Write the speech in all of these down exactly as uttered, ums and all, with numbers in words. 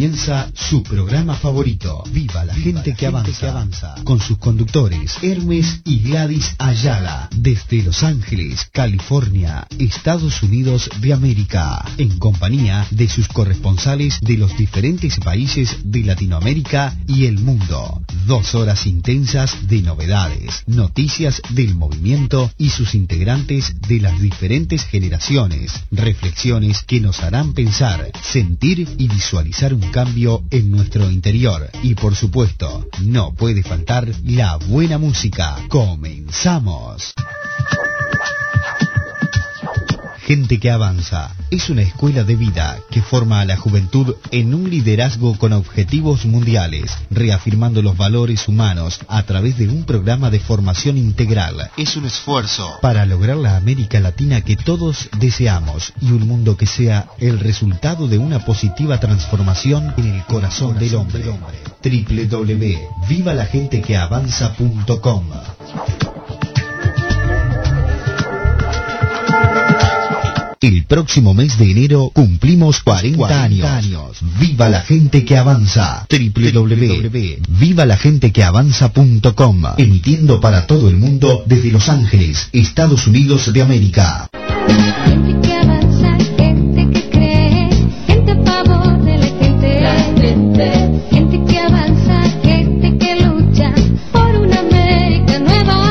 Comienza su programa favorito, Viva la Viva gente, la que, gente avanza, que avanza, con sus conductores Hermes y Gladys Ayala, desde Los Ángeles, California, Estados Unidos de América, en compañía de sus corresponsales de los diferentes países de Latinoamérica y el mundo. Dos horas intensas de novedades, noticias del movimiento y sus integrantes de las diferentes generaciones, reflexiones que nos harán pensar, sentir y visualizar un cambio en nuestro interior. Y por supuesto, no puede faltar la buena música. ¡Comenzamos! Gente que avanza es una escuela de vida que forma a la juventud en un liderazgo con objetivos mundiales, reafirmando los valores humanos a través de un programa de formación integral. Es un esfuerzo para lograr la América Latina que todos deseamos y un mundo que sea el resultado de una positiva transformación en el corazón del hombre. doble u doble u doble u punto viva la gente que avanza punto com. El próximo mes de enero cumplimos cuarenta años. ¡Viva la gente que avanza! doble u doble u doble u punto viva la gente que avanza punto com. Emitiendo para todo el mundo desde Los Ángeles, Estados Unidos de América. Gente que avanza, gente que cree, gente a favor de la gente. La gente. Gente que avanza, gente que lucha por una América nueva.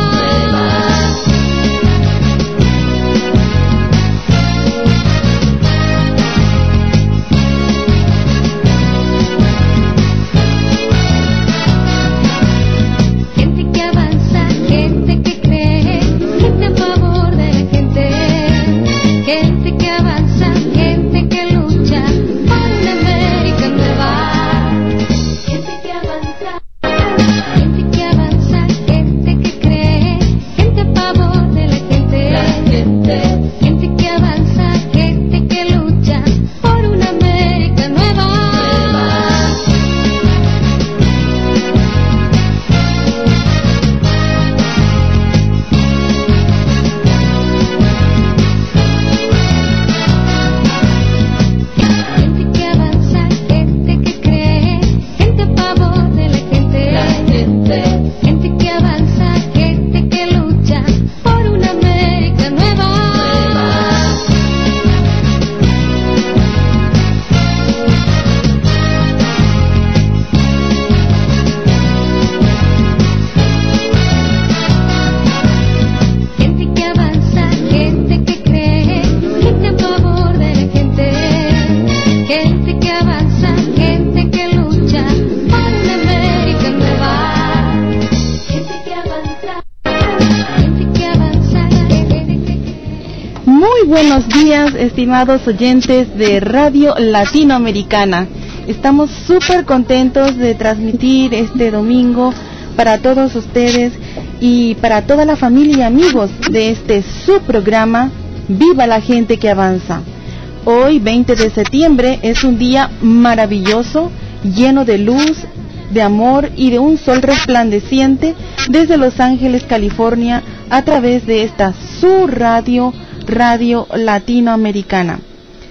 Buenos días, estimados oyentes de Radio Latinoamericana. Estamos súper contentos de transmitir este domingo para todos ustedes y para toda la familia y amigos de este su programa Viva la gente que avanza. Hoy, veinte de septiembre, es un día maravilloso, lleno de luz, de amor y de un sol resplandeciente desde Los Ángeles, California, a través de esta su radio Radio Latinoamericana,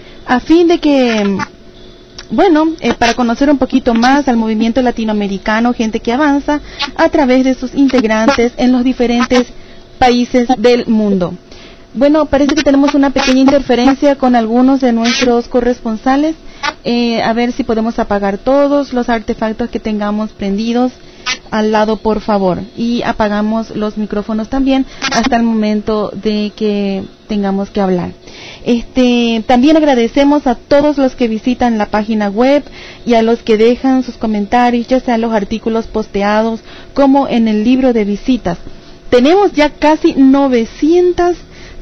a fin de que, bueno, eh, para conocer un poquito más al movimiento latinoamericano, gente que avanza, a través de sus integrantes en los diferentes países del mundo. Bueno, parece que tenemos una pequeña interferencia con algunos de nuestros corresponsales, eh, a ver si podemos apagar todos los artefactos que tengamos prendidos al lado, por favor, y apagamos los micrófonos también hasta el momento de que tengamos que hablar. Este, también agradecemos a todos los que visitan la página web y a los que dejan sus comentarios, ya sean los artículos posteados como en el libro de visitas. Tenemos ya casi novecientos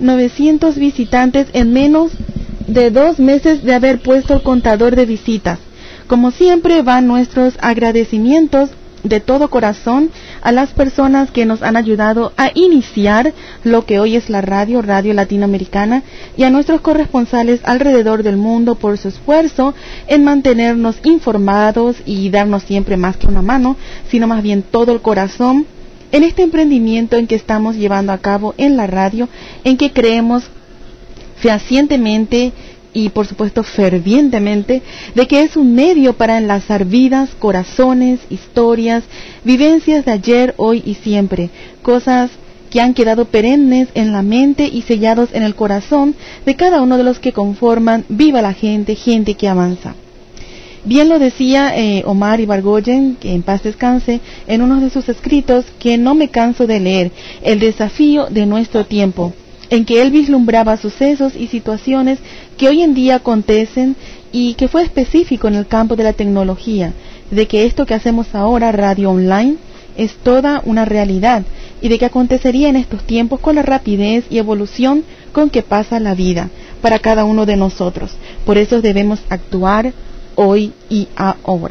visitantes en menos de dos meses de haber puesto el contador de visitas. Como siempre, van nuestros agradecimientos de todo corazón a las personas que nos han ayudado a iniciar lo que hoy es la radio, Radio Latinoamericana, y a nuestros corresponsales alrededor del mundo por su esfuerzo en mantenernos informados y darnos siempre más que una mano, sino más bien todo el corazón en este emprendimiento en que estamos llevando a cabo en la radio, en que creemos fehacientemente y por supuesto fervientemente de que es un medio para enlazar vidas, corazones, historias, vivencias de ayer, hoy y siempre, cosas que han quedado perennes en la mente y sellados en el corazón de cada uno de los que conforman Viva la Gente, gente que avanza. Bien lo decía eh, Omar Ibargoyen, que en paz descanse, en uno de sus escritos que no me canso de leer, El desafío de nuestro tiempo, en que él vislumbraba sucesos y situaciones que hoy en día acontecen y que fue específico en el campo de la tecnología, de que esto que hacemos ahora, radio online, es toda una realidad y de que acontecería en estos tiempos con la rapidez y evolución con que pasa la vida para cada uno de nosotros. Por eso debemos actuar hoy y ahora.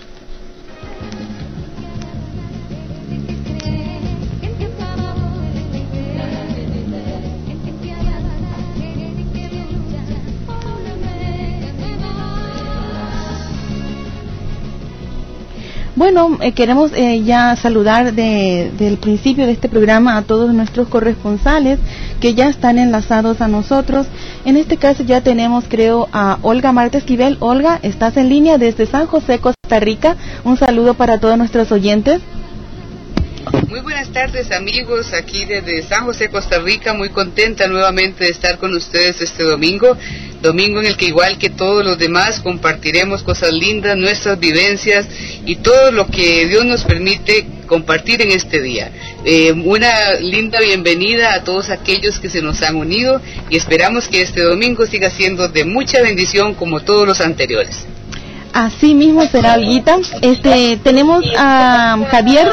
Bueno, eh, queremos eh, ya saludar de, del principio de este programa a todos nuestros corresponsales que ya están enlazados a nosotros. En este caso ya tenemos, creo, a Olga Marta Esquivel. Olga, estás en línea desde San José, Costa Rica. Un saludo para todos nuestros oyentes. Muy buenas tardes, amigos, aquí desde San José, Costa Rica, muy contenta nuevamente de estar con ustedes este domingo, domingo en el que igual que todos los demás compartiremos cosas lindas, nuestras vivencias y todo lo que Dios nos permite compartir en este día. Eh, una linda bienvenida a todos aquellos que se nos han unido y esperamos que este domingo siga siendo de mucha bendición como todos los anteriores. Así mismo será, Olguita. Este, tenemos a Javier.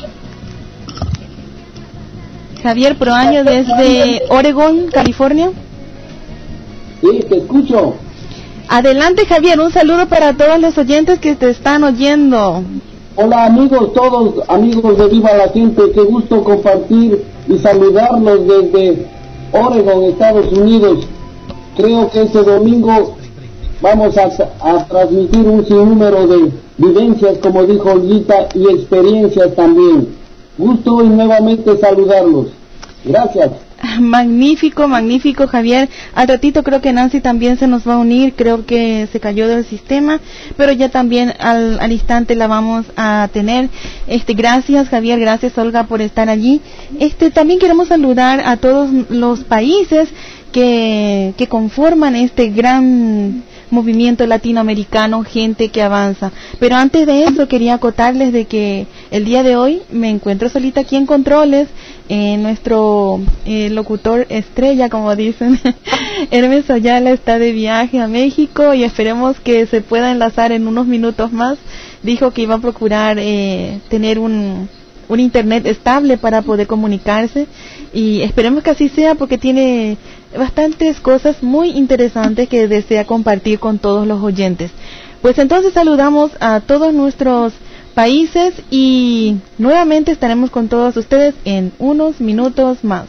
Javier Proaño desde Oregon, California. Sí, te escucho. Adelante, Javier, un saludo para todos los oyentes que te están oyendo. Hola amigos, todos amigos de Viva la Gente, qué gusto compartir y saludarlos desde Oregon, Estados Unidos. Creo que este domingo vamos a, a transmitir un sinnúmero de vivencias, como dijo Olguita, y experiencias también. Gusto y nuevamente saludarlos. Gracias. Magnífico, magnífico, Javier. Al ratito creo que Nancy también se nos va a unir, creo que se cayó del sistema, pero ya también al, al instante la vamos a tener. Este, gracias, Javier, gracias, Olga, por estar allí. Este, también queremos saludar a todos los países que, que conforman este gran movimiento latinoamericano, gente que avanza. Pero antes de eso quería acotarles de que el día de hoy me encuentro solita aquí en Controles, eh, nuestro eh, locutor estrella, como dicen, Hermes Ayala, está de viaje a México y esperemos que se pueda enlazar en unos minutos más. Dijo que iba a procurar eh, tener un un internet estable para poder comunicarse y esperemos que así sea porque tiene bastantes cosas muy interesantes que desea compartir con todos los oyentes. Pues entonces saludamos a todos nuestros países y nuevamente estaremos con todos ustedes en unos minutos más.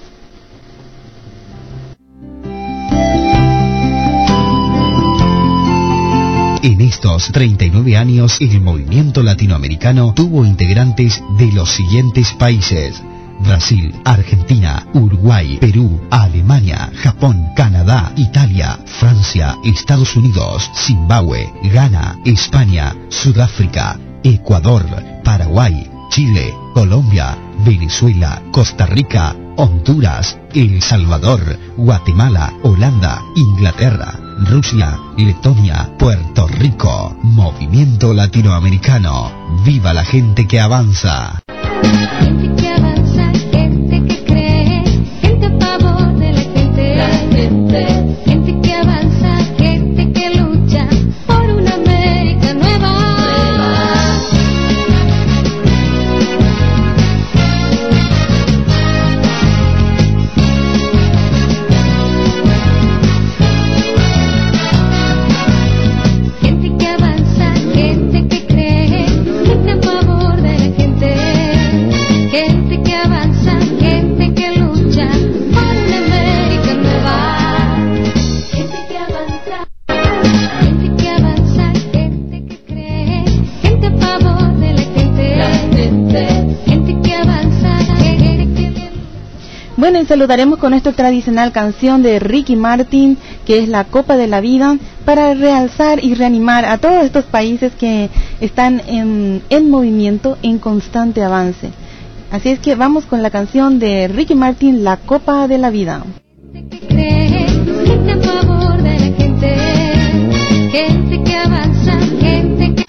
En estos treinta y nueve años, el movimiento latinoamericano tuvo integrantes de los siguientes países: Brasil, Argentina, Uruguay, Perú, Alemania, Japón, Canadá, Italia, Francia, Estados Unidos, Zimbabue, Ghana, España, Sudáfrica, Ecuador, Paraguay, Chile, Colombia, Venezuela, Costa Rica, Honduras, El Salvador, Guatemala, Holanda, Inglaterra, Rusia, Letonia, Puerto Rico. Movimiento Latinoamericano. ¡Viva la gente que avanza! Gente que avanza, gente que cree, gente a favor de la gente. La gente. Gente que avanza, gente que lucha por una América nueva. Gente que avanza, gente que cree, gente a favor de la gente. Gente que Bueno, y saludaremos con nuestra tradicional canción de Ricky Martin, que es La Copa de la Vida, para realzar y reanimar a todos estos países que están en, en movimiento, en constante avance. Así es que vamos con la canción de Ricky Martin, La Copa de la Vida. Gente que cree, gente a favor de la gente, gente que avanza, gente que...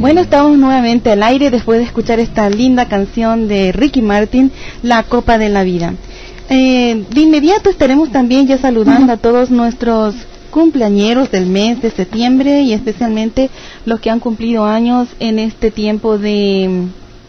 Bueno, estamos nuevamente al aire después de escuchar esta linda canción de Ricky Martin, La Copa de la Vida. Eh, de inmediato estaremos también ya saludando a todos nuestros cumpleañeros del mes de septiembre y especialmente los que han cumplido años en este tiempo de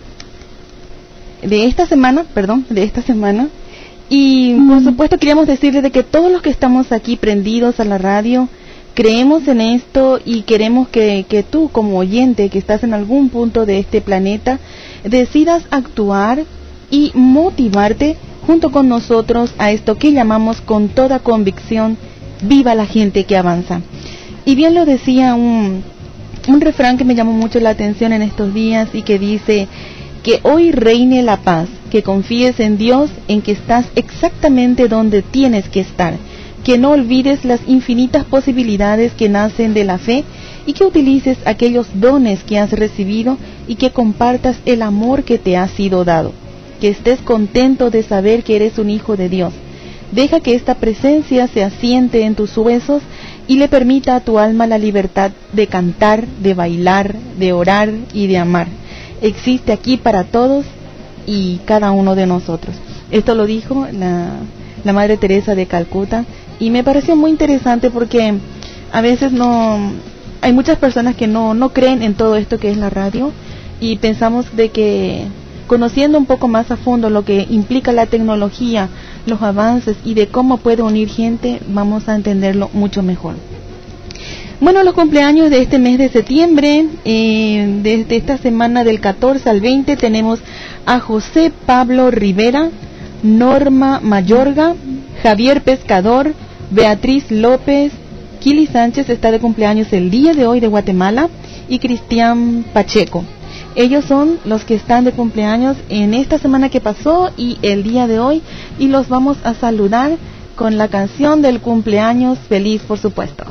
de esta semana, perdón, de esta semana. Y por supuesto queríamos decirles de que todos los que estamos aquí prendidos a la radio creemos en esto y queremos que, que tú como oyente que estás en algún punto de este planeta decidas actuar y motivarte junto con nosotros a esto que llamamos con toda convicción, viva la gente que avanza. Y bien lo decía un, un refrán que me llamó mucho la atención en estos días y que dice que hoy reine la paz, que confíes en Dios, en que estás exactamente donde tienes que estar, que no olvides las infinitas posibilidades que nacen de la fe y que utilices aquellos dones que has recibido y que compartas el amor que te ha sido dado, que estés contento de saber que eres un hijo de Dios. Deja que esta presencia se asiente en tus huesos y le permita a tu alma la libertad de cantar, de bailar, de orar y de amar. Existe aquí para todos y cada uno de nosotros. Esto lo dijo la, la Madre Teresa de Calcuta. Y me pareció muy interesante porque a veces no hay muchas personas que no, no creen en todo esto que es la radio y pensamos de que conociendo un poco más a fondo lo que implica la tecnología, los avances y de cómo puede unir gente, vamos a entenderlo mucho mejor. Bueno, los cumpleaños de este mes de septiembre, eh, desde esta semana del catorce al veinte tenemos a José Pablo Rivera, Norma Mayorga, Javier Pescador, Beatriz López, Kili Sánchez está de cumpleaños el día de hoy de Guatemala y Cristian Pacheco. Ellos son los que están de cumpleaños en esta semana que pasó y el día de hoy y los vamos a saludar con la canción del cumpleaños feliz, por supuesto.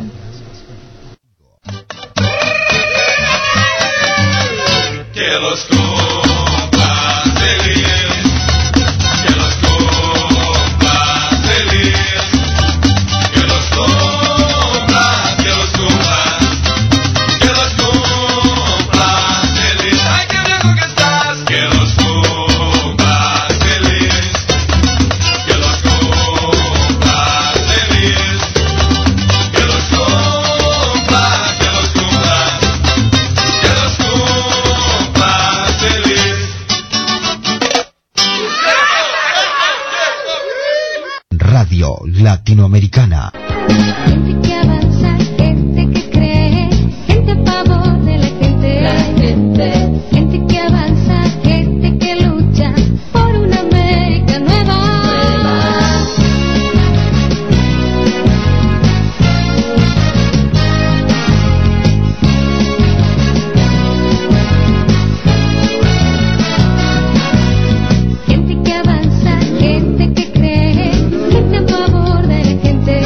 Que los cumplas feliz, que los cumplas feliz, que los cumplas, que los cumplas, que los cumplas feliz. Ay, qué viejo que estás. Que los cumplas feliz, que los cumplas feliz, que los cumplas, que los cumplas, que los cumplas feliz. Radio Latinoamericana. Gente que avanza, gente que cree, gente a favor de la gente. La gente. Gente que avanza, gente que lucha por una América nueva. Gente que avanza, gente que cree, gente a favor de la gente.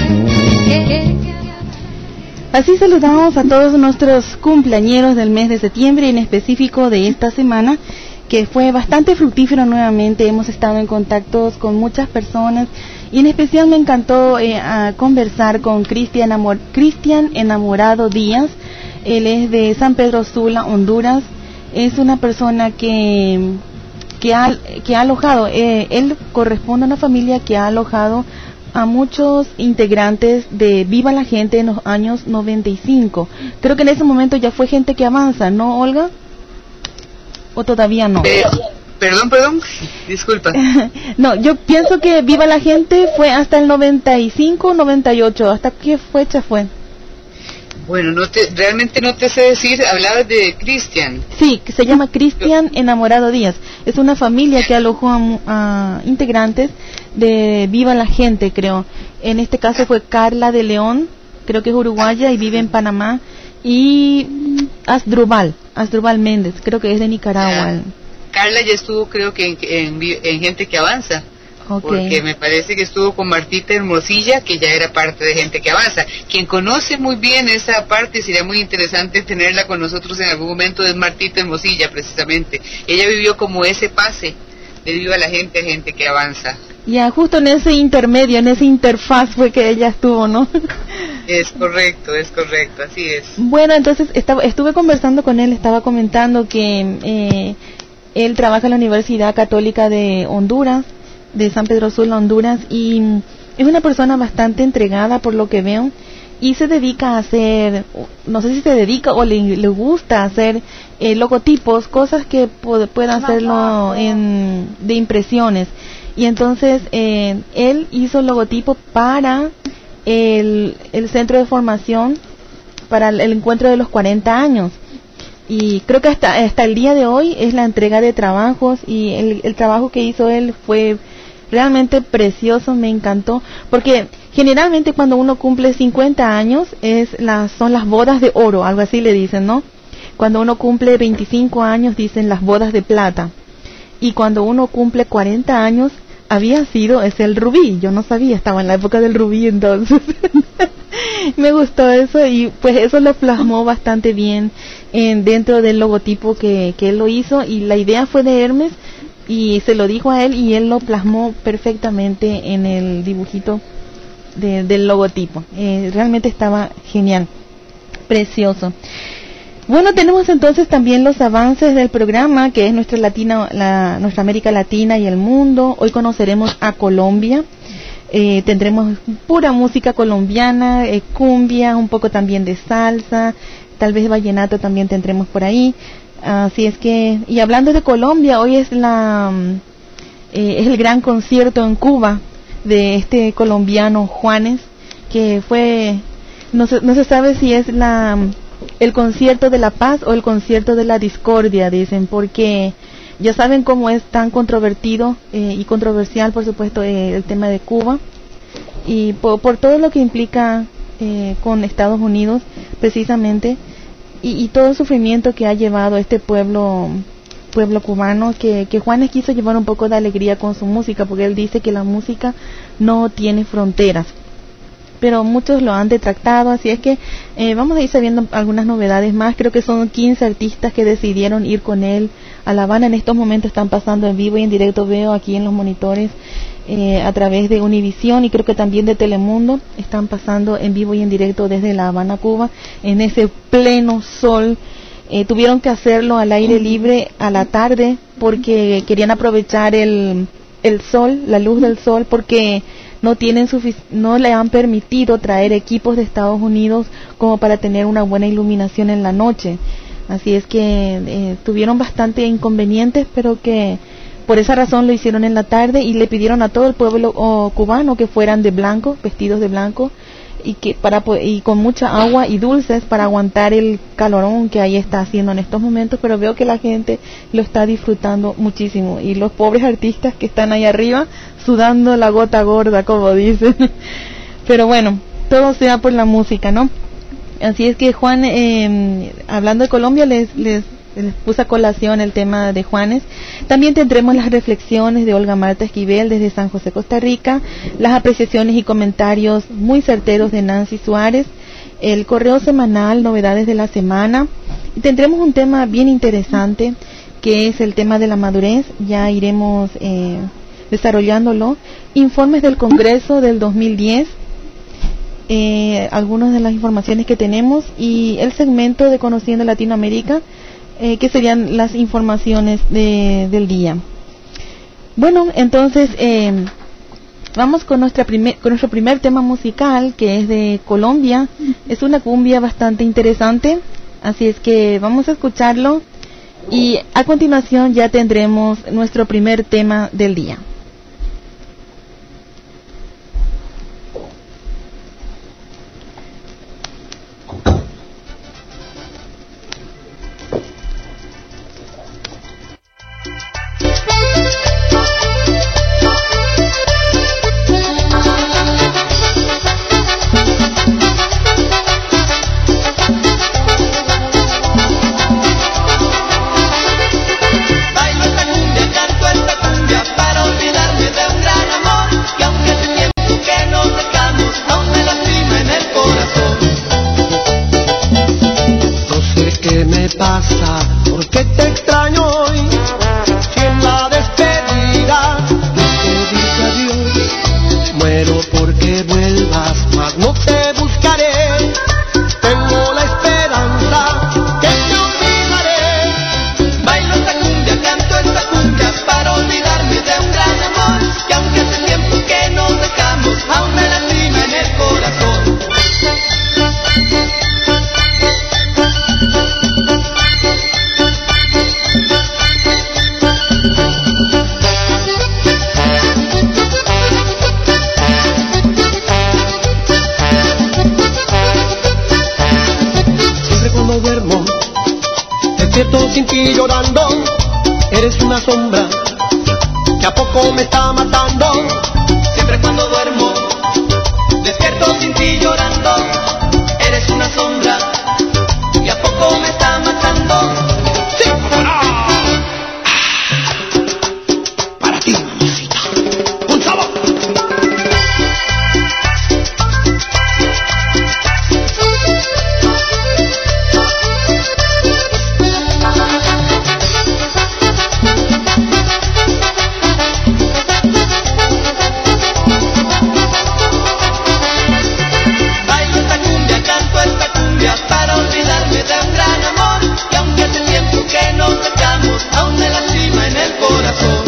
Así saludamos a todos nuestros cumpleañeros del mes de septiembre, en específico de esta semana, que fue bastante fructífero nuevamente. Hemos estado en contactos con muchas personas y en especial me encantó eh, a conversar con Cristian Amor Cristian Enamorado Díaz. Él es de San Pedro Sula, Honduras. Es una persona que, que, ha, que ha alojado, eh, él corresponde a una familia que ha alojado a muchos integrantes de Viva la Gente en los años noventa y cinco. Creo que en ese momento ya fue Gente que Avanza, ¿no, Olga? ¿O todavía no? Eh, perdón, perdón, disculpa. No, yo pienso que Viva la Gente fue hasta el noventa y cinco, noventa y ocho. ¿Hasta qué fecha fue? Bueno, no te, realmente no te sé decir, hablabas de Cristian. Sí, que se llama Cristian Enamorado Díaz. Es una familia que alojó a, a integrantes de Viva la Gente, creo. En este caso fue Carla de León, creo que es uruguaya y vive en Panamá. Y Asdrúbal, Asdrúbal Méndez, creo que es de Nicaragua. Ah, Carla ya estuvo, creo que en, en, en Gente que Avanza. Okay. Porque me parece que estuvo con Martita Hermosilla, que ya era parte de Gente que Avanza. Quien conoce muy bien esa parte, sería muy interesante tenerla con nosotros en algún momento, es Martita Hermosilla, precisamente. Ella vivió como ese pase de Viva la Gente a Gente que Avanza. Ya, justo en ese intermedio, en esa interfaz fue que ella estuvo, ¿no? Es correcto, es correcto, así es. Bueno, entonces estaba, estuve conversando con él, estaba comentando que eh, él trabaja en la Universidad Católica de Honduras, de San Pedro Sula, Honduras, y es una persona bastante entregada por lo que veo, y se dedica a hacer, no sé si se dedica o le, le gusta hacer eh, logotipos, cosas que pu- pueda hacerlo en, de impresiones. Y entonces eh, él hizo el logotipo para el, el centro de formación para el, el encuentro de los cuarenta años. Y creo que hasta, hasta el día de hoy es la entrega de trabajos, y el, el trabajo que hizo él fue realmente precioso, me encantó, porque generalmente cuando uno cumple cincuenta años es las, son las bodas de oro, algo así le dicen, ¿no? Cuando uno cumple veinticinco años dicen las bodas de plata. Y cuando uno cumple cuarenta años, había sido, es el rubí, yo no sabía, estaba en la época del rubí entonces. Me gustó eso, y pues eso lo plasmó bastante bien en, dentro del logotipo que, que él lo hizo, y la idea fue de Hermes, y se lo dijo a él, y él lo plasmó perfectamente en el dibujito de, del logotipo. Eh, realmente estaba genial, precioso. Bueno, tenemos entonces también los avances del programa, que es nuestra Latina, la, nuestra América Latina y el mundo. Hoy conoceremos a Colombia, eh, tendremos pura música colombiana, eh, cumbia, un poco también de salsa, tal vez vallenato también tendremos por ahí. Así es que, y hablando de Colombia, hoy es la eh, es el gran concierto en Cuba de este colombiano Juanes, que fue, no se, no se sabe si es la el concierto de la paz o el concierto de la discordia, dicen, porque ya saben cómo es tan controvertido eh, y controversial, por supuesto, eh, el tema de Cuba, y por, por todo lo que implica eh, con Estados Unidos, precisamente, y, y todo el sufrimiento que ha llevado este pueblo pueblo cubano, que, que Juanes quiso llevar un poco de alegría con su música, porque él dice que la música no tiene fronteras, pero muchos lo han detractado, así es que eh, vamos a ir sabiendo algunas novedades más. Creo que son quince artistas que decidieron ir con él a La Habana. En estos momentos están pasando en vivo y en directo, veo aquí en los monitores, eh, a través de Univisión, y creo que también de Telemundo, están pasando en vivo y en directo desde La Habana, Cuba, en ese pleno sol. Eh, tuvieron que hacerlo al aire libre a la tarde, porque querían aprovechar el, el sol, la luz del sol, porque no tienen sufic- no le han permitido traer equipos de Estados Unidos como para tener una buena iluminación en la noche. Así es que eh, tuvieron bastante inconvenientes, pero que por esa razón lo hicieron en la tarde, y le pidieron a todo el pueblo oh, cubano que fueran de blanco, vestidos de blanco, y que para y con mucha agua y dulces para aguantar el calorón que ahí está haciendo en estos momentos, pero veo que la gente lo está disfrutando muchísimo, y los pobres artistas que están ahí arriba sudando la gota gorda, como dicen. Pero bueno, todo sea por la música, ¿no? Así es que Juan, eh, hablando de Colombia, les, les, les puse a colación el tema de Juanes. También tendremos las reflexiones de Olga Marta Esquivel desde San José, Costa Rica, las apreciaciones y comentarios muy certeros de Nancy Suárez, el correo semanal, novedades de la semana, y tendremos un tema bien interesante, que es el tema de la madurez. Ya iremos eh, desarrollándolo. Informes del Congreso del dos mil diez, eh, algunas de las informaciones que tenemos, y el segmento de Conociendo Latinoamérica, eh, que serían las informaciones de, del día. Bueno, entonces eh, vamos con nuestra primer, con nuestro primer tema musical, que es de Colombia. Es una cumbia bastante interesante, así es que vamos a escucharlo, y a continuación ya tendremos nuestro primer tema del día. Bailo esta cumbia, canto esta cumbia para olvidarme de un gran amor, que aunque hace tiempo que nos dejamos, no me lastima en el corazón. No sé qué me pasa, por qué te extraño hoy, si en la despedida no te dije adiós. Muero porque vuelvas, mas no te buscaré. Despierto sin ti llorando, eres una sombra que a poco me está matando. Siempre cuando duermo, despierto sin ti llorando. Eres una sombra que a poco me está matando. ¡Sí! Para ti, mamacita, un sabor. Para olvidarme de un gran amor, y aunque hace tiempo que nos dejamos, aún me lastima en el corazón.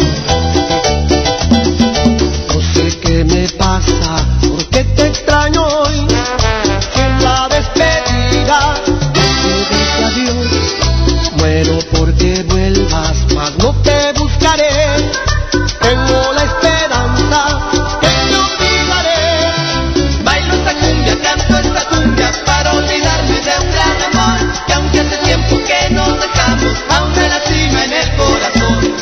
No sé qué me pasa, porque te extraño hoy. Si en la despedida te dije adiós, muero porque vuelvas, mas no te buscaré. Tengo la esperanza que te olvidaré. Bailo esta cumbia, canto esta cumbia para olvidarme de un gran amor, que aunque hace tiempo que nos dejamos, aún me lastima en el corazón.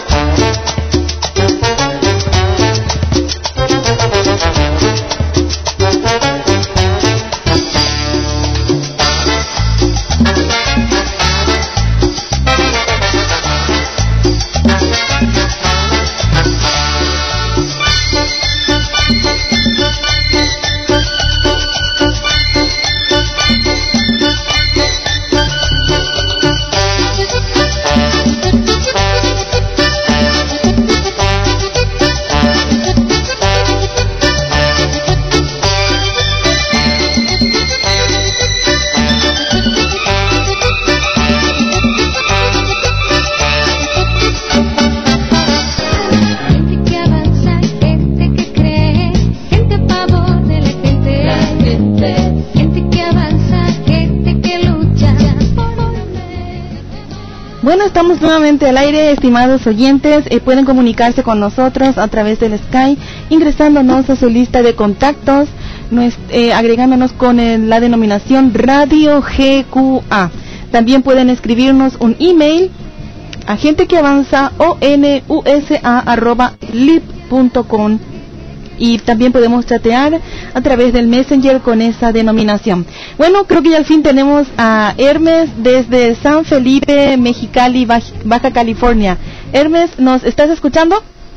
Bueno, estamos nuevamente al aire, estimados oyentes. Eh, pueden comunicarse con nosotros a través del Skype, ingresándonos a su lista de contactos, nues, eh, agregándonos con el, la denominación Radio G Q A. También pueden escribirnos un email a gente que avanza o n u s a arroba lib punto com. Y también podemos chatear a través del Messenger con esa denominación. Bueno, creo que ya al fin tenemos a Hermes desde San Felipe, Mexicali, Baja California. Hermes, ¿nos estás escuchando?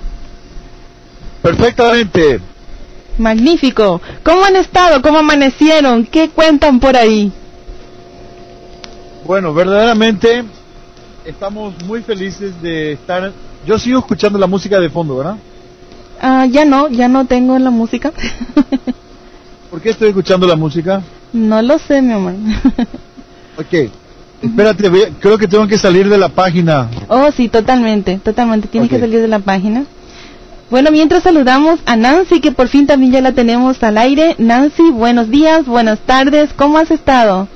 Perfectamente. Magnífico. ¿Cómo han estado? ¿Cómo amanecieron? ¿Qué cuentan por ahí? Bueno, verdaderamente estamos muy felices de estar. Yo sigo escuchando la música de fondo, ¿verdad? Ah, ya no, ya no tengo la música. ¿Por qué estoy escuchando la música? No lo sé, mi amor. Ok, espérate, voy a- creo que tengo que salir de la página. Oh, sí, totalmente, totalmente. Tienes Ok. que salir de la página. Bueno, mientras saludamos a Nancy, que por fin también ya la tenemos al aire. Nancy, buenos días, buenas tardes, ¿cómo has estado?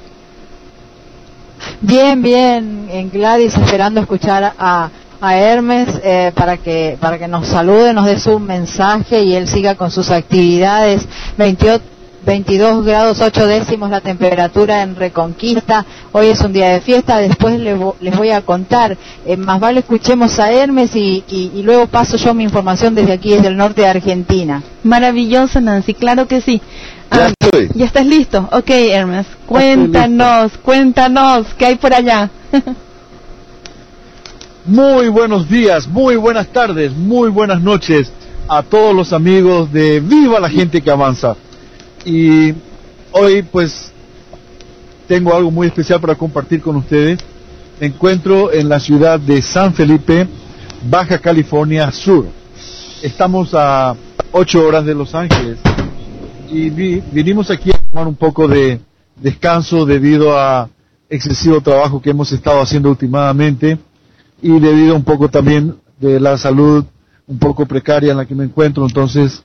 Bien, bien, en Gladys, esperando escuchar a, a Hermes eh, para que para que nos salude, nos dé su mensaje y él siga con sus actividades. veintiocho, veintidós grados ocho décimos la temperatura en Reconquista. Hoy es un día de fiesta. Después les, vo- les voy a contar. Eh, más vale escuchemos a Hermes y, y, y luego paso yo mi información desde aquí, desde el norte de Argentina. Maravilloso, Nancy, claro que sí. Ya Ah, estoy. ¿Ya estás listo? Ok, Hermes, cuéntanos, cuéntanos, ¿qué hay por allá? Muy buenos días, muy buenas tardes, muy buenas noches a todos los amigos de Viva la Gente que Avanza. Y hoy pues tengo algo muy especial para compartir con ustedes. Me encuentro en la ciudad de San Felipe, Baja California Sur. Estamos a ocho horas de Los Ángeles y vi- vinimos aquí a tomar un poco de descanso debido a excesivo trabajo que hemos estado haciendo últimamente y debido un poco también de la salud un poco precaria en la que me encuentro. Entonces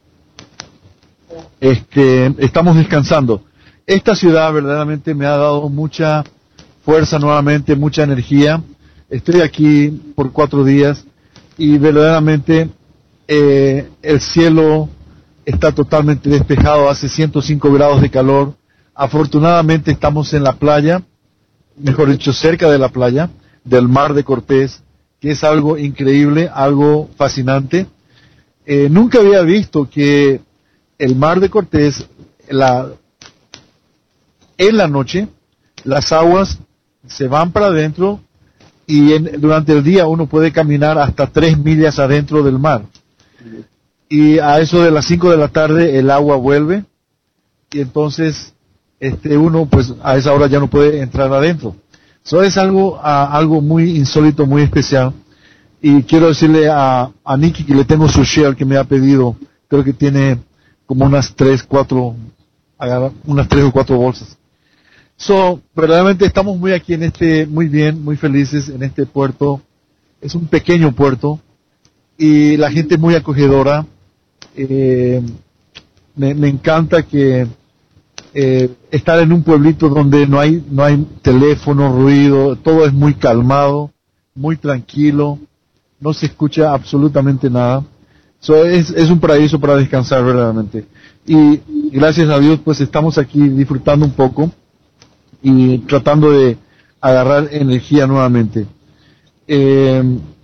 este, estamos descansando. Esta ciudad verdaderamente me ha dado mucha fuerza nuevamente, mucha energía. Estoy aquí por cuatro días y verdaderamente eh, el cielo está totalmente despejado, hace ciento cinco grados de calor. Afortunadamente estamos en la playa, mejor dicho cerca de la playa, del Mar de Cortés, que es algo increíble, algo fascinante. Eh, nunca había visto que el Mar de Cortés, la, en la noche, las aguas se van para adentro y en, durante el día uno puede caminar hasta tres millas adentro del mar. Y a eso de las cinco de la tarde el agua vuelve y entonces este uno pues a esa hora ya no puede entrar adentro. Eso es algo, a, algo muy insólito, muy especial. Y quiero decirle a, a Nikki que le tengo su share que me ha pedido, creo que tiene como unas tres, cuatro, unas tres o cuatro bolsas. So, verdaderamente estamos muy aquí en este, muy bien, muy felices en este puerto. Es un pequeño puerto y la gente es muy acogedora. Eh, me, me encanta que eh, estar en un pueblito donde no hay, no hay teléfono, ruido, todo es muy calmado, muy tranquilo, no se escucha absolutamente nada. So, es, es un paraíso para descansar verdaderamente. Y gracias a Dios pues estamos aquí disfrutando un poco y tratando de agarrar energía nuevamente. Eh,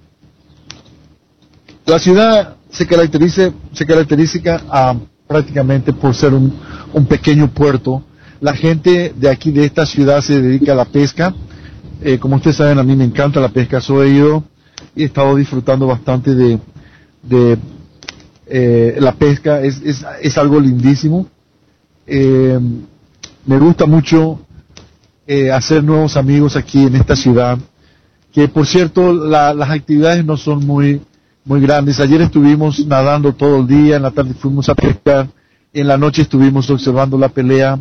la ciudad se caracteriza, se caracteriza a, prácticamente por ser un, un pequeño puerto. La gente de aquí, de esta ciudad, se dedica a la pesca. Eh, como ustedes saben, a mí me encanta la pesca. So, he ido y he estado disfrutando bastante de, de eh, la pesca. Es, es, es algo lindísimo. Eh, me gusta mucho Eh, hacer nuevos amigos aquí en esta ciudad, que por cierto la, las actividades no son muy muy grandes. Ayer estuvimos nadando todo el día, en la tarde fuimos a pescar, en la noche estuvimos observando la pelea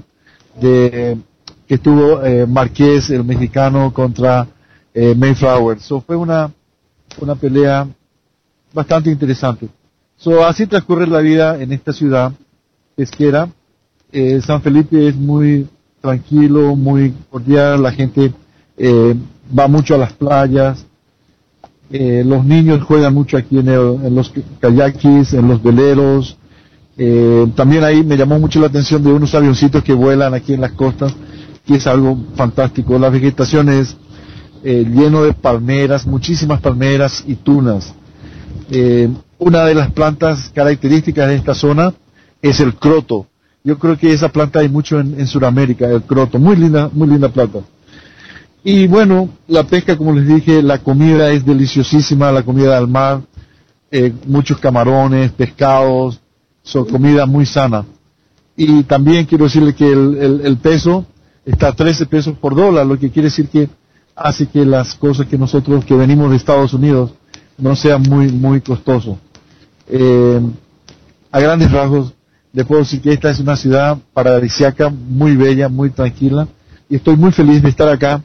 de que tuvo eh, Márquez, el mexicano, contra eh, Mayflower. So, fue una una pelea bastante interesante. So, así transcurre la vida en esta ciudad pesquera. Eh, San Felipe es muy tranquilo, muy cordial, la gente eh, va mucho a las playas, eh, los niños juegan mucho aquí en, el, en los kayakis, en los veleros, eh, también ahí me llamó mucho la atención de unos avioncitos que vuelan aquí en las costas, que es algo fantástico. La vegetación es eh, lleno de palmeras, muchísimas palmeras y tunas. Eh, una de las plantas características de esta zona es el croto. Yo creo que esa planta hay mucho en, en Sudamérica, el croto, muy linda, muy linda planta. Y bueno, la pesca, como les dije, la comida es deliciosísima, la comida del mar, eh, muchos camarones, pescados, son comida muy sana. Y también quiero decirle que el, el, el peso está a trece pesos por dólar, lo que quiere decir que hace que las cosas que nosotros que venimos de Estados Unidos no sean muy, muy costosos. Eh, a grandes rasgos, les puedo decir que esta es una ciudad paradisíaca, muy bella, muy tranquila, y estoy muy feliz de estar acá,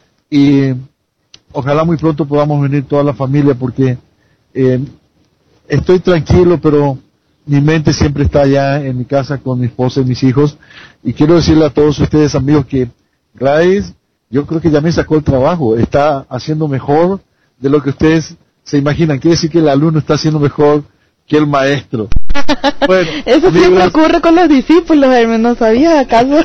y ojalá muy pronto podamos venir toda la familia, porque eh, estoy tranquilo, pero mi mente siempre está allá en mi casa con mi esposa y mis hijos, y quiero decirle a todos ustedes, amigos, que Gladys, yo creo que ya me sacó el trabajo, está haciendo mejor de lo que ustedes se imaginan. Quiere decir que el alumno está haciendo mejor que el maestro. Bueno, eso amigos, siempre ocurre con los discípulos, Hermes, ¿no sabías acaso?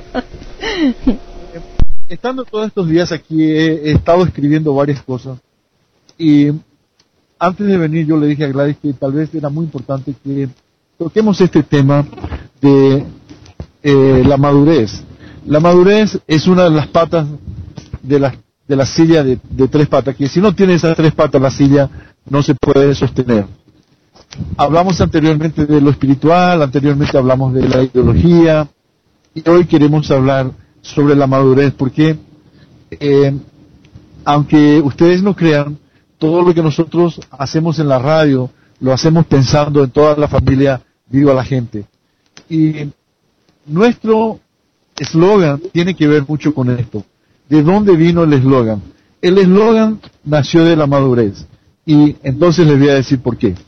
Estando todos estos días aquí he, he estado escribiendo varias cosas, y antes de venir yo le dije a Gladys que tal vez era muy importante que toquemos este tema de eh, la madurez. La madurez es una de las patas de la, de la silla de, de tres patas, que si no tiene esas tres patas la silla no se puede sostener. Hablamos anteriormente de lo espiritual, anteriormente hablamos de la ideología, y hoy queremos hablar sobre la madurez, porque eh, aunque ustedes no crean, todo lo que nosotros hacemos en la radio, lo hacemos pensando en toda la familia Viva la Gente. Y nuestro eslogan tiene que ver mucho con esto. ¿De dónde vino el eslogan? El eslogan nació de la madurez, y entonces les voy a decir por qué.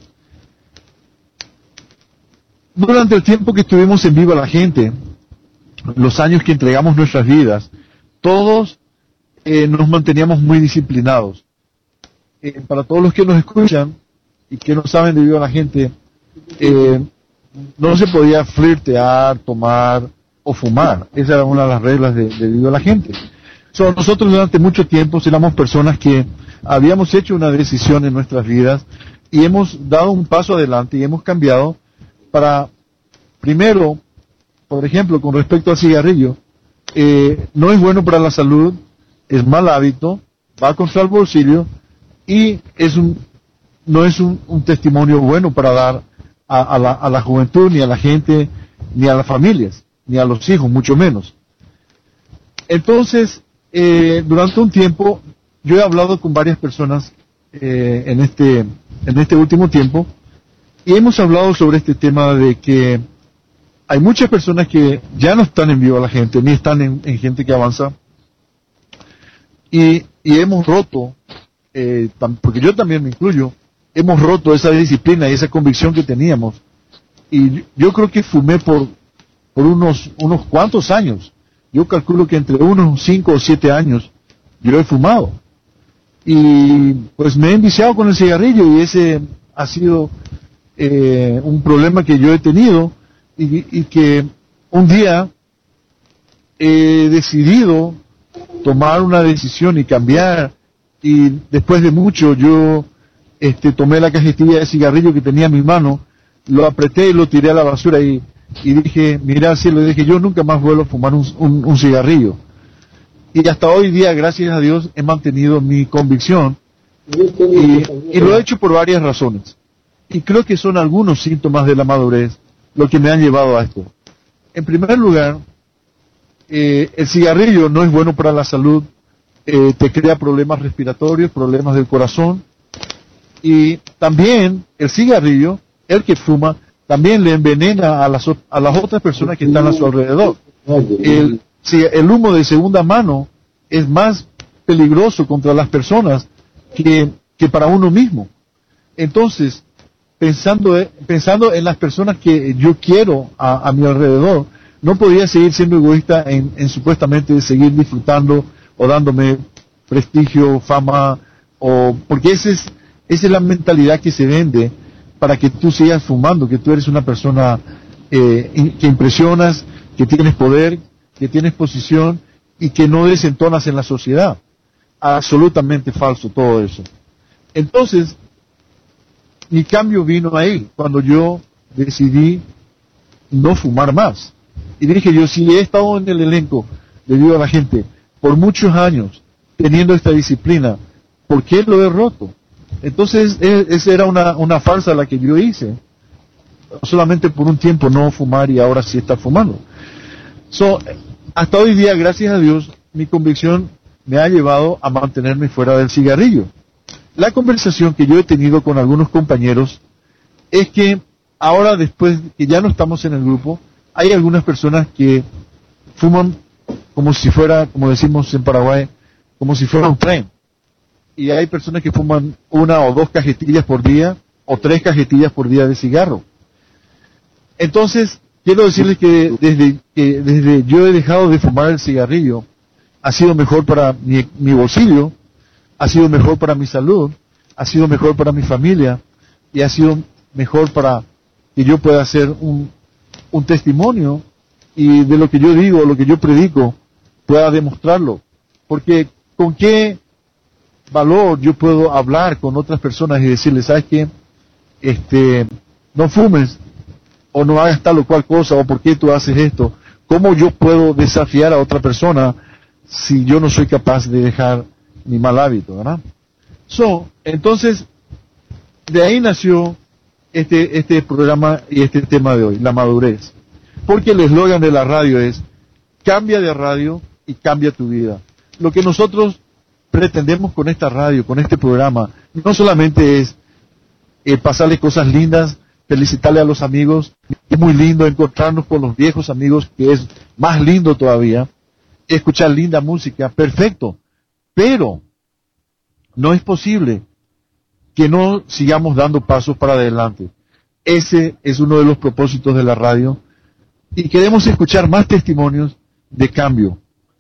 Durante el tiempo que estuvimos en Viva la Gente, los años que entregamos nuestras vidas, todos eh, nos manteníamos muy disciplinados. Eh, para todos los que nos escuchan y que no saben de Viva la Gente, eh, no se podía flirtear, tomar o fumar. Esa era una de las reglas de, de Viva la Gente. So, nosotros durante mucho tiempo éramos personas que habíamos hecho una decisión en nuestras vidas y hemos dado un paso adelante y hemos cambiado para, primero, por ejemplo, con respecto al cigarrillo, eh, no es bueno para la salud, es mal hábito, va contra el bolsillo y es un, no es un, un testimonio bueno para dar a, a, la, a la juventud, ni a la gente, ni a las familias, ni a los hijos, mucho menos. Entonces, eh, durante un tiempo, yo he hablado con varias personas eh, en este en este último tiempo y hemos hablado sobre este tema de que hay muchas personas que ya no están en Viva la Gente, ni están en, en Gente que Avanza, y, y hemos roto, eh, tam, porque yo también me incluyo, hemos roto esa disciplina y esa convicción que teníamos, y yo creo que fumé por, por unos, unos cuantos años. Yo calculo que entre unos cinco o siete años yo he fumado. Y pues me he enviciado con el cigarrillo y ese ha sido eh, un problema que yo he tenido y, y que un día he decidido tomar una decisión y cambiar, y después de mucho yo este, tomé la cajetilla de cigarrillo que tenía en mi mano, lo apreté y lo tiré a la basura y, y dije, mira al cielo, y dije, yo nunca más vuelvo a fumar un, un, un cigarrillo. Y hasta hoy día, gracias a Dios, he mantenido mi convicción y, y lo he hecho por varias razones. Y creo que son algunos síntomas de la madurez lo que me han llevado a esto. En primer lugar, eh, el cigarrillo no es bueno para la salud, eh, te crea problemas respiratorios, problemas del corazón, y también el cigarrillo, el que fuma, también le envenena a las, a las otras personas que están a su alrededor. El, si el humo de segunda mano es más peligroso contra las personas que, que para uno mismo. Entonces, pensando, pensando en las personas que yo quiero a, a mi alrededor, no podía seguir siendo egoísta en, en supuestamente seguir disfrutando o dándome prestigio, fama, o porque esa es, esa es la mentalidad que se vende para que tú sigas fumando, que tú eres una persona eh, que impresionas, que tienes poder, que tienes posición y que no desentonas en la sociedad. Absolutamente falso todo eso. Entonces, mi cambio vino ahí, cuando yo decidí no fumar más. Y dije yo, si he estado en el elenco de Viva la Gente por muchos años, teniendo esta disciplina, ¿por qué lo he roto? Entonces, esa era una, una farsa la que yo hice. Solamente por un tiempo no fumar y ahora sí estar fumando. So, hasta hoy día, gracias a Dios, mi convicción me ha llevado a mantenerme fuera del cigarrillo. La conversación que yo he tenido con algunos compañeros es que ahora, después que ya no estamos en el grupo, hay algunas personas que fuman como si fuera, como decimos en Paraguay, como si fuera un tren. Y hay personas que fuman una o dos cajetillas por día, o tres cajetillas por día de cigarro. Entonces, quiero decirles que desde que desde yo he dejado de fumar el cigarrillo, ha sido mejor para mi, mi bolsillo, ha sido mejor para mi salud, ha sido mejor para mi familia, y ha sido mejor para que yo pueda hacer un, un testimonio, y de lo que yo digo, lo que yo predico, pueda demostrarlo. Porque con qué valor yo puedo hablar con otras personas y decirles, ¿sabes qué? Este, no fumes, o no hagas tal o cual cosa, o por qué tú haces esto. ¿Cómo yo puedo desafiar a otra persona si yo no soy capaz de dejar mi mal hábito, verdad? So, entonces, de ahí nació este, este programa y este tema de hoy, la madurez. Porque el eslogan de la radio es, cambia de radio y cambia tu vida. Lo que nosotros pretendemos con esta radio, con este programa, no solamente es eh, pasarles cosas lindas, felicitarle a los amigos, es muy lindo encontrarnos con los viejos amigos, que es más lindo todavía, escuchar linda música, perfecto, pero no es posible que no sigamos dando pasos para adelante. Ese es uno de los propósitos de la radio, y queremos escuchar más testimonios de cambio.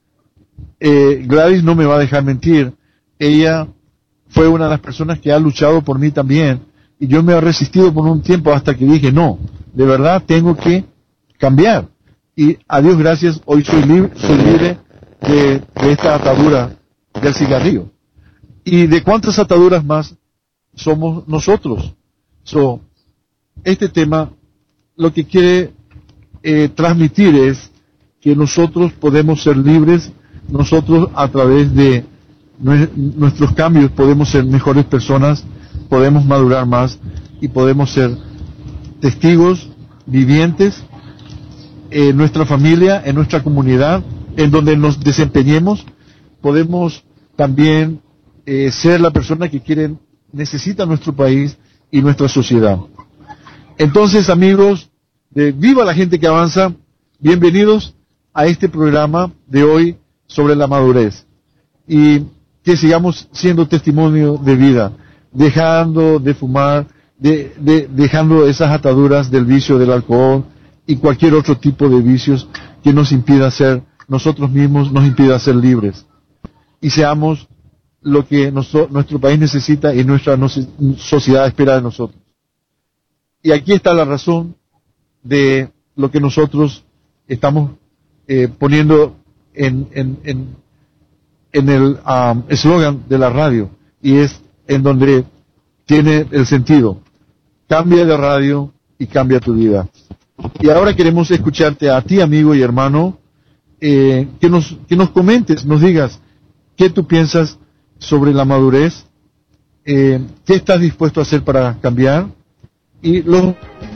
Eh, Gladys no me va a dejar mentir, ella fue una de las personas que ha luchado por mí también, y yo me he resistido por un tiempo hasta que dije, no, de verdad tengo que cambiar. Y a Dios gracias, hoy soy libre, soy libre de, de esta atadura del cigarrillo. ¿Y de cuántas ataduras más somos nosotros? So, este tema lo que quiere eh, transmitir es que nosotros podemos ser libres, nosotros a través de nue- nuestros cambios podemos ser mejores personas, podemos madurar más y podemos ser testigos vivientes en nuestra familia, en nuestra comunidad, en donde nos desempeñemos. Podemos también eh, ser la persona que quiere, necesita nuestro país y nuestra sociedad. Entonces, amigos de Viva la Gente que Avanza, bienvenidos a este programa de hoy sobre la madurez. Y que sigamos siendo testimonio de vida, dejando de fumar, de, de, dejando esas ataduras del vicio del alcohol y cualquier otro tipo de vicios que nos impida ser nosotros mismos, nos impida ser libres. Y seamos lo que noso- nuestro país necesita y nuestra no- sociedad espera de nosotros. Y aquí está la razón de lo que nosotros estamos eh, poniendo en, en, en, en el eslogan um, de la radio, y es en donde tiene el sentido: cambia de radio y cambia tu vida. Y ahora queremos escucharte a ti, amigo y hermano, eh, que nos que nos comentes, nos digas qué tú piensas sobre la madurez, eh, qué estás dispuesto a hacer para cambiar, y los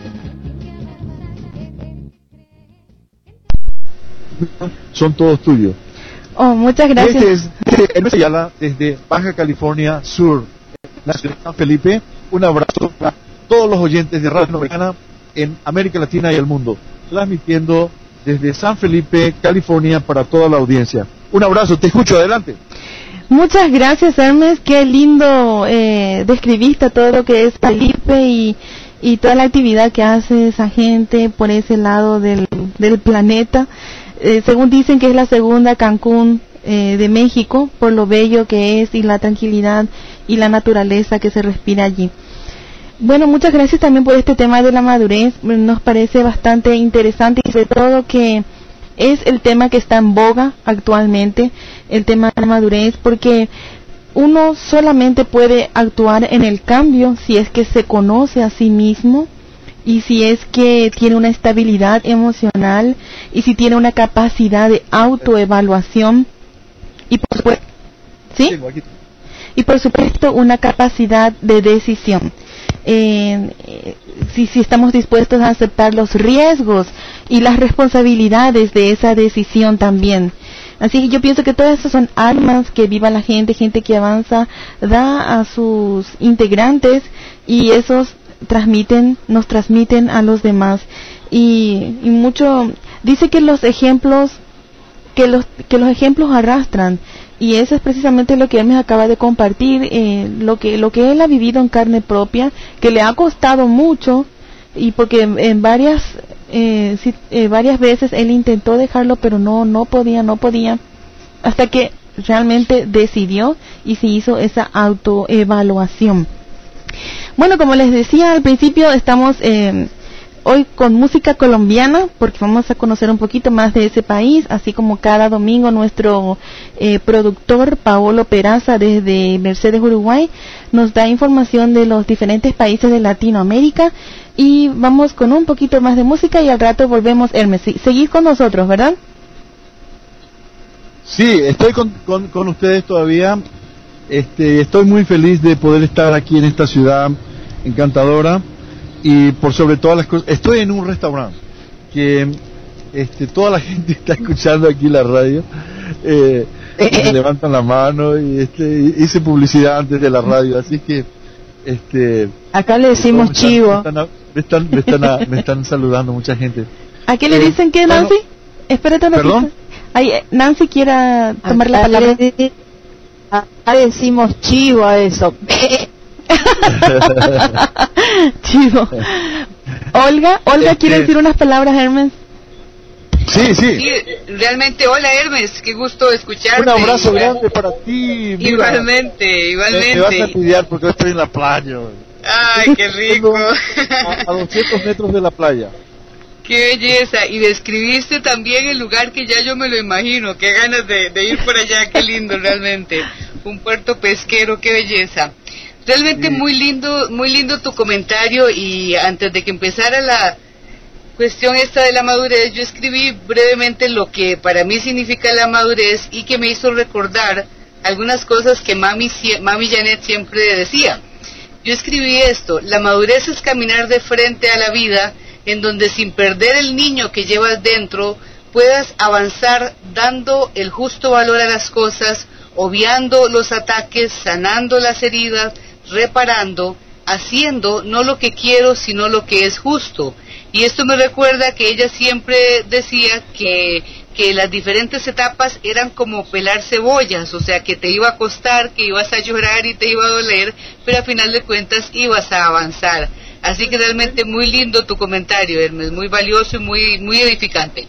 son todos tuyos. Oh, muchas gracias. Este es Hermes Ayala, desde Baja California Sur, la ciudad de San Felipe. Un abrazo para todos los oyentes de Radio Latinoamericana en América Latina y el mundo, transmitiendo desde San Felipe, California, para toda la audiencia. Un abrazo, te escucho, adelante. Muchas gracias, Hermes. Qué lindo eh, describiste todo lo que es Felipe y, y toda la actividad que hace esa gente por ese lado del, del planeta. Eh, según dicen que es la segunda Cancún eh, de México, por lo bello que es y la tranquilidad y la naturaleza que se respira allí. Bueno, muchas gracias también por este tema de la madurez. Nos parece bastante interesante y sobre todo que es el tema que está en boga actualmente, el tema de la madurez, porque uno solamente puede actuar en el cambio si es que se conoce a sí mismo y si es que tiene una estabilidad emocional y si tiene una capacidad de autoevaluación y por supuesto, ¿sí? Y por supuesto una capacidad de decisión. Eh, si, si estamos dispuestos a aceptar los riesgos y las responsabilidades de esa decisión también. Así que yo pienso que todas esas son armas que Viva la Gente, Gente que Avanza, da a sus integrantes, y esos transmiten, nos transmiten a los demás. Y, y mucho, dice que los ejemplos, que los, que los ejemplos arrastran. Y eso es precisamente lo que él me acaba de compartir, eh, lo que lo que él ha vivido en carne propia, que le ha costado mucho, y porque en, en varias eh, si, eh, varias veces él intentó dejarlo, pero no no podía, no podía, hasta que realmente decidió y se hizo esa autoevaluación. Bueno, como les decía al principio, estamos eh, hoy con música colombiana, porque vamos a conocer un poquito más de ese país, así como cada domingo nuestro eh, productor Paolo Peraza desde Mercedes, Uruguay, nos da información de los diferentes países de Latinoamérica. Y vamos con un poquito más de música y al rato volvemos. Hermes, seguís con nosotros, ¿verdad? Sí, estoy con, con, con ustedes todavía. Este, estoy muy feliz de poder estar aquí en esta ciudad encantadora. Y por sobre todas las cosas, estoy en un restaurante que este, toda la gente está escuchando aquí la radio, eh, me levantan la mano y este, hice publicidad antes de la radio, así que este, acá le decimos me están, chivo. me están, me están, me están, a, me están saludando mucha gente. ¿A qué le Eh, dicen que, Nancy? bueno, Espérate una ¿perdón? Ay, eh, Nancy quiera tomar la Acá palabra. le- acá le decimos chivo a eso. Chivo. Olga, Olga Este- quiere decir unas palabras, Hermes. Sí, sí. Sí, realmente, hola Hermes, qué gusto escucharte. Un abrazo grande para ti. mira. Igualmente, Me, me vas a igualmente. pidiar porque yo estoy en la playa. hoy. Ay, qué rico. A, a doscientos metros de la playa. Qué belleza. Y describiste también el lugar que ya yo me lo imagino. Qué ganas de, de ir por allá, qué lindo realmente. Un puerto pesquero, qué belleza. Realmente muy lindo, muy lindo tu comentario. Y antes de que empezara la cuestión esta de la madurez, yo escribí brevemente lo que para mí significa la madurez y que me hizo recordar algunas cosas que mami, mami Janet siempre decía. Yo escribí esto: la madurez es caminar de frente a la vida, en donde sin perder el niño que llevas dentro, puedas avanzar dando el justo valor a las cosas, obviando los ataques, sanando las heridas, reparando, haciendo no lo que quiero, sino lo que es justo. Y esto me recuerda que ella siempre decía que, que las diferentes etapas eran como pelar cebollas, o sea, que te iba a costar, que ibas a llorar y te iba a doler, pero a final de cuentas ibas a avanzar. Así que realmente muy lindo tu comentario, Hermes, muy valioso y muy muy edificante.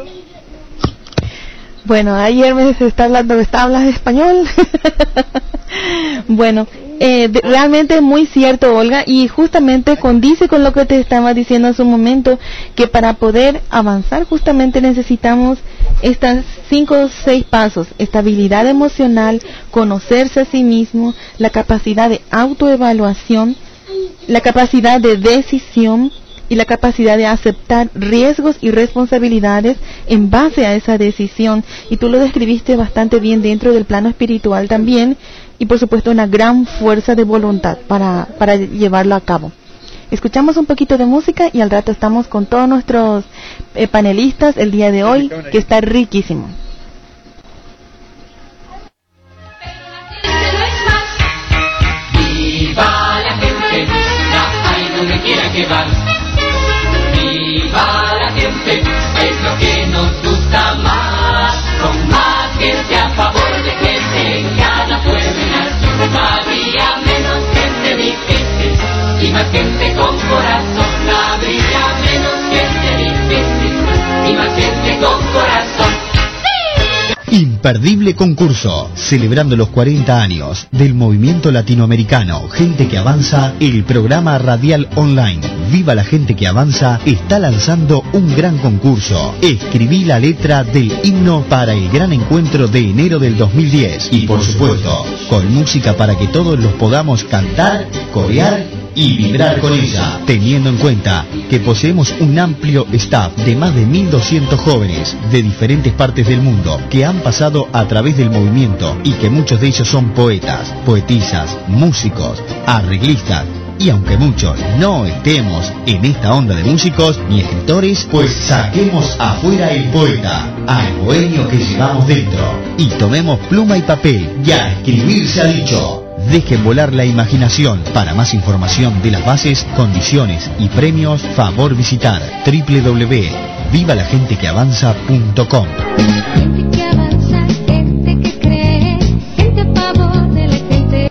Bueno, ahí Hermes está hablando, está hablando español. Bueno, eh, de, realmente muy cierto, Olga, y justamente condice con lo que te estaba diciendo hace un momento, que para poder avanzar justamente necesitamos estas cinco o seis pasos: estabilidad emocional, conocerse a sí mismo, la capacidad de autoevaluación, la capacidad de decisión y la capacidad de aceptar riesgos y responsabilidades en base a esa decisión. Y tú lo describiste bastante bien dentro del plano espiritual también, y por supuesto una gran fuerza de voluntad para, para llevarlo a cabo. Escuchamos un poquito de música y al rato estamos con todos nuestros eh, panelistas el día de hoy, que está riquísimo. Viva la gente, la hay donde quiera que va. Viva la gente, es lo que nos gusta más. Con más gente a favor de gente, cada pueblo y nación. Habría menos gente difícil y más gente con corazón. Habría menos gente difícil y más gente con corazón. Imperdible concurso, celebrando los cuarenta años del movimiento latinoamericano Gente que Avanza. El programa radial online Viva la Gente que Avanza está lanzando un gran concurso. Escribí la letra del himno para el gran encuentro de enero del dos mil diez y por supuesto con música para que todos los podamos cantar, corear y vibrar con ella, teniendo en cuenta que poseemos un amplio staff de más de mil doscientos jóvenes de diferentes partes del mundo que han pasado a través del movimiento y que muchos de ellos son poetas, poetisas, músicos, arreglistas. Y aunque muchos no estemos en esta onda de músicos ni escritores, pues saquemos afuera el poeta, al bohemio que llevamos dentro, y tomemos pluma y papel y a escribir se ha dicho. Dejen volar la imaginación. Para más información de las bases, condiciones y premios, favor visitar doble u doble u doble u punto viva la gente que avanza punto com. Gente que avanza, gente que cree, gente a favor de la gente.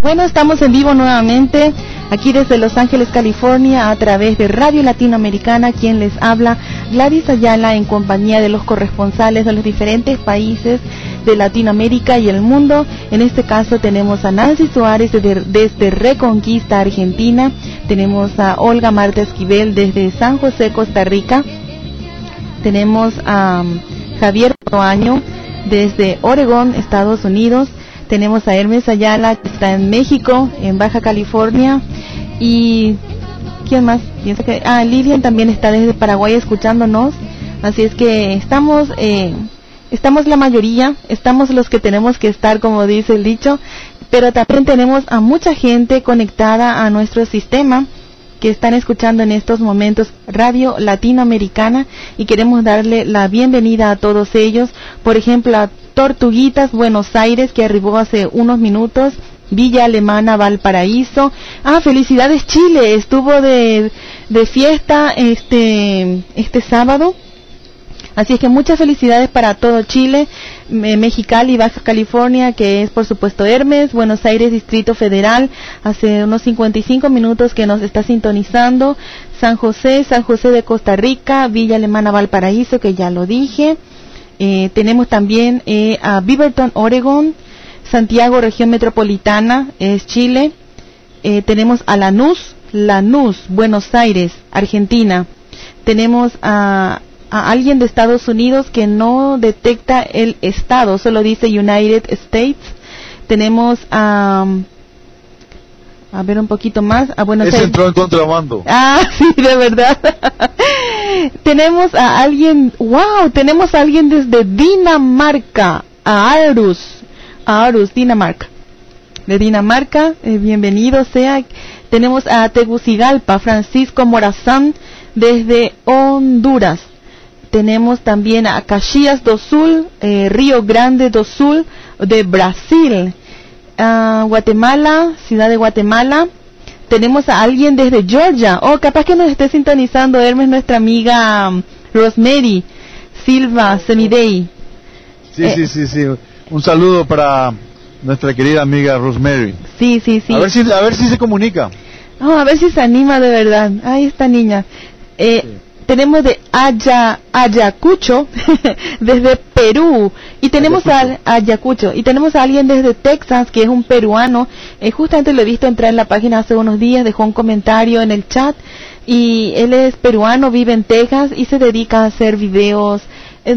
Bueno, estamos en vivo nuevamente, aquí desde Los Ángeles, California, a través de Radio Latinoamericana, quien les habla, Gladys Ayala, en compañía de los corresponsales de los diferentes países de Latinoamérica y el mundo. En este caso tenemos a Nancy Suárez desde, desde Reconquista, Argentina, tenemos a Olga Marta Esquivel desde San José, Costa Rica, tenemos a um, Javier Proaño desde Oregón, Estados Unidos, tenemos a Hermes Ayala, que está en México, en Baja California, y ¿quién más? Pienso que ah, Lilian también está desde Paraguay escuchándonos, así es que estamos, eh, estamos la mayoría, estamos los que tenemos que estar, como dice el dicho, pero también tenemos a mucha gente conectada a nuestro sistema, que están escuchando en estos momentos Radio Latinoamericana, y queremos darle la bienvenida a todos ellos. Por ejemplo, a Tortuguitas, Buenos Aires, que arribó hace unos minutos, Villa Alemana, Valparaíso. Ah, felicidades Chile, estuvo de, de fiesta este, este sábado. Así es que muchas felicidades para todo Chile, Mexicali, Baja California, que es por supuesto Hermes, Buenos Aires, Distrito Federal, hace unos cincuenta y cinco minutos que nos está sintonizando, San José, San José de Costa Rica, Villa Alemana, Valparaíso, que ya lo dije, eh, tenemos también eh, a Beaverton, Oregon, Santiago, región metropolitana, es Chile, eh, tenemos a Lanús, Lanús, Buenos Aires, Argentina, tenemos a... a alguien de Estados Unidos que no detecta el estado, solo dice United States. Tenemos a um, a ver un poquito más, a Buenos Ese Aires. entró en contrabando. Ah, sí, de verdad. Tenemos a alguien, wow, tenemos a alguien desde Dinamarca, a Aarhus, a Aarhus, Dinamarca. De Dinamarca, eh, bienvenido sea. Tenemos a Tegucigalpa, Francisco Morazán, desde Honduras. Tenemos también a Caxias do Sul, eh, Río Grande do Sul, de Brasil, uh, Guatemala, ciudad de Guatemala. Tenemos a alguien desde Georgia, oh, capaz que nos esté sintonizando, Hermes, nuestra amiga um, Rosemary Silva Semidey. Sí, eh, sí, sí, sí, un saludo para nuestra querida amiga Rosemary. Sí, sí, sí. A ver si, a ver si se comunica. Oh, a ver si se anima de verdad. Ay, esta niña. Eh, sí. Tenemos de Aya, Ayacucho, desde Perú, y tenemos Ayacucho. a Ayacucho, y tenemos a alguien desde Texas, que es un peruano, eh, justamente lo he visto entrar en la página hace unos días, dejó un comentario en el chat, y él es peruano, vive en Texas, y se dedica a hacer videos eh,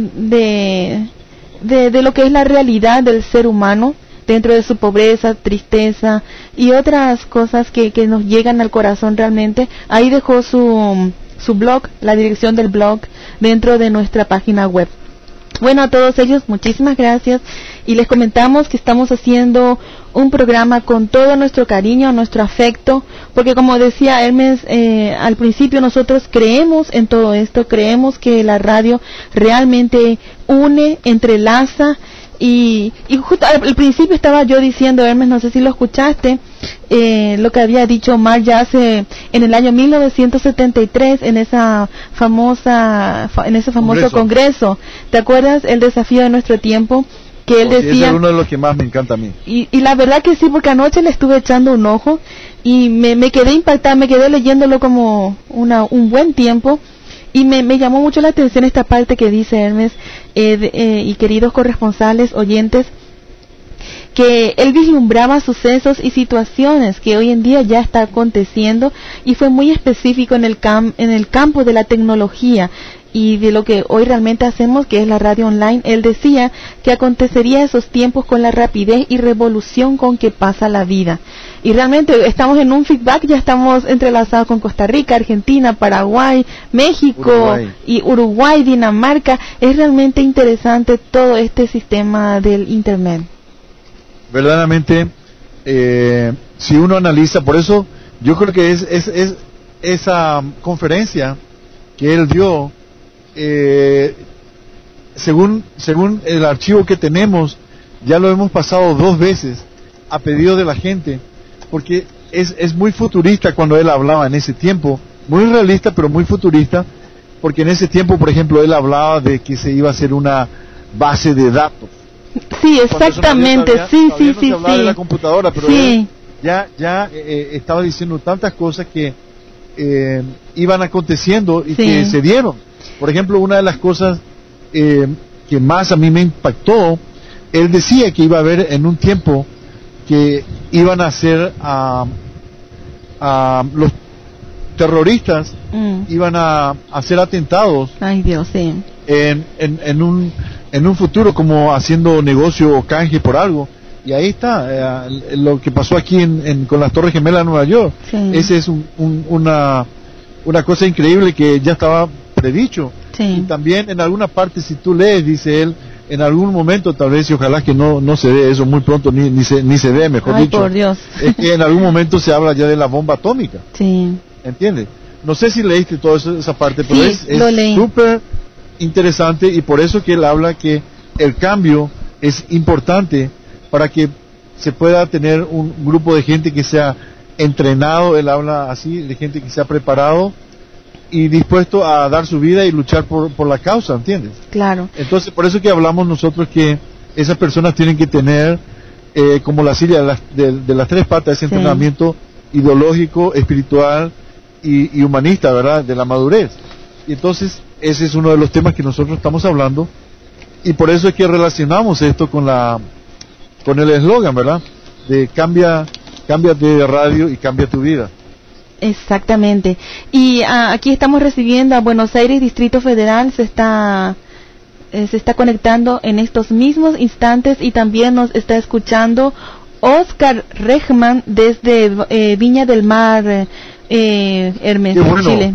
de, de, de lo que es la realidad del ser humano, dentro de su pobreza, tristeza, y otras cosas que, que nos llegan al corazón realmente. Ahí dejó su... su blog, la dirección del blog dentro de nuestra página web. Bueno, a todos ellos muchísimas gracias, y les comentamos que estamos haciendo un programa con todo nuestro cariño, nuestro afecto, porque como decía Hermes eh, al principio, nosotros creemos en todo esto, creemos que la radio realmente une, entrelaza. Y, y justo al, al principio estaba yo diciendo, Hermes, no sé si lo escuchaste, eh, lo que había dicho Omar ya hace, en el año mil novecientos setenta y tres, en esa famosa, fa, en ese famoso congreso. congreso, ¿te acuerdas? El desafío de nuestro tiempo, que él oh, decía... Sí, es uno de los que más me encanta a mí. Y, y la verdad que sí, porque anoche le estuve echando un ojo, y me, me quedé impactada, me quedé leyéndolo como una, un buen tiempo, y me, me llamó mucho la atención esta parte que dice Hermes, eh, de, eh, y queridos corresponsales, oyentes, que él vislumbraba sucesos y situaciones que hoy en día ya está aconteciendo, y fue muy específico en el, cam en el campo de la tecnología y de lo que hoy realmente hacemos, que es la radio online. Él decía que acontecería esos tiempos con la rapidez y revolución con que pasa la vida. Y realmente estamos en un feedback, ya estamos entrelazados con Costa Rica, Argentina, Paraguay, México, Uruguay. y Uruguay, Dinamarca. Es realmente interesante todo este sistema del internet. Verdaderamente, eh, si uno analiza, por eso yo creo que es, es, es esa conferencia que él dio, eh, según, según el archivo que tenemos, ya lo hemos pasado dos veces a pedido de la gente, porque es, es muy futurista cuando él hablaba en ese tiempo, muy realista pero muy futurista, porque en ese tiempo, por ejemplo, él hablaba de que se iba a hacer una base de datos. Sí, exactamente, todavía, sí, todavía sí, no sí, se hablaba sí. de la computadora, pero sí. él, ya ya eh, estaba diciendo tantas cosas que eh, iban aconteciendo y Sí. que se dieron. Por ejemplo, una de las cosas eh, que más a mí me impactó, él decía que iba a haber en un tiempo que iban a hacer a, a los terroristas, Mm. iban a hacer atentados Ay, Dios, sí. en, en, en un en un futuro, como haciendo negocio o canje por algo. Y ahí está eh, lo que pasó aquí en, en- con las Torres Gemelas de Nueva York. Sí. Ese es un- un- una una cosa increíble que ya estaba predicho. Sí. Y también en alguna parte, si tú lees, dice él, en algún momento, tal vez, y ojalá que no no se dé eso muy pronto, ni ni se, ni se ve, mejor Ay, dicho, por Dios. es que en algún momento se habla ya de la bomba atómica. Sí. ¿Entiendes? No sé si leíste toda eso- esa parte, pero Sí, es es lo leí. súper interesante, y por eso que él habla que el cambio es importante para que se pueda tener un grupo de gente que sea entrenado. Él habla así, de gente que sea preparado y dispuesto a dar su vida y luchar por, por la causa, ¿entiendes? Claro. Entonces, por eso que hablamos nosotros que esas personas tienen que tener, eh, como la silla de las, de, de las tres patas, ese Sí. entrenamiento ideológico, espiritual y, y humanista, ¿verdad? De la madurez. Y entonces, ese es uno de los temas que nosotros estamos hablando, y por eso es que relacionamos esto con la con el eslogan, ¿verdad? De cambia, cámbiate de radio y cambia tu vida. Exactamente. Y ah, aquí estamos recibiendo a Buenos Aires, Distrito Federal, se está eh, se está conectando en estos mismos instantes, y también nos está escuchando Oscar Regman desde eh, Viña del Mar, eh, eh, Hermes, Qué bueno. Chile.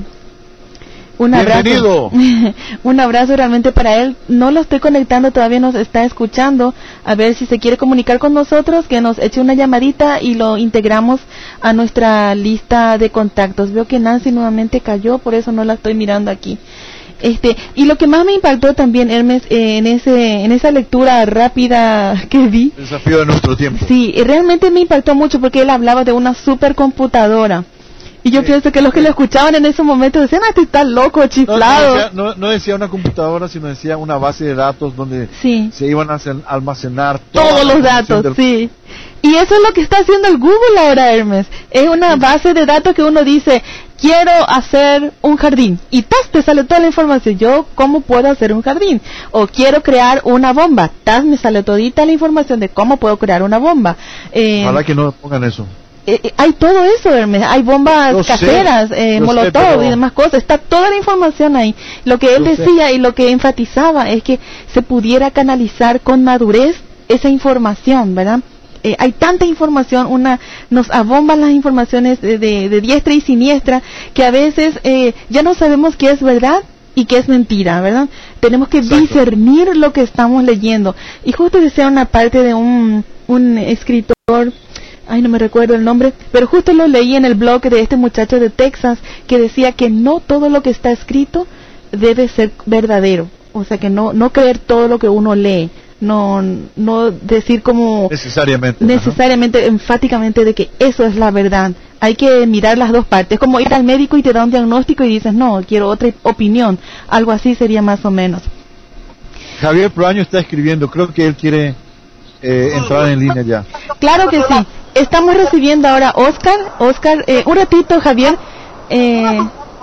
Un abrazo. Bienvenido. Un abrazo realmente para él. No lo estoy conectando, todavía nos está escuchando. A ver si se quiere comunicar con nosotros, que nos eche una llamadita y lo integramos a nuestra lista de contactos. Veo que Nancy nuevamente cayó, por eso no la estoy mirando aquí. Este, y lo que más me impactó también, Hermes, eh, en ese en esa lectura rápida que vi, Desafío de nuestro tiempo. sí, y realmente me impactó mucho porque él hablaba de una supercomputadora. Y yo Sí. pienso que los que lo escuchaban en ese momento decían, ah, este está loco, No, no chiflado. decía, no- no decía una computadora, sino decía una base de datos donde Sí. se iban a hacer- almacenar toda Todos la los información datos, del- sí. Y eso es lo que está haciendo el Google ahora, Hermes. Es una base de datos que uno dice, quiero hacer un jardín. Y ¡tas! Te sale toda la información. Yo, ¿cómo puedo hacer un jardín? O quiero crear una bomba. ¡Tas! Me sale todita la información de cómo puedo crear una bomba. Eh, Ojalá que no pongan eso. eh, eh, hay todo eso, Hermes. Hay bombas Yo sé, caseras, eh, yo sé, molotov pero- y demás cosas. Está toda la información ahí. Lo que él Yo sé. decía y lo que enfatizaba es que se pudiera canalizar con madurez esa información, ¿verdad? Eh, hay tanta información, una nos abomban las informaciones de, de, de diestra y siniestra, que a veces eh, ya no sabemos qué es verdad y qué es mentira, ¿verdad? Tenemos que Exacto. discernir lo que estamos leyendo. Y justo decía una parte de un, un escritor, ay, no me recuerdo el nombre, pero justo lo leí en el blog de este muchacho de Texas, que decía que no todo lo que está escrito debe ser verdadero. O sea, que no no creer todo lo que uno lee, no no decir como Necesariamente. necesariamente, enfáticamente, de que eso es la verdad. Hay que mirar las dos partes, como ir al médico y te da un diagnóstico y dices, no, quiero otra opinión. Algo así sería más o menos. Ajá. Javier Proaño está escribiendo, creo que él quiere eh, entrar en línea ya. Claro que sí. Estamos recibiendo ahora a Oscar. Oscar, eh, un ratito, Javier. Eh,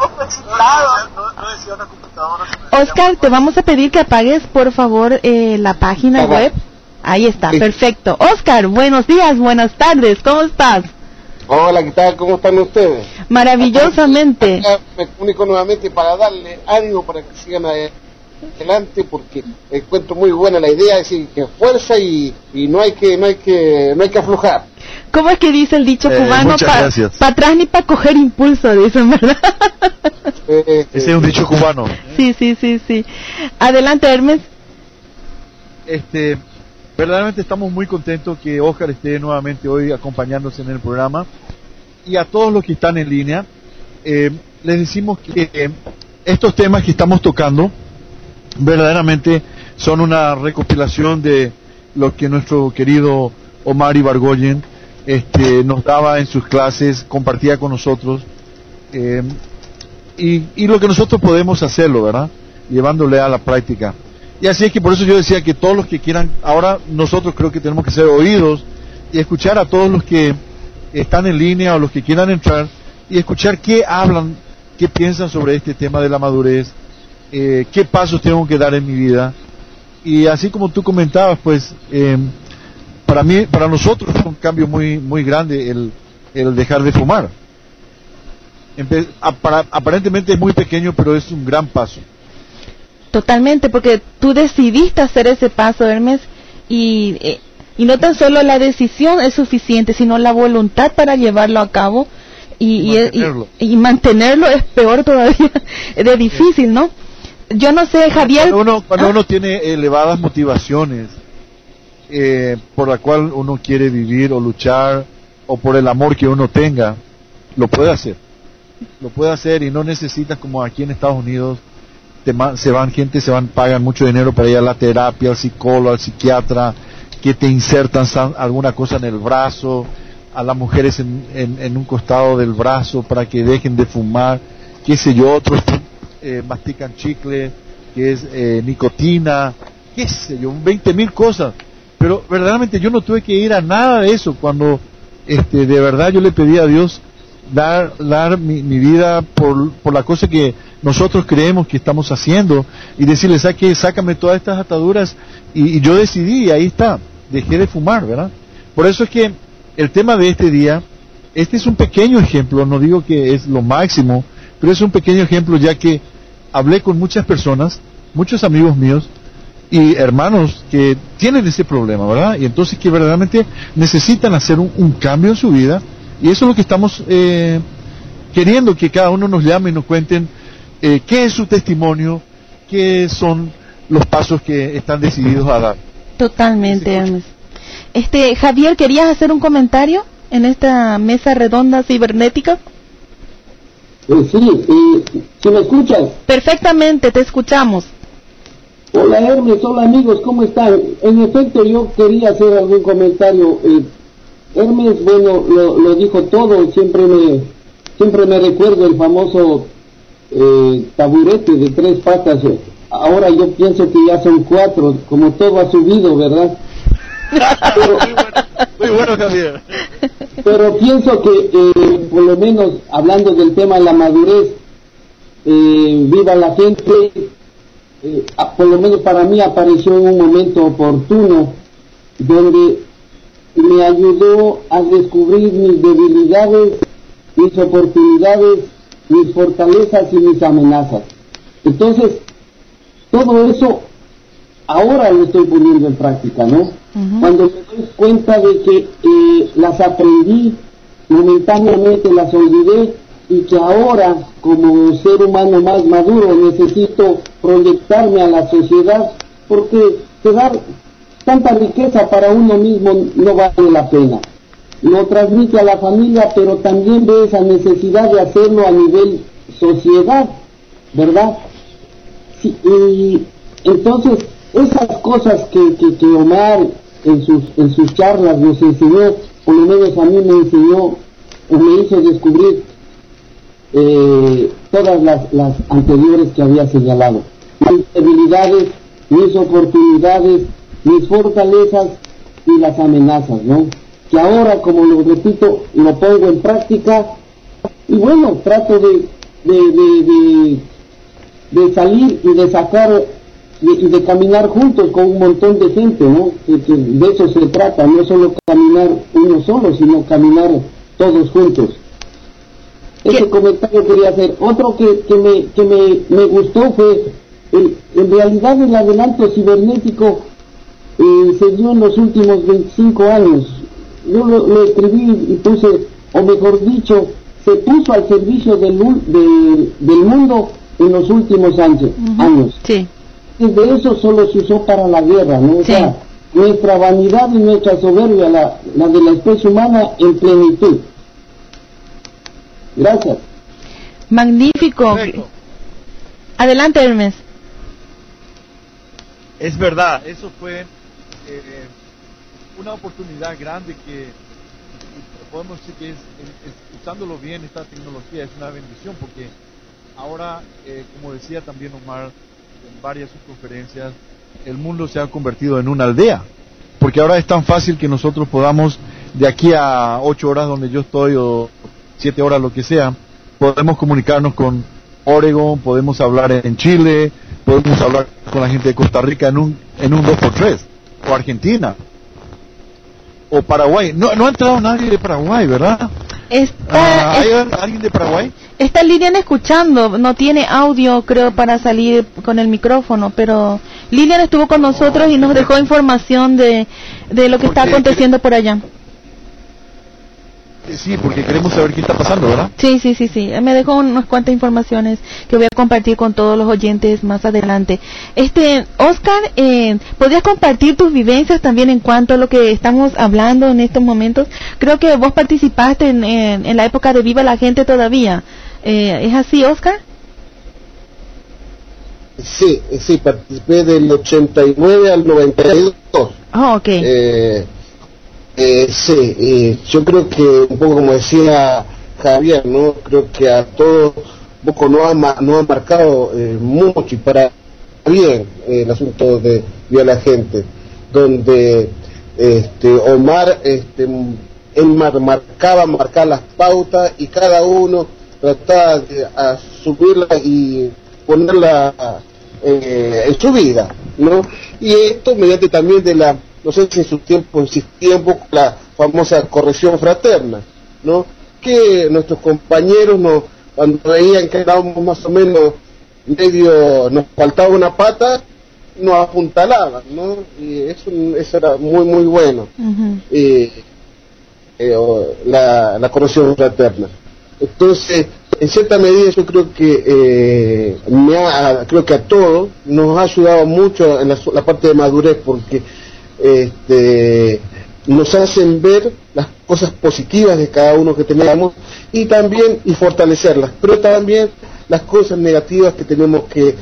Oscar, te vamos a pedir que apagues, por favor, eh, la página Ajá. web. Ahí está, Sí. perfecto. Oscar, buenos días, buenas tardes, ¿cómo estás? Hola, ¿qué tal? ¿Cómo están ustedes? Maravillosamente. Acá me comunico nuevamente para darle ánimo para que sigan adelante, porque encuentro muy buena la idea, es decir, que fuerza y, y no hay que no hay que no hay que aflojar. ¿Cómo es que dice el dicho Eh, cubano? muchas Para gracias. atrás ni para coger impulso, dicen, ¿verdad? Eh, Ese es un dicho cubano. Sí, sí, sí, sí. Adelante, Hermes. Este, verdaderamente estamos muy contentos que Oscar esté nuevamente hoy acompañándonos en el programa, y a todos los que están en línea eh, les decimos que eh, estos temas que estamos tocando verdaderamente son una recopilación de lo que nuestro querido Omar Ibargoyen este, nos daba en sus clases, compartía con nosotros, eh, y, y lo que nosotros podemos hacerlo, ¿verdad? Llevándole a la práctica. Y así es que por eso yo decía que todos los que quieran, ahora nosotros creo que tenemos que ser oídos y escuchar a todos los que están en línea o los que quieran entrar y escuchar qué hablan, qué piensan sobre este tema de la madurez, eh, qué pasos tengo que dar en mi vida. Y así como tú comentabas, pues eh, para mí, para nosotros fue un cambio muy muy grande el, el dejar de fumar. Empe- para, aparentemente es muy pequeño, pero es un gran paso. Totalmente, porque tú decidiste hacer ese paso, Hermes, y, eh, y no tan solo la decisión es suficiente, sino la voluntad para llevarlo a cabo, y, y, mantenerlo. y, y mantenerlo es peor todavía, de difícil, ¿no? Yo no sé, Javier... Cuando uno, cuando ¿Ah? uno tiene elevadas motivaciones, eh, por la cual uno quiere vivir o luchar, o por el amor que uno tenga, lo puede hacer. Lo puede hacer y no necesitas, como aquí en Estados Unidos, te ma- se van gente, se van, pagan mucho dinero para ir a la terapia, al psicólogo, al psiquiatra, que te insertan san- alguna cosa en el brazo, a las mujeres en, en, en un costado del brazo para que dejen de fumar, qué sé yo, otros eh, mastican chicle, que es eh, nicotina, qué sé yo, veinte mil cosas. Pero verdaderamente yo no tuve que ir a nada de eso cuando este, de verdad yo le pedí a Dios dar, dar mi, mi vida por, por la cosa que nosotros creemos que estamos haciendo y decirle, saque, sácame todas estas ataduras y, y yo decidí y ahí está, dejé de fumar, ¿verdad? Por eso es que el tema de este día, este es un pequeño ejemplo, no digo que es lo máximo, pero es un pequeño ejemplo ya que hablé con muchas personas, muchos amigos míos y hermanos que tienen ese problema, ¿verdad? Y entonces que verdaderamente necesitan hacer un, un cambio en su vida y eso es lo que estamos eh, queriendo que cada uno nos llame y nos cuenten eh, qué es su testimonio, qué son los pasos que están decididos a dar. Totalmente, Hermes. Este, Javier, ¿querías hacer un comentario en esta mesa redonda cibernética? Eh, sí, eh, ¿sí me escuchas? Perfectamente, te escuchamos. Hola Hermes, hola amigos, ¿cómo están? En efecto, yo quería hacer algún comentario. Eh, Hermes, bueno, lo, lo dijo todo, siempre me siempre me recuerdo el famoso eh, taburete de tres patas. Ahora yo pienso que ya son cuatro, como todo ha subido, ¿verdad? Pero, muy, bueno, muy bueno, Javier. Pero pienso que, eh, por lo menos, hablando del tema de la madurez, eh, viva la gente, eh, por lo menos para mí apareció en un momento oportuno, donde me ayudó a descubrir mis debilidades, mis oportunidades, mis fortalezas y mis amenazas. Entonces, todo eso ahora lo estoy poniendo en práctica, ¿no? Uh-huh. Cuando me doy cuenta de que eh, las aprendí, momentáneamente las olvidé, y que ahora, como ser humano más maduro, necesito proyectarme a la sociedad, porque dar tanta riqueza para uno mismo no vale la pena. Lo transmite a la familia, pero también ve esa necesidad de hacerlo a nivel sociedad, ¿verdad? Sí, y entonces, esas cosas que, que, que Omar en sus, en sus charlas nos enseñó, por lo menos a mí me enseñó, o me hizo descubrir eh, todas las, las anteriores que había señalado. Mis debilidades, mis oportunidades, mis fortalezas y las amenazas, ¿no? Que ahora, como lo repito, lo pongo en práctica y bueno, trato de, de, de, de, de salir y de sacar y de caminar juntos con un montón de gente, ¿no? Que, que de eso se trata, no solo caminar uno solo, sino caminar todos juntos. Ese ¿Qué? comentario quería hacer. Otro que, que, me, que me, me gustó fue, el, en realidad el adelanto cibernético eh, se dio en los últimos veinticinco años. Yo lo, lo escribí y puse, o mejor dicho, se puso al servicio del, de, del mundo en los últimos años. Uh-huh. años. Sí. De eso solo se usó para la guerra, ¿no? O sí. sea, nuestra vanidad y nuestra soberbia, la, la de la especie humana en plenitud. Gracias. Magnífico. Perfecto. Adelante, Hermes. Es verdad, eso fue eh, una oportunidad grande que podemos decir que es, es, es, usándolo bien esta tecnología es una bendición porque ahora, eh, como decía también Omar en varias conferencias, el mundo se ha convertido en una aldea, porque ahora es tan fácil que nosotros podamos de aquí a ocho horas donde yo estoy, o siete horas, lo que sea, podemos comunicarnos con Oregon, podemos hablar en Chile, podemos hablar con la gente de Costa Rica en un en un dos por tres, o Argentina, o Paraguay. No, no ha entrado nadie de Paraguay, ¿verdad? Está, Ah, ¿hay es- alguien de Paraguay? está Lilian escuchando, no tiene audio creo para salir con el micrófono, pero Lilian estuvo con nosotros y nos dejó información de, de lo que está Porque- aconteciendo por allá. Eh, Sí, porque queremos saber qué está pasando, ¿verdad? Sí, sí, sí, sí. Me dejó unas cuantas informaciones que voy a compartir con todos los oyentes más adelante. Este, Oscar, eh, ¿podrías compartir tus vivencias también en cuanto a lo que estamos hablando en estos momentos? Creo que vos participaste en, en, en la época de Viva la Gente todavía. Eh, ¿Es así, Oscar? Sí, sí, participé del ochenta y nueve al noventa y dos. Ah, ok. Eh, eh, sí, eh, yo creo que un poco como decía Javier, ¿no? Creo que a todos un poco nos ha, ma- nos ha marcado eh, mucho y para bien eh, el asunto de Viva la Gente, donde este, Omar, este, él mar- marcaba, marcaba las pautas y cada uno trataba de asumirla y ponerla eh, en su vida, ¿no? Y esto mediante también de la, no sé si en su tiempo existía un poco la famosa corrección fraterna, ¿no? Que nuestros compañeros nos, cuando veían que estábamos más o menos medio, nos faltaba una pata, nos apuntalaban, ¿no? Y eso, eso era muy muy bueno. Ujú. eh, eh, o la, la corrección fraterna. Entonces, en cierta medida yo creo que eh, me ha, creo que a todos nos ha ayudado mucho en la, la parte de madurez, porque este, nos hacen ver las cosas positivas de cada uno que tenemos y también y fortalecerlas, pero también las cosas negativas que tenemos que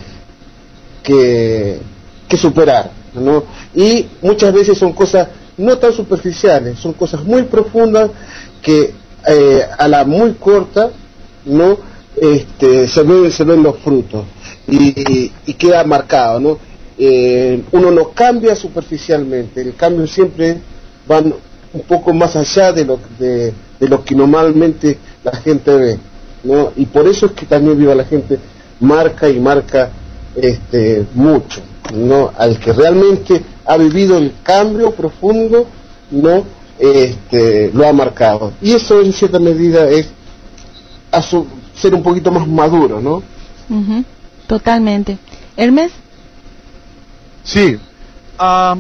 que, que superar, ¿no? Y muchas veces son cosas no tan superficiales, son cosas muy profundas que eh, a la muy corta, ¿no? Este, se ven, se ven los frutos y, y, y queda marcado, ¿no? Eh, uno no cambia superficialmente, el cambio siempre va un poco más allá de lo, de, de lo que normalmente la gente ve, ¿no? Y por eso es que también Viva la Gente marca y marca este, mucho, ¿no? Al que realmente ha vivido el cambio profundo, ¿no? Este, lo ha marcado. Y eso en cierta medida es a su, ser un poquito más maduro, ¿no? Ujú. Totalmente. Hermes. Sí. Ah,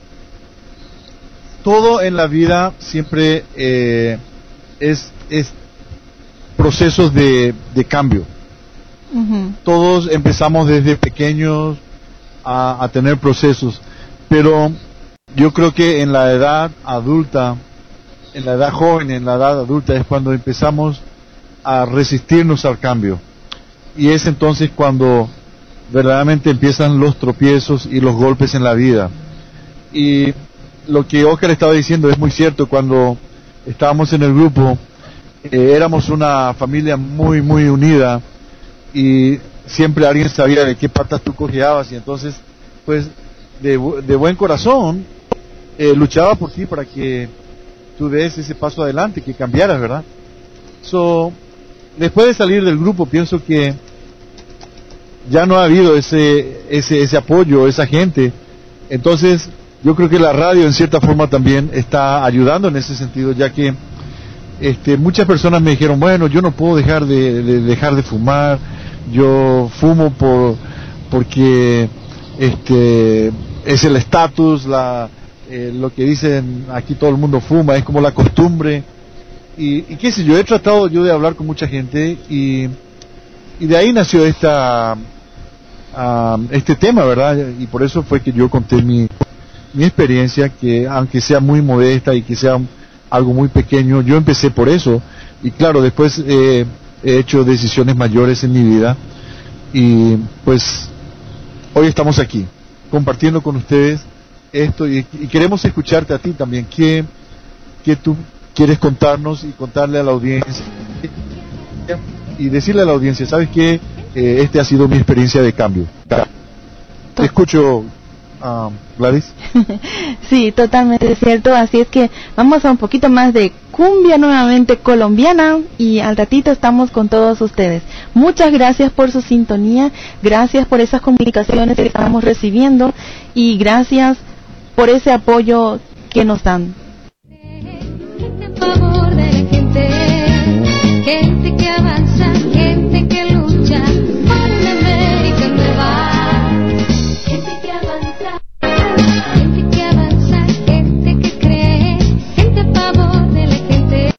todo en la vida siempre eh, es, es procesos de, de cambio. Ujú. Todos empezamos desde pequeños a, a tener procesos, pero yo creo que en la edad adulta, en la edad joven, en la edad adulta es cuando empezamos a resistirnos al cambio, y es entonces cuando verdaderamente empiezan los tropiezos y los golpes en la vida. Y lo que Oscar estaba diciendo es muy cierto. Cuando estábamos en el grupo, eh, éramos una familia muy muy unida, y siempre alguien sabía de qué patas tú cojeabas, y entonces pues de, bu- de buen corazón eh, luchaba por ti para que tú des ese paso adelante, que cambiaras, ¿verdad? So, después de salir del grupo, pienso que ya no ha habido ese ese ese apoyo, esa gente. Entonces yo creo que la radio en cierta forma también está ayudando en ese sentido, ya que este, muchas personas me dijeron, bueno, yo no puedo dejar de, de dejar de fumar, yo fumo por porque este es el estatus, la eh, lo que dicen aquí, todo el mundo fuma, es como la costumbre, y, y qué sé yo. He tratado yo de hablar con mucha gente, y y de ahí nació esta ah, este tema, ¿verdad? Y por eso fue que yo conté mi mi experiencia, que aunque sea muy modesta y que sea un- algo muy pequeño, yo empecé por eso, y claro, después eh, he hecho decisiones mayores en mi vida, y pues hoy estamos aquí compartiendo con ustedes esto, y, y queremos escucharte a ti también. ¿Qué, qué tú quieres contarnos y contarle a la audiencia? Y decirle a la audiencia, ¿sabes qué? Eh, este ha sido mi experiencia de cambio. Te escucho, uh, Gladys. Sí, totalmente cierto. Así es que vamos a un poquito más de cumbia nuevamente colombiana y al ratito estamos con todos ustedes. Muchas gracias por su sintonía, gracias por esas comunicaciones que estamos recibiendo y gracias por ese apoyo que nos dan. A favor de la gente, gente que avanza, gente que lucha por una América nueva, gente que avanza, gente que avanza, gente que cree, gente a favor de la gente.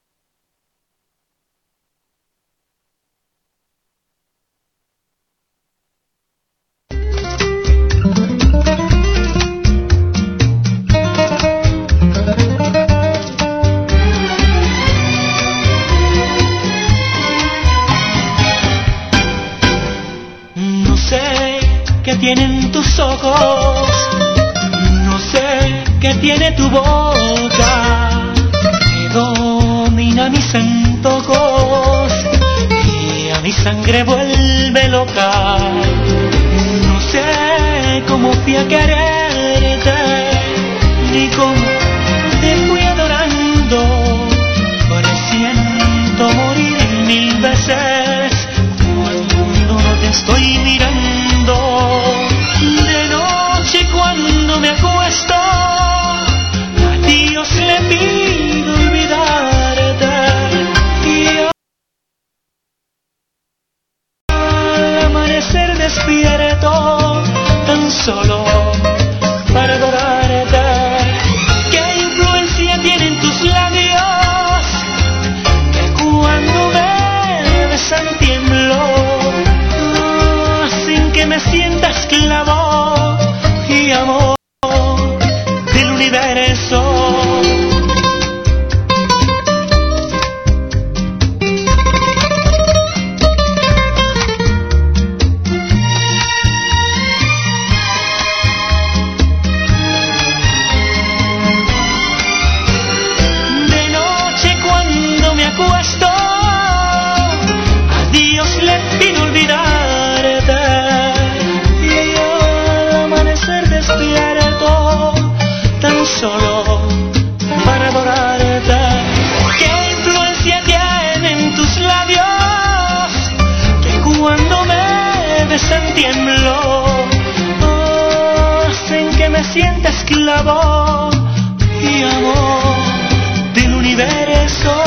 ¿Qué tienen tus ojos? No sé qué tiene tu boca, que domina mis antojos y a mi sangre vuelve loca. No sé cómo fui a quererte, ni cómo te fui adorando, presiento morir mil veces cuando no te estoy mirando. De noche cuando me acuesto, a Dios le pido olvidarte y al amanecer despierto tan solo para adorarte. ¿Qué influencia tienen tus labios que cuando me besan tiemblo? Que me sienta esclavo y amor del universo. De noche cuando me acuesto, a Dios le pido olvidarte. Tan solo para adorarte. ¿Qué influencia tienen tus labios que cuando me besan tiemblo? Hacen que me sienta esclavo y amor del universo.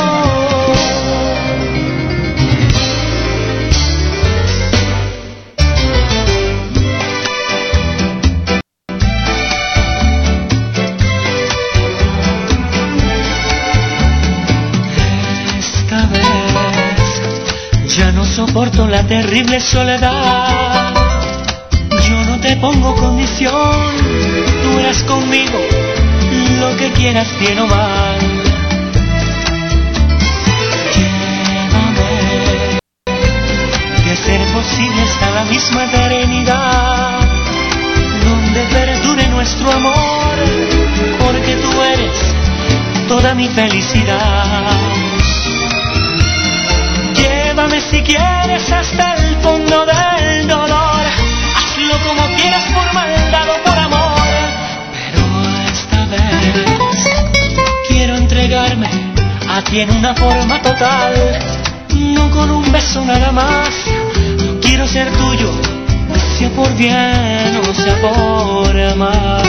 Soporto la terrible soledad. Yo no te pongo condición, tú eres conmigo lo que quieras, bien o mal. Llévame, que ser posible hasta la misma eternidad, donde perdure nuestro amor, porque tú eres toda mi felicidad. Llévame si quieres hasta el fondo del dolor, hazlo como quieras, por maldad o por amor, pero esta vez quiero entregarme a ti en una forma total, no con un beso nada más. Quiero ser tuyo, sea por bien o sea por mal.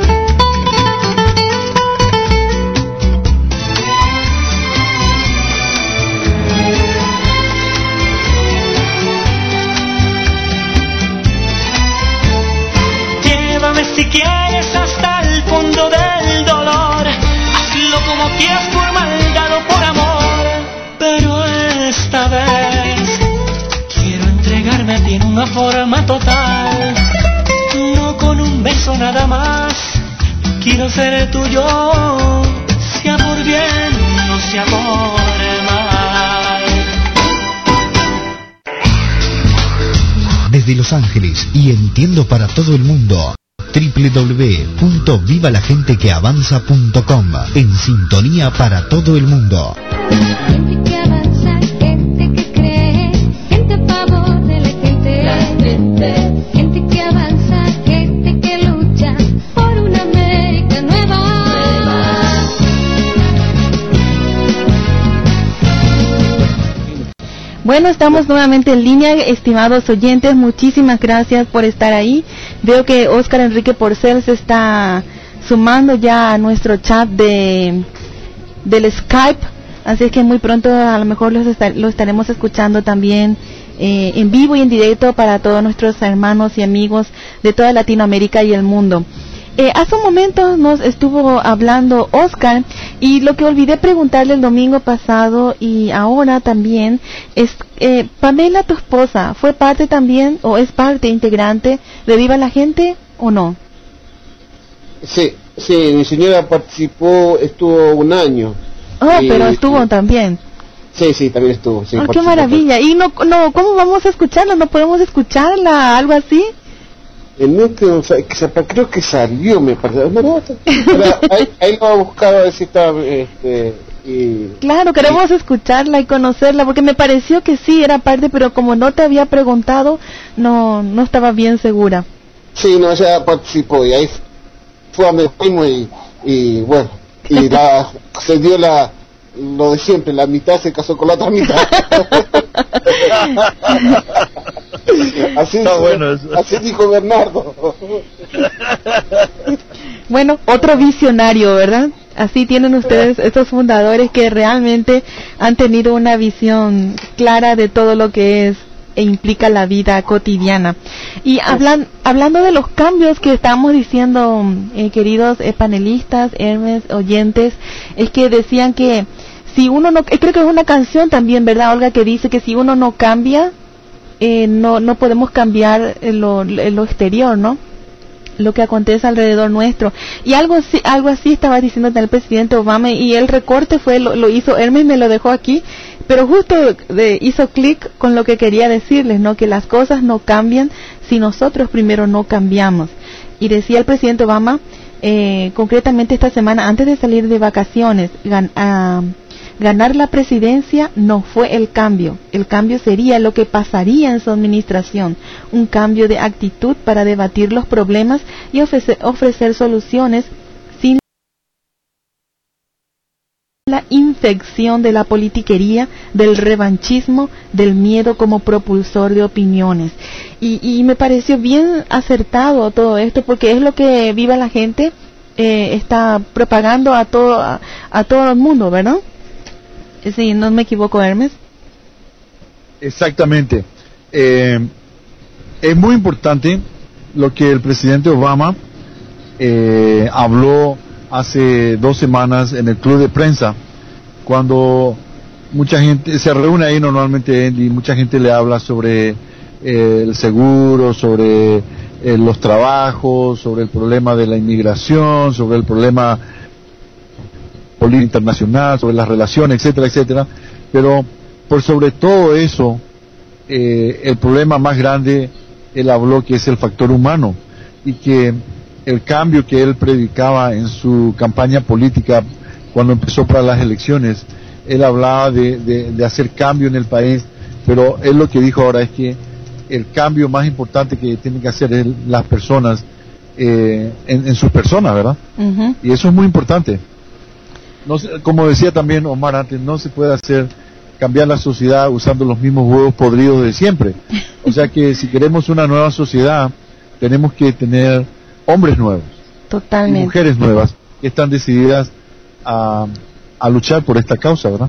Si quieres hasta el fondo del dolor, hazlo como quieras, por maldad o por amor, pero esta vez quiero entregarme a ti en una forma total, no con un beso nada más. Quiero ser tuyo, sea por bien o sea por mal. Desde Los Ángeles y emitiendo para todo el mundo, doble u doble u doble u punto viva la gente que avanza punto com, en sintonía para todo el mundo. Gente que avanza, gente que cree, gente a favor de la gente, la gente, gente que avanza, gente que lucha Bueno, estamos nuevamente en línea, estimados oyentes, muchísimas gracias por estar ahí. Veo que Oscar Enrique Porcel se está sumando ya a nuestro chat de del Skype, así es que muy pronto a lo mejor los estar, lo estaremos escuchando también eh, en vivo y en directo para todos nuestros hermanos y amigos de toda Latinoamérica y el mundo. Eh, hace un momento nos estuvo hablando Oscar, y lo que olvidé preguntarle el domingo pasado y ahora también es, eh, Pamela, tu esposa, ¿fue parte también o es parte integrante de Viva la Gente o no? Sí, sí, mi señora participó, estuvo un año. Oh, y, pero estuvo y, también. Sí, sí, también estuvo. Sí, oh, qué maravilla. Y no, no, ¿cómo vamos a escucharla? ¿No podemos escucharla? ¿Algo así? En este, o sea, creo que salió, me parece. No, no, ahí, ahí lo va a buscar a ver si está. Este, y, claro, queremos y, escucharla y conocerla, porque me pareció que sí era parte, pero como no te había preguntado, no no estaba bien segura. Sí, no, ella participó y ahí fue a mi primo y, y bueno, y la, se dio la lo de siempre, la mitad se casó con la otra mitad. Así, está bueno eso. Así dijo Bernardo. Bueno, otro visionario, ¿verdad? Así tienen ustedes, estos fundadores que realmente han tenido una visión clara de todo lo que es e implica la vida cotidiana. Y hablan, hablando de los cambios que estamos diciendo, eh, queridos eh, panelistas, Hermes, oyentes, es que decían que si uno no, eh, creo que es una canción también, ¿verdad, Olga? Que dice que si uno no cambia, eh, no no podemos cambiar lo, lo exterior, ¿no? Lo que acontece alrededor nuestro. Y algo así, algo así estaba diciendo el presidente Obama, y el recorte fue, lo, lo hizo, Hermes me lo dejó aquí, pero justo de, hizo clic con lo que quería decirles, ¿no? Que las cosas no cambian si nosotros primero no cambiamos. Y decía el presidente Obama, eh, concretamente esta semana, antes de salir de vacaciones, gan, uh, ganar la presidencia no fue el cambio. El cambio sería lo que pasaría en su administración, un cambio de actitud para debatir los problemas y ofrecer, ofrecer soluciones sin la infección de la politiquería, del revanchismo, del miedo como propulsor de opiniones. Y, y me pareció bien acertado todo esto, porque es lo que Viva la Gente eh, está propagando a todo, a, a todo el mundo, ¿verdad? Sí, no me equivoco, Hermes. Exactamente. Eh, es muy importante lo que el presidente Obama eh, habló hace dos semanas en el club de prensa, cuando mucha gente se reúne ahí normalmente y mucha gente le habla sobre eh, el seguro, sobre eh, los trabajos, sobre el problema de la inmigración, sobre el problema política internacional, sobre las relaciones, etcétera, etcétera. Pero por sobre todo eso, eh, el problema más grande, él habló que es el factor humano, y que el cambio que él predicaba en su campaña política cuando empezó para las elecciones, él hablaba de, de, de hacer cambio en el país, pero él lo que dijo ahora es que el cambio más importante que tienen que hacer es las personas, eh, en, en sus personas, ¿verdad? Uh-huh. Y eso es muy importante. No, como decía también Omar antes, no se puede hacer cambiar la sociedad usando los mismos huevos podridos de siempre. O sea que si queremos una nueva sociedad, tenemos que tener hombres nuevos. Totalmente. Y mujeres nuevas que están decididas a, a luchar por esta causa, ¿verdad?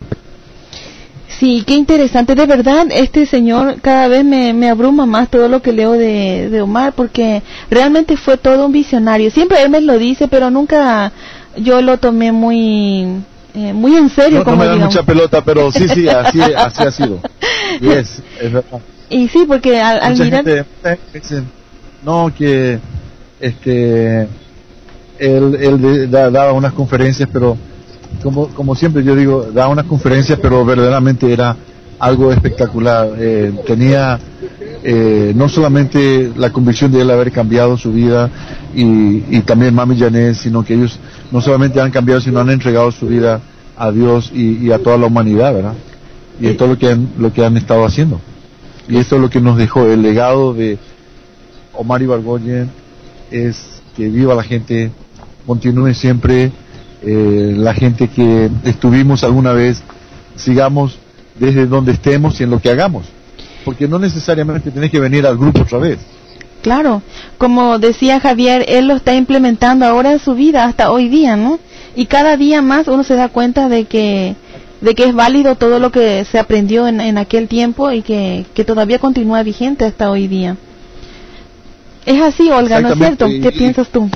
Sí, qué interesante. De verdad, este señor cada vez me, me abruma más todo lo que leo de, de Omar, porque realmente fue todo un visionario. Siempre él me lo dice, pero nunca yo lo tomé muy eh, muy en serio. No, como no me da digamos. mucha pelota, pero sí, sí, así, así ha sido. Y es, es verdad. Y sí, porque al, al Mucha mirar... gente dice, no, que este él, él de, da, daba unas conferencias, pero como como siempre yo digo, daba unas conferencias, pero verdaderamente era algo espectacular. Eh, tenía eh, no solamente la convicción de él haber cambiado su vida, y, y también Mami Janet, sino que ellos no solamente han cambiado, sino han entregado su vida a Dios y, y a toda la humanidad, ¿verdad? Y es todo lo que han, lo que han estado haciendo. Y esto es lo que nos dejó el legado de Omar Ibargüen, es que viva la gente, continúe siempre, eh, la gente que estuvimos alguna vez, sigamos desde donde estemos y en lo que hagamos, porque no necesariamente tenés que venir al grupo otra vez. Claro, como decía Javier, él lo está implementando ahora en su vida hasta hoy día, ¿no? Y cada día más uno se da cuenta de que de que es válido todo lo que se aprendió en, en aquel tiempo y que, que todavía continúa vigente hasta hoy día. Es así, Olga, ¿no es cierto? ¿Qué piensas tú?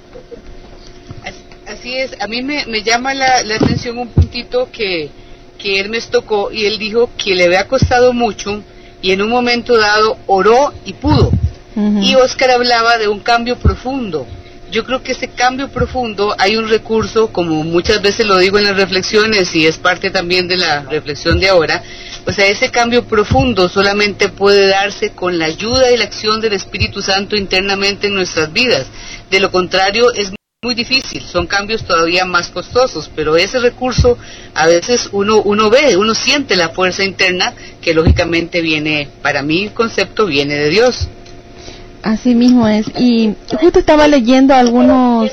Así es, a mí me, me llama la, la atención un puntito que, que Hermes tocó, y él dijo que le había costado mucho y en un momento dado oró y pudo. Uh-huh. Y Oscar hablaba de un cambio profundo. Yo creo que ese cambio profundo, hay un recurso, como muchas veces lo digo en las reflexiones y es parte también de la reflexión de ahora, o sea, ese cambio profundo solamente puede darse con la ayuda y la acción del Espíritu Santo internamente en nuestras vidas. De lo contrario, es muy difícil, son cambios todavía más costosos, pero ese recurso a veces uno uno ve, uno siente la fuerza interna que lógicamente viene, para mi concepto, viene de Dios. Así mismo es, y justo estaba leyendo algunos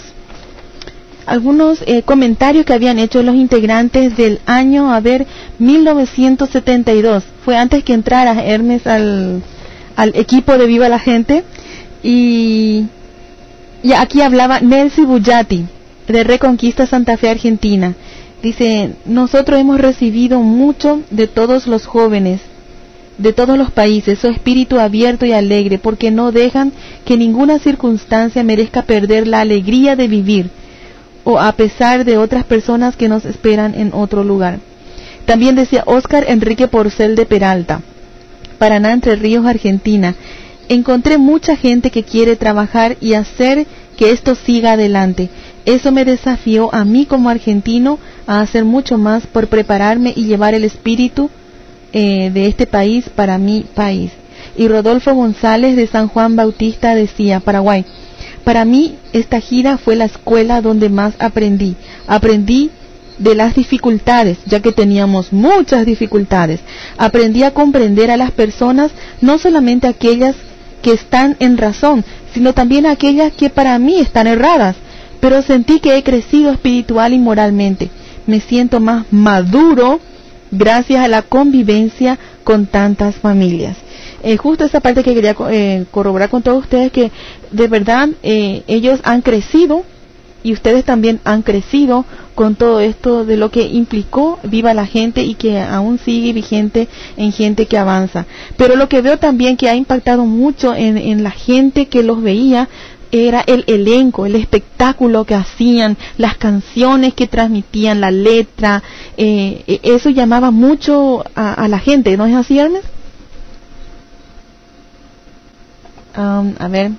algunos eh, comentarios que habían hecho los integrantes del año, a ver, mil novecientos setenta y dos, fue antes que entrara Hermes al, al equipo de Viva la Gente, y, y aquí hablaba Nelson Bullati, de Reconquista Santa Fe, Argentina. Dice, nosotros hemos recibido mucho de todos los jóvenes, de todos los países, su espíritu abierto y alegre, porque no dejan que ninguna circunstancia merezca perder la alegría de vivir, o a pesar de otras personas que nos esperan en otro lugar. También decía Oscar Enrique Porcel de Peralta, Paraná, Entre Ríos, Argentina. Encontré mucha gente que quiere trabajar y hacer que esto siga adelante. Eso me desafió a mí como argentino a hacer mucho más por prepararme y llevar el espíritu Eh, de este país para mi país. Y Rodolfo González de San Juan Bautista decía, Paraguay, para mí esta gira fue la escuela donde más aprendí. Aprendí de las dificultades, ya que teníamos muchas dificultades. Aprendí a comprender a las personas, no solamente aquellas que están en razón, sino también aquellas que para mí están erradas. Pero sentí que he crecido espiritual y moralmente. Me siento más maduro gracias a la convivencia con tantas familias. Eh, justo esa parte que quería eh, corroborar con todos ustedes, que de verdad eh, ellos han crecido y ustedes también han crecido con todo esto de lo que implicó Viva la Gente y que aún sigue vigente en Gente que Avanza. Pero lo que veo también que ha impactado mucho en, en la gente que los veía era el elenco, el espectáculo que hacían, las canciones que transmitían, la letra, eh, eso llamaba mucho a, a la gente, ¿no es así, Hermes? Um, a ver.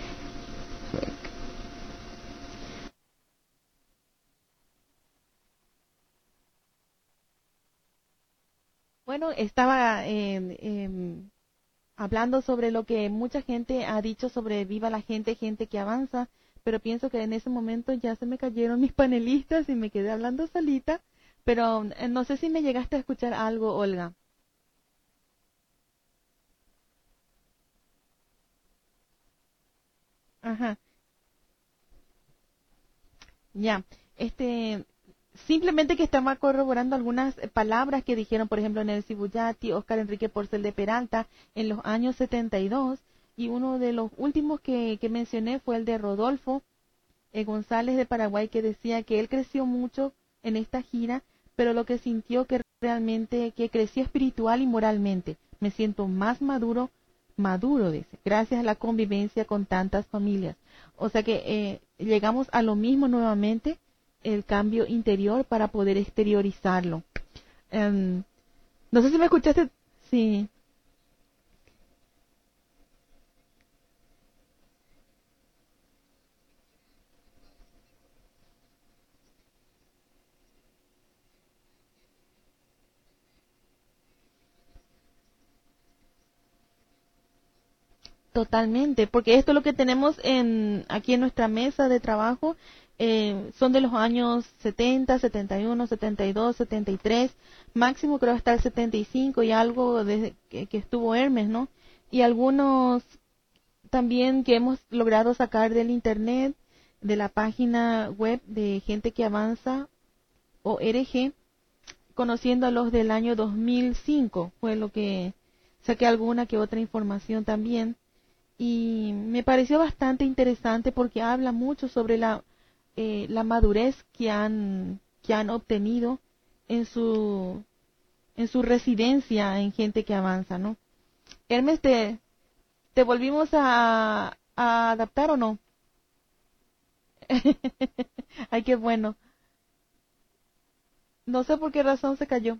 Bueno, estaba eh, eh, hablando sobre lo que mucha gente ha dicho sobre Viva la Gente, Gente que Avanza, pero pienso que en ese momento ya se me cayeron mis panelistas y me quedé hablando solita, pero eh, no sé si me llegaste a escuchar algo, Olga. Ajá. Ya, este, simplemente que estaba corroborando algunas palabras que dijeron, por ejemplo, Nelson Bullati, Oscar Enrique Porcel de Peralta, en los años setenta y dos, y uno de los últimos que, que mencioné fue el de Rodolfo eh, González de Paraguay, que decía que él creció mucho en esta gira, pero lo que sintió que realmente, que creció espiritual y moralmente. Me siento más maduro, maduro, dice, gracias a la convivencia con tantas familias. O sea que eh, llegamos a lo mismo nuevamente, el cambio interior para poder exteriorizarlo. Um, no sé si me escuchaste. Sí. Totalmente, porque esto es lo que tenemos en aquí en nuestra mesa de trabajo. Eh, son de los años setenta, setenta y uno, setenta y dos, setenta y tres, máximo creo hasta el setenta y cinco y algo desde que, que estuvo Hermes, ¿no? Y algunos también que hemos logrado sacar del internet, de la página web de Gente que Avanza, O R G, conociendo los del año dos mil cinco, fue lo que saqué alguna que otra información también, y me pareció bastante interesante porque habla mucho sobre la eh, la madurez que han que han obtenido en su en su residencia en Gente que Avanza, ¿no? Hermes, ¿te, te volvimos a, a adaptar o no? Ay, qué bueno. No sé por qué razón se cayó.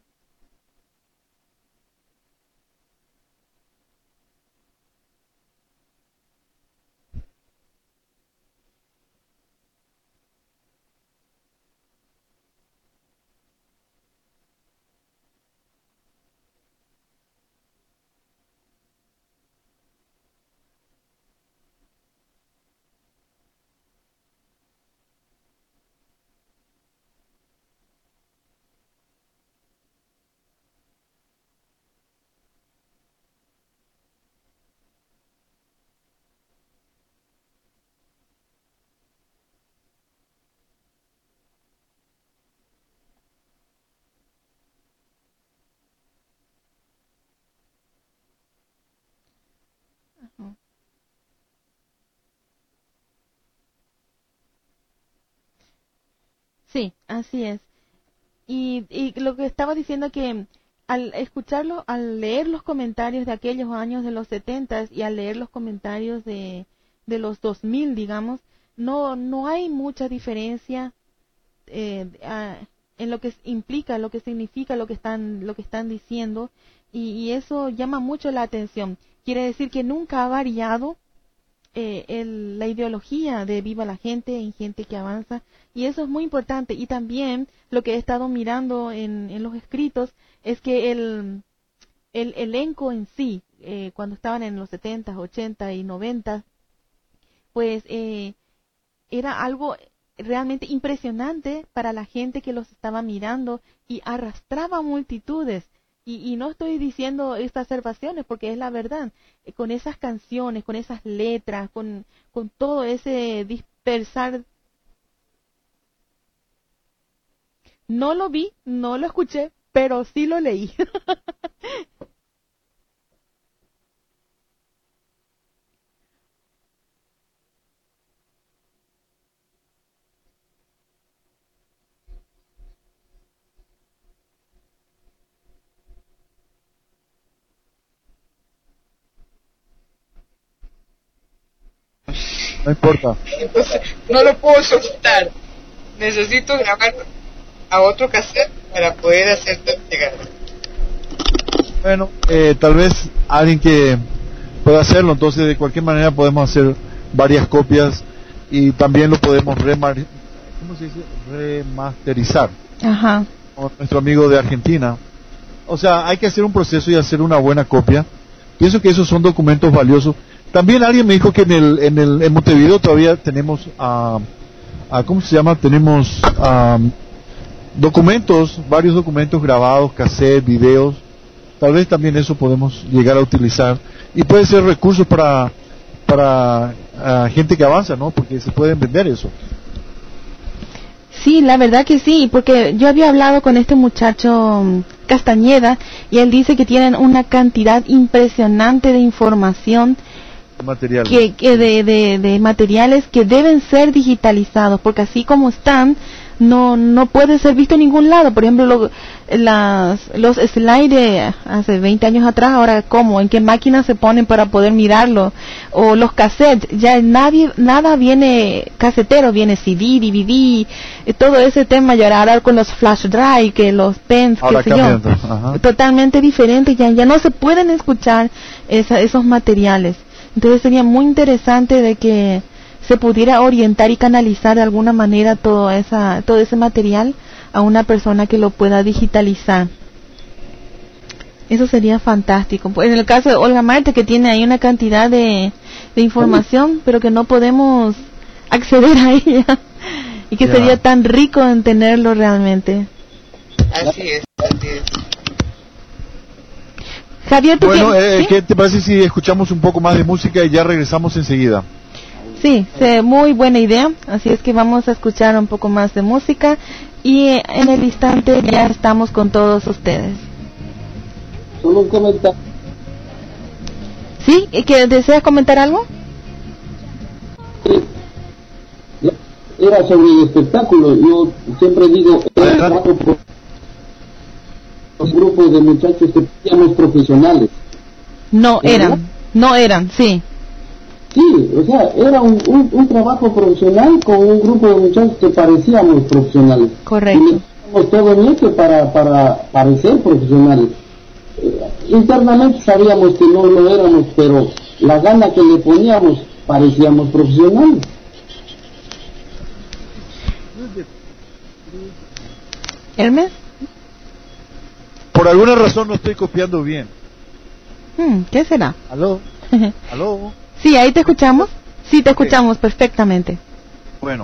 Sí, así es. Y, y lo que estaba diciendo que al escucharlo, al leer los comentarios de aquellos años de los setentas y al leer los comentarios de, de los dos mil, digamos, no no hay mucha diferencia eh, a, en lo que implica, lo que significa lo que están lo que están diciendo, y, y eso llama mucho la atención. Quiere decir que nunca ha variado Eh, el, la ideología de Viva la Gente en Gente que Avanza, y eso es muy importante. Y también lo que he estado mirando en, en los escritos es que el, el elenco en sí, eh, cuando estaban en los setenta, ochenta y noventa, pues eh, era algo realmente impresionante para la gente que los estaba mirando y arrastraba multitudes. Y, y no estoy diciendo estas observaciones porque es la verdad, eh, con esas canciones, con esas letras, con, con todo ese dispersar. No lo vi, no lo escuché, pero sí lo leí. No importa. Entonces, no lo puedo soltar. Necesito grabar a otro cassette para poder hacerte llegar. Bueno, eh, tal vez alguien que pueda hacerlo, entonces de cualquier manera podemos hacer varias copias y también lo podemos remar ¿cómo se dice? remasterizar. Ajá. Con nuestro amigo de Argentina. O sea, hay que hacer un proceso y hacer una buena copia. Pienso que esos son documentos valiosos. También alguien me dijo que en el en el en Montevideo todavía tenemos a uh, uh, ¿cómo se llama? Tenemos um, documentos, varios documentos grabados, cassettes, videos. Tal vez también eso podemos llegar a utilizar y puede ser recursos para para uh, gente que avanza, ¿no? Porque se pueden vender eso. Sí, la verdad que sí, porque yo había hablado con este muchacho Castañeda y él dice que tienen una cantidad impresionante de información, materiales. Que, que de, de, de materiales que deben ser digitalizados, porque así como están no no puede ser visto en ningún lado. Por ejemplo, lo, las, los slides de hace veinte años atrás, ahora cómo, en qué máquinas se ponen para poder mirarlo, o los cassettes, ya nadie nada viene casetero, viene C D, D V D, eh, todo ese tema, y ahora, ahora con los flash drive, que los pens, qué sé yo, Ajá. totalmente diferente, ya ya no se pueden escuchar esa, esos materiales. Entonces sería muy interesante de que se pudiera orientar y canalizar de alguna manera todo esa todo ese material a una persona que lo pueda digitalizar. Eso sería fantástico. Pues en el caso de Olga Marta, que tiene ahí una cantidad de, de información, pero que no podemos acceder a ella, y que yeah. sería tan rico en tenerlo realmente. Así es, así es. Javier, ¿tú bueno, qué, eh, ¿sí? ¿qué te parece si escuchamos un poco más de música y ya regresamos enseguida? Sí, sí, muy buena idea, así es que vamos a escuchar un poco más de música y eh, en el instante ya estamos con todos ustedes. Solo un comentario. ¿Sí? ¿Que deseas comentar algo? Era sobre el espectáculo. Yo siempre digo, era trabajo por los grupos de muchachos que llamamos profesionales. No ¿verdad? eran, no eran, sí. Sí, o sea, era un, un, un trabajo profesional con un grupo de muchachos que parecíamos profesionales. Correcto. Y metíamos todo en esto para, para parecer profesionales. Eh, internamente sabíamos que no lo éramos, pero la gana que le poníamos parecíamos profesionales. ¿Hermes? Por alguna razón no estoy copiando bien. Hmm, ¿Qué será? ¿Aló? ¿Aló? Sí, ahí te escuchamos. Sí, te escuchamos perfectamente. Bueno.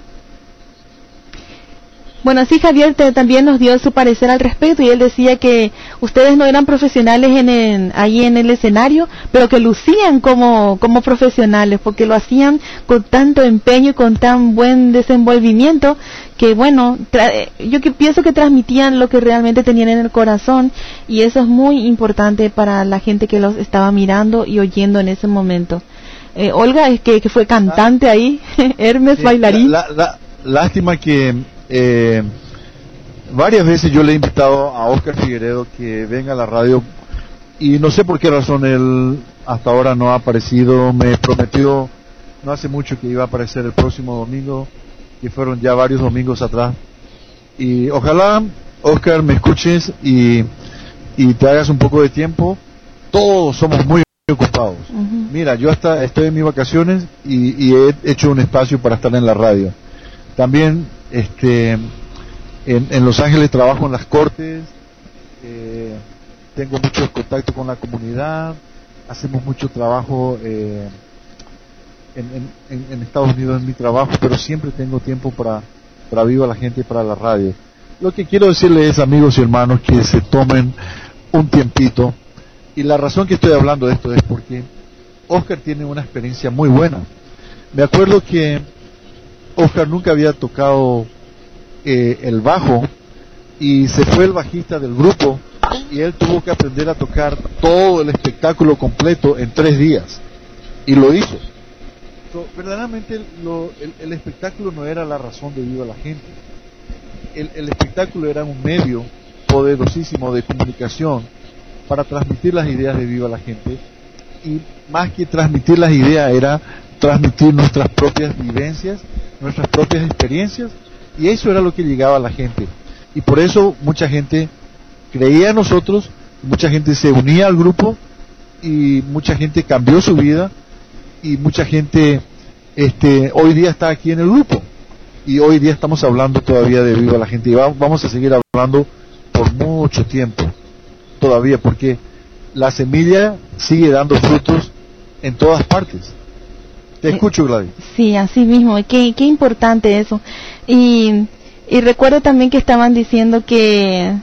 Bueno, sí, Javier te, también nos dio su parecer al respecto y él decía que ustedes no eran profesionales en el, ahí en el escenario, pero que lucían como, como profesionales, porque lo hacían con tanto empeño y con tan buen desenvolvimiento que, bueno, tra- yo que pienso que transmitían lo que realmente tenían en el corazón y eso es muy importante para la gente que los estaba mirando y oyendo en ese momento. Eh, Olga, es que, que fue cantante ahí, Hermes, Sí, bailarín. la- la- lástima que eh, varias veces yo le he invitado a Oscar Figueredo que venga a la radio y no sé por qué razón él hasta ahora no ha aparecido. Me prometió no hace mucho que iba a aparecer el próximo domingo, que fueron ya varios domingos atrás, y ojalá Oscar me escuches y, y te hagas un poco de tiempo. Todos somos muy ocupados. Ujú. Mira, yo hasta estoy en mis vacaciones y, y he hecho un espacio para estar en la radio. También este en, en Los Ángeles trabajo en las cortes, eh, tengo mucho contacto con la comunidad, hacemos mucho trabajo eh, en, en, en Estados Unidos en mi trabajo, pero siempre tengo tiempo para, para Viva la Gente y para la radio. Lo que quiero decirles, amigos y hermanos, que se tomen un tiempito, y la razón que estoy hablando de esto es porque Oscar tiene una experiencia muy buena. Me acuerdo que Oscar nunca había tocado eh, el bajo y se fue el bajista del grupo y él tuvo que aprender a tocar todo el espectáculo completo en tres días y lo hizo. So, verdaderamente lo, el, el espectáculo no era la razón de Viva la Gente. El, el espectáculo era un medio poderosísimo de comunicación para transmitir las ideas de Viva la Gente, y más que transmitir las ideas era transmitir nuestras propias vivencias, nuestras propias experiencias, y eso era lo que llegaba a la gente, y por eso mucha gente creía en nosotros, mucha gente se unía al grupo y mucha gente cambió su vida y mucha gente este hoy día está aquí en el grupo y hoy día estamos hablando todavía de Viva la Gente y va- vamos a seguir hablando por mucho tiempo todavía, porque la semilla sigue dando frutos en todas partes. Te escucho, Gladys. Sí, así mismo, qué, qué importante eso. Y, y recuerdo también que estaban diciendo que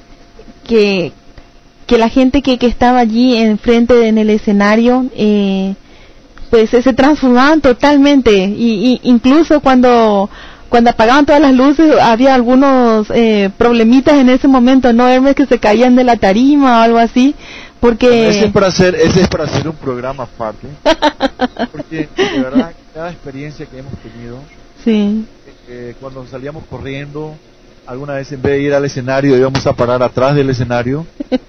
que, que la gente que, que estaba allí enfrente en el escenario eh, pues se se transformaban totalmente y, y incluso cuando cuando apagaban todas las luces había algunos eh, problemitas en ese momento, no, Hermes, que se caían de la tarima o algo así, porque Ese es para hacer, ese es para hacer un programa aparte, porque de verdad cada experiencia que hemos tenido, sí, eh, cuando salíamos corriendo, alguna vez en vez de ir al escenario íbamos a parar atrás del escenario,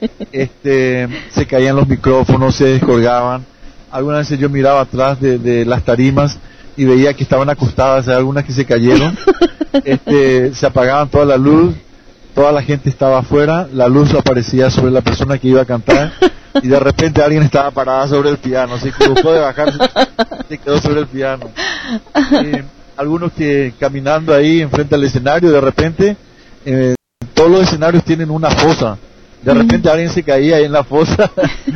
este, se caían los micrófonos, se descolgaban. Algunas veces yo miraba atrás de, de las tarimas y veía que estaban acostadas, hay algunas que se cayeron, este, se apagaban toda la luz, toda la gente estaba afuera, la luz aparecía sobre la persona que iba a cantar y de repente alguien estaba parada sobre el piano, se equivocó de bajarse, se quedó sobre el piano. Y algunos que caminando ahí enfrente al escenario, de repente eh, todos los escenarios tienen una fosa, de repente alguien se caía ahí en la fosa.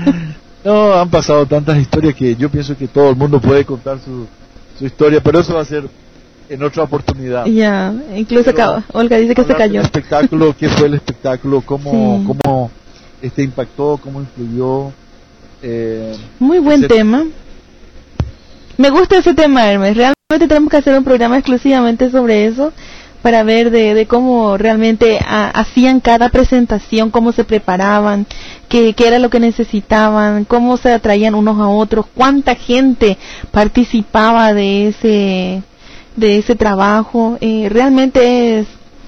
No, han pasado tantas historias que yo pienso que todo el mundo puede contar su, su historia, pero eso va a ser en otra oportunidad. ya, incluso Pero, acá, Olga dice que se hablar del cayó. espectáculo, qué fue el espectáculo, cómo, Sí. cómo este impactó, cómo influyó. Eh, Muy buen etcétera. tema. Me gusta ese tema, Hermes. Realmente tenemos que hacer un programa exclusivamente sobre eso, para ver de, de cómo realmente a, hacían cada presentación, cómo se preparaban, qué, qué era lo que necesitaban, cómo se atraían unos a otros, cuánta gente participaba de ese de ese trabajo. Eh, realmente es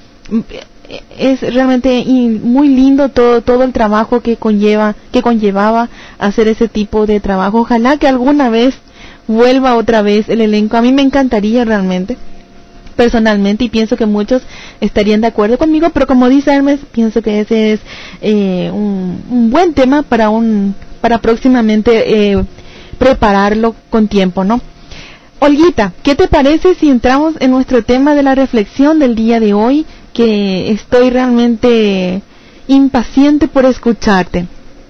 es realmente in, muy lindo todo todo el trabajo que conlleva que conllevaba hacer ese tipo de trabajo. Ojalá que alguna vez vuelva otra vez el elenco. A mí me encantaría realmente, personalmente, y pienso que muchos estarían de acuerdo conmigo, pero como dice Hermes, pienso que ese es eh, un, un buen tema para un para próximamente eh, prepararlo con tiempo, ¿no? Olguita, ¿qué te parece si entramos en nuestro tema de la reflexión del día de hoy? Que estoy realmente impaciente por escucharte.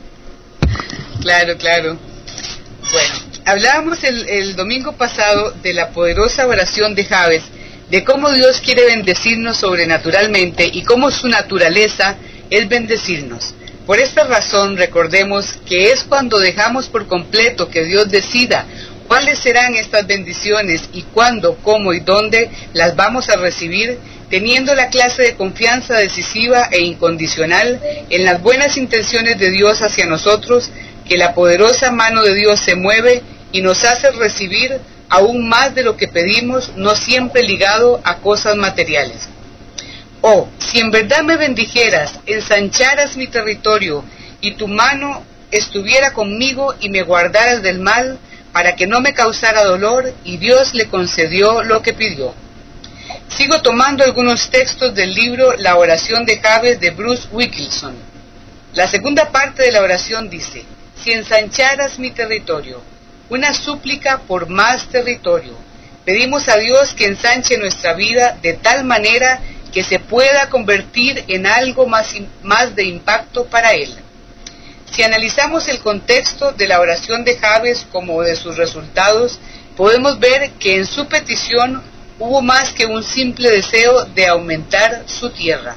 Claro, claro. Bueno, hablábamos el, el domingo pasado de la poderosa oración de Jabes, de cómo Dios quiere bendecirnos sobrenaturalmente y cómo su naturaleza es bendecirnos. Por esta razón, recordemos que es cuando dejamos por completo que Dios decida cuáles serán estas bendiciones y cuándo, cómo y dónde las vamos a recibir, teniendo la clase de confianza decisiva e incondicional en las buenas intenciones de Dios hacia nosotros, que la poderosa mano de Dios se mueve y nos hace recibir aún más de lo que pedimos, no siempre ligado a cosas materiales. Oh, si en verdad me bendijeras, ensancharas mi territorio, y tu mano estuviera conmigo y me guardaras del mal, para que no me causara dolor, y Dios le concedió lo que pidió. Sigo tomando algunos textos del libro La oración de Jabes de Bruce Wilkinson. La segunda parte de la oración dice: si ensancharas mi territorio, una súplica por más territorio. Pedimos a Dios que ensanche nuestra vida de tal manera que se pueda convertir en algo más, más de impacto para Él. Si analizamos el contexto de la oración de Jabes como de sus resultados, podemos ver que en su petición hubo más que un simple deseo de aumentar su tierra.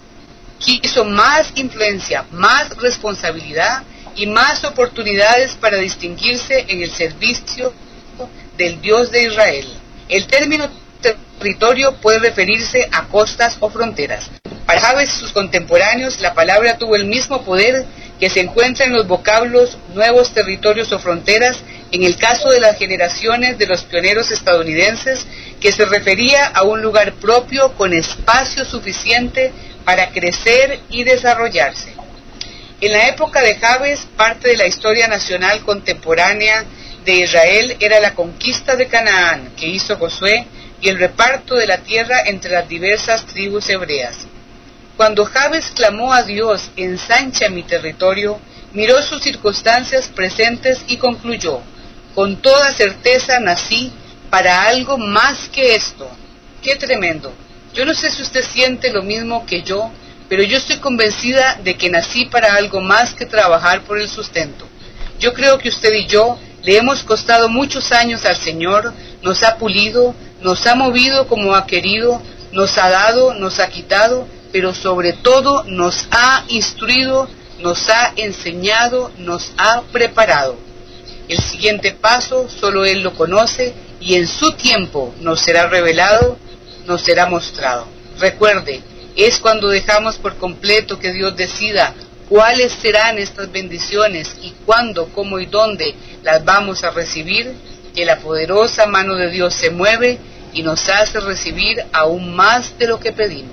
Quiso más influencia, más responsabilidad y más oportunidades para distinguirse en el servicio del Dios de Israel. El término territorio puede referirse a costas o fronteras. Para Jabes y sus contemporáneos, la palabra tuvo el mismo poder que se encuentra en los vocablos nuevos territorios o fronteras, en el caso de las generaciones de los pioneros estadounidenses, que se refería a un lugar propio con espacio suficiente para crecer y desarrollarse. En la época de Jabes, parte de la historia nacional contemporánea de Israel era la conquista de Canaán que hizo Josué y el reparto de la tierra entre las diversas tribus hebreas. Cuando Jabes clamó a Dios, ensancha mi territorio, miró sus circunstancias presentes y concluyó: con toda certeza nací para algo más que esto. ¡Qué tremendo! Yo no sé si usted siente lo mismo que yo, pero yo estoy convencida de que nací para algo más que trabajar por el sustento. Yo creo que usted y yo le hemos costado muchos años al Señor, nos ha pulido, nos ha movido como ha querido, nos ha dado, nos ha quitado, pero sobre todo nos ha instruido, nos ha enseñado, nos ha preparado. El siguiente paso solo Él lo conoce y en su tiempo nos será revelado, nos será mostrado. Recuerde, es cuando dejamos por completo que Dios decida cuáles serán estas bendiciones y cuándo, cómo y dónde las vamos a recibir, que la poderosa mano de Dios se mueve y nos hace recibir aún más de lo que pedimos.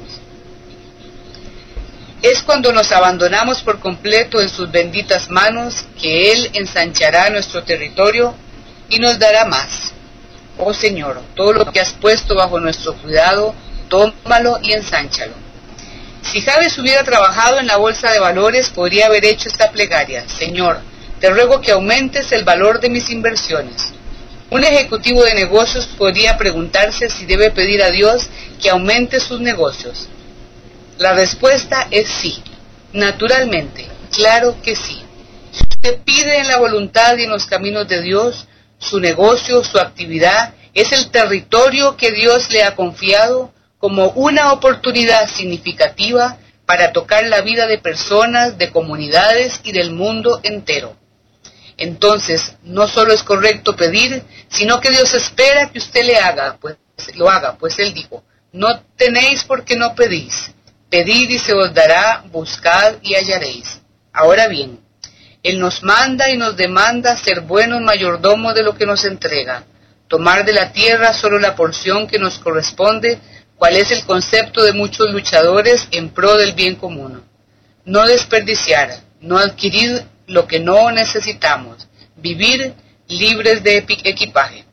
Es cuando nos abandonamos por completo en sus benditas manos que Él ensanchará nuestro territorio y nos dará más. Oh Señor, todo lo que has puesto bajo nuestro cuidado, tómalo y ensánchalo. Si Jabes hubiera trabajado en la bolsa de valores, podría haber hecho esta plegaria: Señor, te ruego que aumentes el valor de mis inversiones. Un ejecutivo de negocios podría preguntarse si debe pedir a Dios que aumente sus negocios. La respuesta es sí, naturalmente, claro que sí. Si usted pide en la voluntad y en los caminos de Dios, su negocio, su actividad, es el territorio que Dios le ha confiado como una oportunidad significativa para tocar la vida de personas, de comunidades y del mundo entero. Entonces, no solo es correcto pedir, sino que Dios espera que usted le haga, pues lo haga, pues Él dijo, no tenéis porque no pedís, pedid y se os dará, buscad y hallaréis. Ahora bien, Él nos manda y nos demanda ser buenos mayordomos de lo que nos entrega, tomar de la tierra solo la porción que nos corresponde, cuál es el concepto de muchos luchadores en pro del bien común. No desperdiciar, no adquirir lo que no necesitamos, vivir libres de equipaje.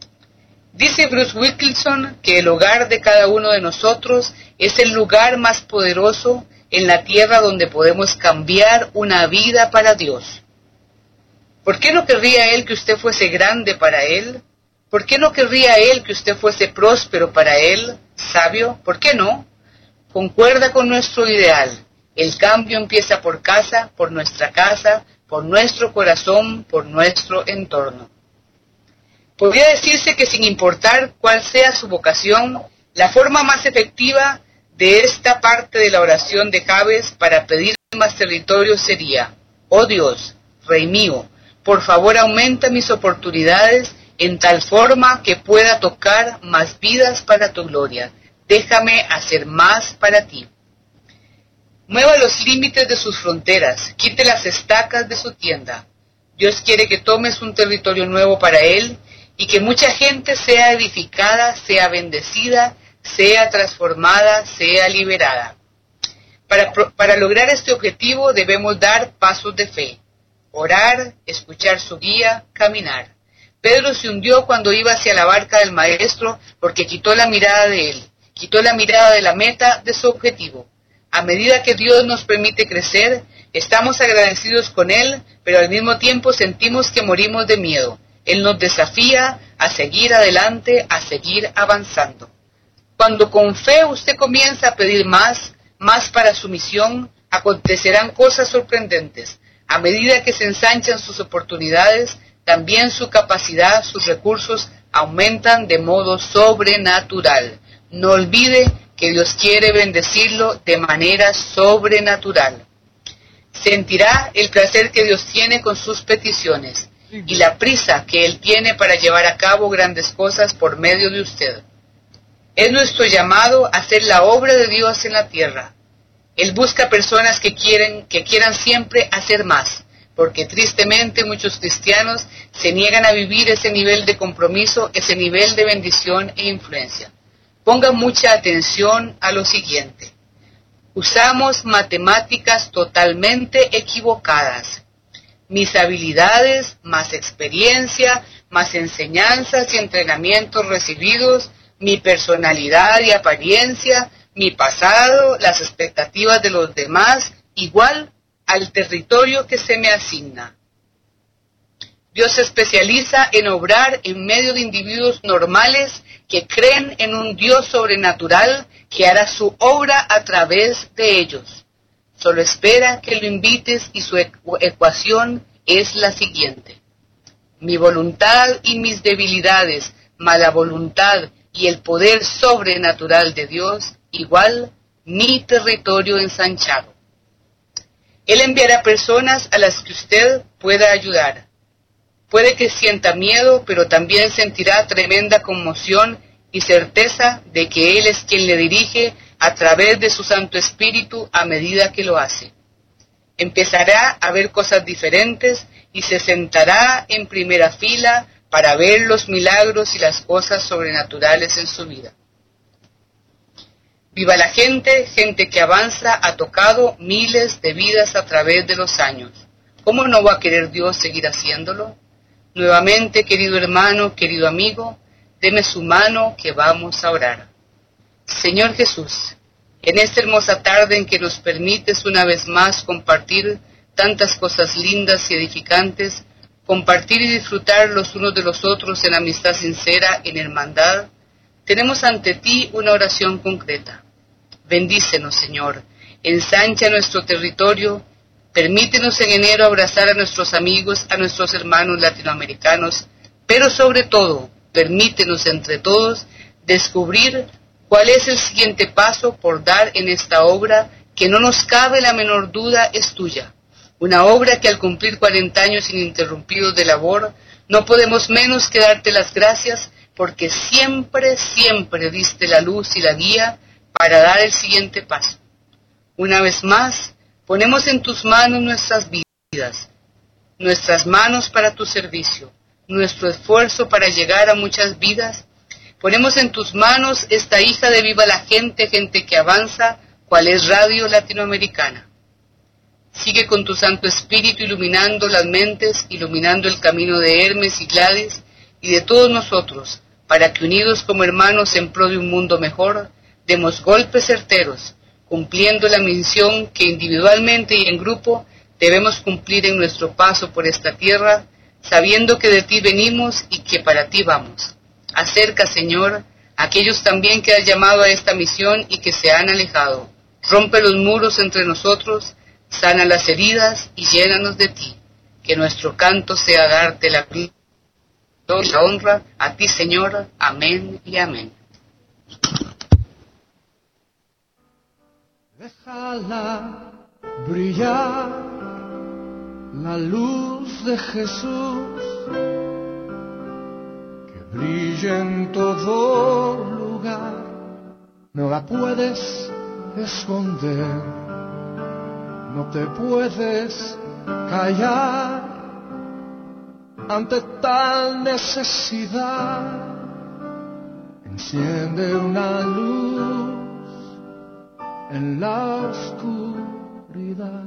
Dice Bruce Wilkinson que el hogar de cada uno de nosotros es el lugar más poderoso en la tierra donde podemos cambiar una vida para Dios. ¿Por qué no querría Él que usted fuese grande para Él? ¿Por qué no querría Él que usted fuese próspero para Él, sabio? ¿Por qué no? Concuerda con nuestro ideal. El cambio empieza por casa, por nuestra casa, por nuestro corazón, por nuestro entorno. Podría decirse que sin importar cuál sea su vocación, la forma más efectiva de esta parte de la oración de Jabes para pedir más territorio sería: oh Dios, Rey mío, por favor aumenta mis oportunidades en tal forma que pueda tocar más vidas para tu gloria. Déjame hacer más para ti. Mueva los límites de sus fronteras, quite las estacas de su tienda. Dios quiere que tomes un territorio nuevo para Él y que mucha gente sea edificada, sea bendecida, sea transformada, sea liberada. Para, para lograr este objetivo debemos dar pasos de fe, orar, escuchar su guía, caminar. Pedro se hundió cuando iba hacia la barca del Maestro porque quitó la mirada de Él, quitó la mirada de la meta de su objetivo. A medida que Dios nos permite crecer, estamos agradecidos con Él, pero al mismo tiempo sentimos que morimos de miedo. Él nos desafía a seguir adelante, a seguir avanzando. Cuando con fe usted comienza a pedir más, más para su misión, acontecerán cosas sorprendentes. A medida que se ensanchan sus oportunidades, también su capacidad, sus recursos aumentan de modo sobrenatural. No olvide que Dios quiere bendecirlo de manera sobrenatural. Sentirá el placer que Dios tiene con sus peticiones y la prisa que Él tiene para llevar a cabo grandes cosas por medio de usted. Es nuestro llamado a hacer la obra de Dios en la tierra. Él busca personas que quieren, que quieran siempre hacer más, porque tristemente muchos cristianos se niegan a vivir ese nivel de compromiso, ese nivel de bendición e influencia. Ponga mucha atención a lo siguiente. Usamos matemáticas totalmente equivocadas. Mis habilidades, más experiencia, más enseñanzas y entrenamientos recibidos, mi personalidad y apariencia, mi pasado, las expectativas de los demás, igual al territorio que se me asigna. Dios se especializa en obrar en medio de individuos normales que creen en un Dios sobrenatural que hará su obra a través de ellos. Solo espera que lo invites y su ecuación es la siguiente. Mi voluntad y mis debilidades, mala voluntad y el poder sobrenatural de Dios, igual mi territorio ensanchado. Él enviará personas a las que usted pueda ayudar. Puede que sienta miedo, pero también sentirá tremenda conmoción y certeza de que Él es quien le dirige a través de su Santo Espíritu a medida que lo hace. Empezará a ver cosas diferentes y se sentará en primera fila para ver los milagros y las cosas sobrenaturales en su vida. Viva la gente, gente que avanza, ha tocado miles de vidas a través de los años. ¿Cómo no va a querer Dios seguir haciéndolo? Nuevamente, querido hermano, querido amigo, deme su mano que vamos a orar. Señor Jesús, en esta hermosa tarde en que nos permites una vez más compartir tantas cosas lindas y edificantes, compartir y disfrutar los unos de los otros en amistad sincera, en hermandad, tenemos ante ti una oración concreta. Bendícenos, Señor, ensancha nuestro territorio, permítenos en enero abrazar a nuestros amigos, a nuestros hermanos latinoamericanos, pero sobre todo, permítenos entre todos descubrir cuál es el siguiente paso por dar en esta obra que no nos cabe la menor duda es tuya. Una obra que al cumplir cuarenta años ininterrumpidos de labor, no podemos menos que darte las gracias porque siempre, siempre diste la luz y la guía para dar el siguiente paso. Una vez más, ponemos en tus manos nuestras vidas, nuestras manos para tu servicio, nuestro esfuerzo para llegar a muchas vidas. Ponemos en tus manos esta hija de Viva la Gente, gente que avanza, cual es Radio Latinoamericana. Sigue con tu Santo Espíritu iluminando las mentes, iluminando el camino de Hermes y Gladys y de todos nosotros, para que unidos como hermanos en pro de un mundo mejor, demos golpes certeros, cumpliendo la misión que individualmente y en grupo debemos cumplir en nuestro paso por esta tierra, sabiendo que de ti venimos y que para ti vamos. Acerca, Señor, a aquellos también que has llamado a esta misión y que se han alejado. Rompe los muros entre nosotros, sana las heridas y llénanos de ti. Que nuestro canto sea darte la gloria y la honra a ti, Señor. Amén y amén. Déjala brillar la luz de Jesús, que brilla en todo lugar, no la puedes esconder, no te puedes callar ante tal necesidad. Enciende una luz en la oscuridad.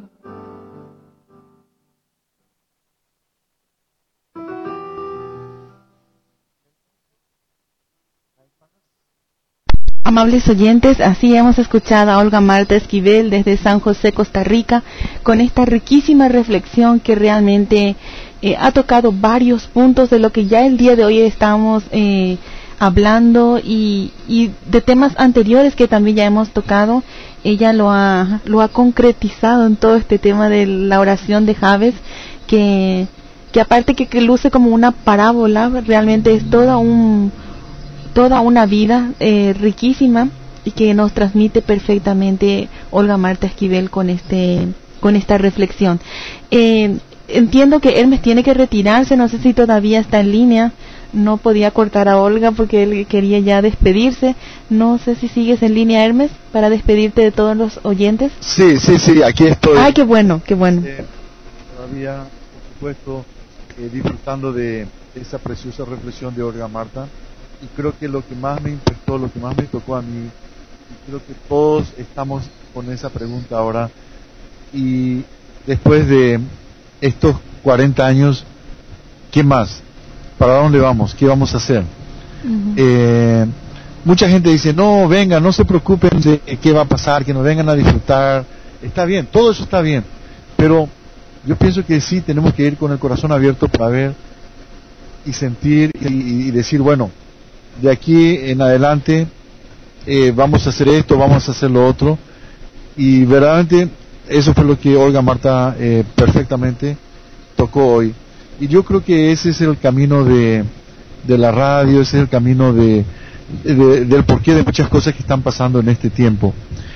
Amables oyentes, así hemos escuchado a Olga Marta Esquivel desde San José, Costa Rica, con esta riquísima reflexión que realmente eh, ha tocado varios puntos de lo que ya el día de hoy estamos eh, hablando y, y de temas anteriores que también ya hemos tocado. Ella lo ha, lo ha concretizado en todo este tema de la oración de Javes, que, que aparte que, que luce como una parábola, realmente es toda un toda una vida eh, riquísima y que nos transmite perfectamente Olga Marta Esquivel con este con esta reflexión. Eh, entiendo que Hermes tiene que retirarse, no sé si todavía está en línea. No podía cortar a Olga porque él quería ya despedirse. No sé si sigues en línea, Hermes, para despedirte de todos los oyentes. Sí, sí, sí, aquí estoy. Ay, qué bueno, qué bueno. Eh, todavía, por supuesto, eh, disfrutando de esa preciosa reflexión de Olga Marta. Y creo que lo que más me impactó, lo que más me tocó a mí, y creo que todos estamos con esa pregunta ahora, y después de estos cuarenta años, ¿qué más? ¿Para dónde vamos? ¿Qué vamos a hacer? Uh-huh. eh, mucha gente dice, no, venga, no se preocupen de qué va a pasar, que nos vengan a disfrutar. Está bien, todo eso está bien, pero yo pienso que sí tenemos que ir con el corazón abierto para ver y sentir y, y decir, bueno, de aquí en adelante eh, vamos a hacer esto, vamos a hacer lo otro, y verdaderamente eso fue lo que Olga Marta eh, perfectamente tocó hoy. Y yo creo que ese es el camino de, de la radio, ese es el camino de, de, del porqué de muchas cosas que están pasando en este tiempo.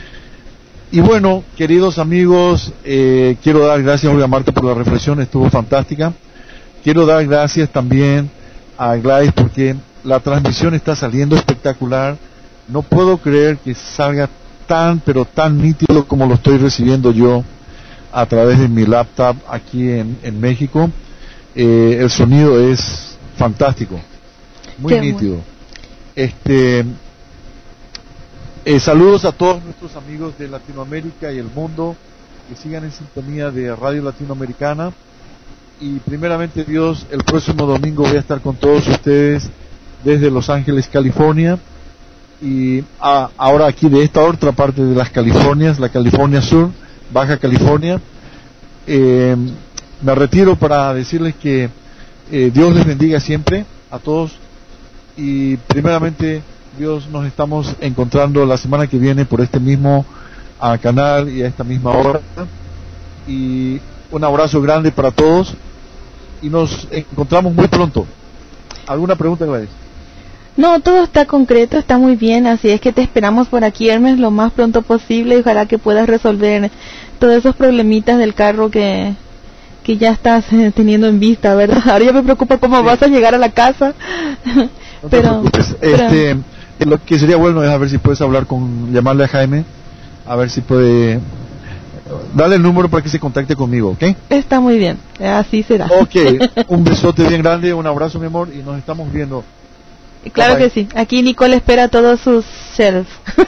Y bueno, queridos amigos, eh, quiero dar gracias a Olga Marta por la reflexión, estuvo fantástica. Quiero dar gracias también a Gladys porque la transmisión está saliendo espectacular. No puedo creer que salga tan, pero tan nítido como lo estoy recibiendo yo a través de mi laptop aquí en, en México. Eh, el sonido es fantástico, muy Qué nítido. Bueno. Este, eh, saludos a todos nuestros amigos de Latinoamérica y el mundo que sigan en sintonía de Radio Latinoamericana. Y primeramente Dios, el próximo domingo voy a estar con todos ustedes desde Los Ángeles, California, y a, ahora aquí de esta otra parte de las Californias, la California Sur, Baja California. Eh, me retiro para decirles que eh, Dios les bendiga siempre a todos, y primeramente Dios, nos estamos encontrando la semana que viene por este mismo uh, canal y a esta misma hora, y un abrazo grande para todos y nos encontramos muy pronto. ¿Alguna pregunta, Gladys? No, todo está concreto, está muy bien, así es que te esperamos por aquí, Hermes, lo más pronto posible, y ojalá que puedas resolver todos esos problemitas del carro que, que ya estás eh, teniendo en vista, ¿verdad? Ahora ya me preocupa cómo sí. vas a llegar a la casa. No te pero, preocupes. pero... Este, lo que sería bueno es a ver si puedes hablar con, llamarle a Jaime, a ver si puede, dale el número para que se contacte conmigo, ¿ok? Está muy bien, así será. Ok, un besote bien grande, un abrazo, mi amor, y nos estamos viendo. Claro bye, que sí, aquí Nicole espera todos sus shelves.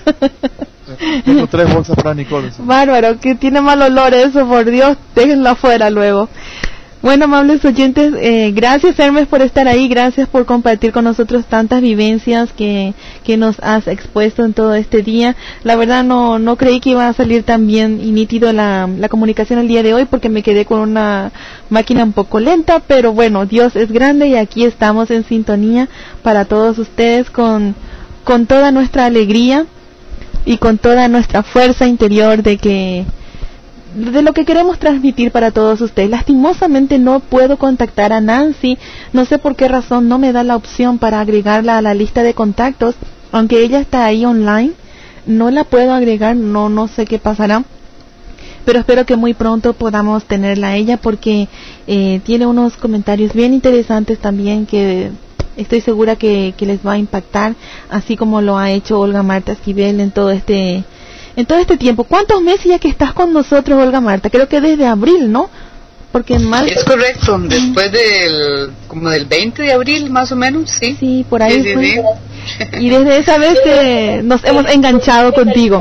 Tengo tres bolsas para Nicole. ¿Sí? Bárbaro, que tiene mal olor eso, por Dios, déjenlo afuera luego. Bueno, amables oyentes, eh, gracias Hermes por estar ahí, gracias por compartir con nosotros tantas vivencias que, que nos has expuesto en todo este día. La verdad no, no creí que iba a salir tan bien y nítido la, la comunicación el día de hoy porque me quedé con una máquina un poco lenta, pero bueno, Dios es grande y aquí estamos en sintonía para todos ustedes con, con toda nuestra alegría y con toda nuestra fuerza interior de que de lo que queremos transmitir para todos ustedes. Lastimosamente no puedo contactar a Nancy, no sé por qué razón no me da la opción para agregarla a la lista de contactos, aunque ella está ahí online, no la puedo agregar, no no sé qué pasará, pero espero que muy pronto podamos tenerla a ella porque eh, tiene unos comentarios bien interesantes también que estoy segura que, que les va a impactar, así como lo ha hecho Olga Marta Esquivel en todo este En todo este tiempo. ¿Cuántos meses ya que estás con nosotros, Olga Marta? Creo que desde abril, ¿no? Porque en marzo... Es correcto, después del, como del veinte de abril, más o menos, sí. Sí, por ahí sí, fue. sí, sí. Y desde esa vez que nos hemos enganchado contigo.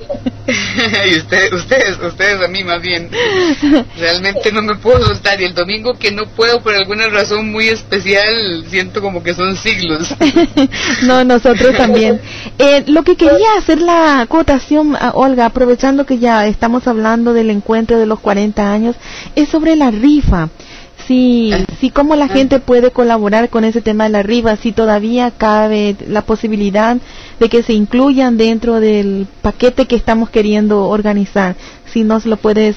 Y ustedes, ustedes, ustedes a mí más bien. Realmente no me puedo soltar. Y el domingo que no puedo por alguna razón muy especial, siento como que son siglos. No, nosotros también. Eh, lo que quería hacer la acotación, Olga, aprovechando que ya estamos hablando del encuentro de los cuarenta años, es sobre la rifa. Sí, sí, cómo la gente puede colaborar con ese tema de la rifa, si todavía cabe la posibilidad de que se incluyan dentro del paquete que estamos queriendo organizar, si nos lo puedes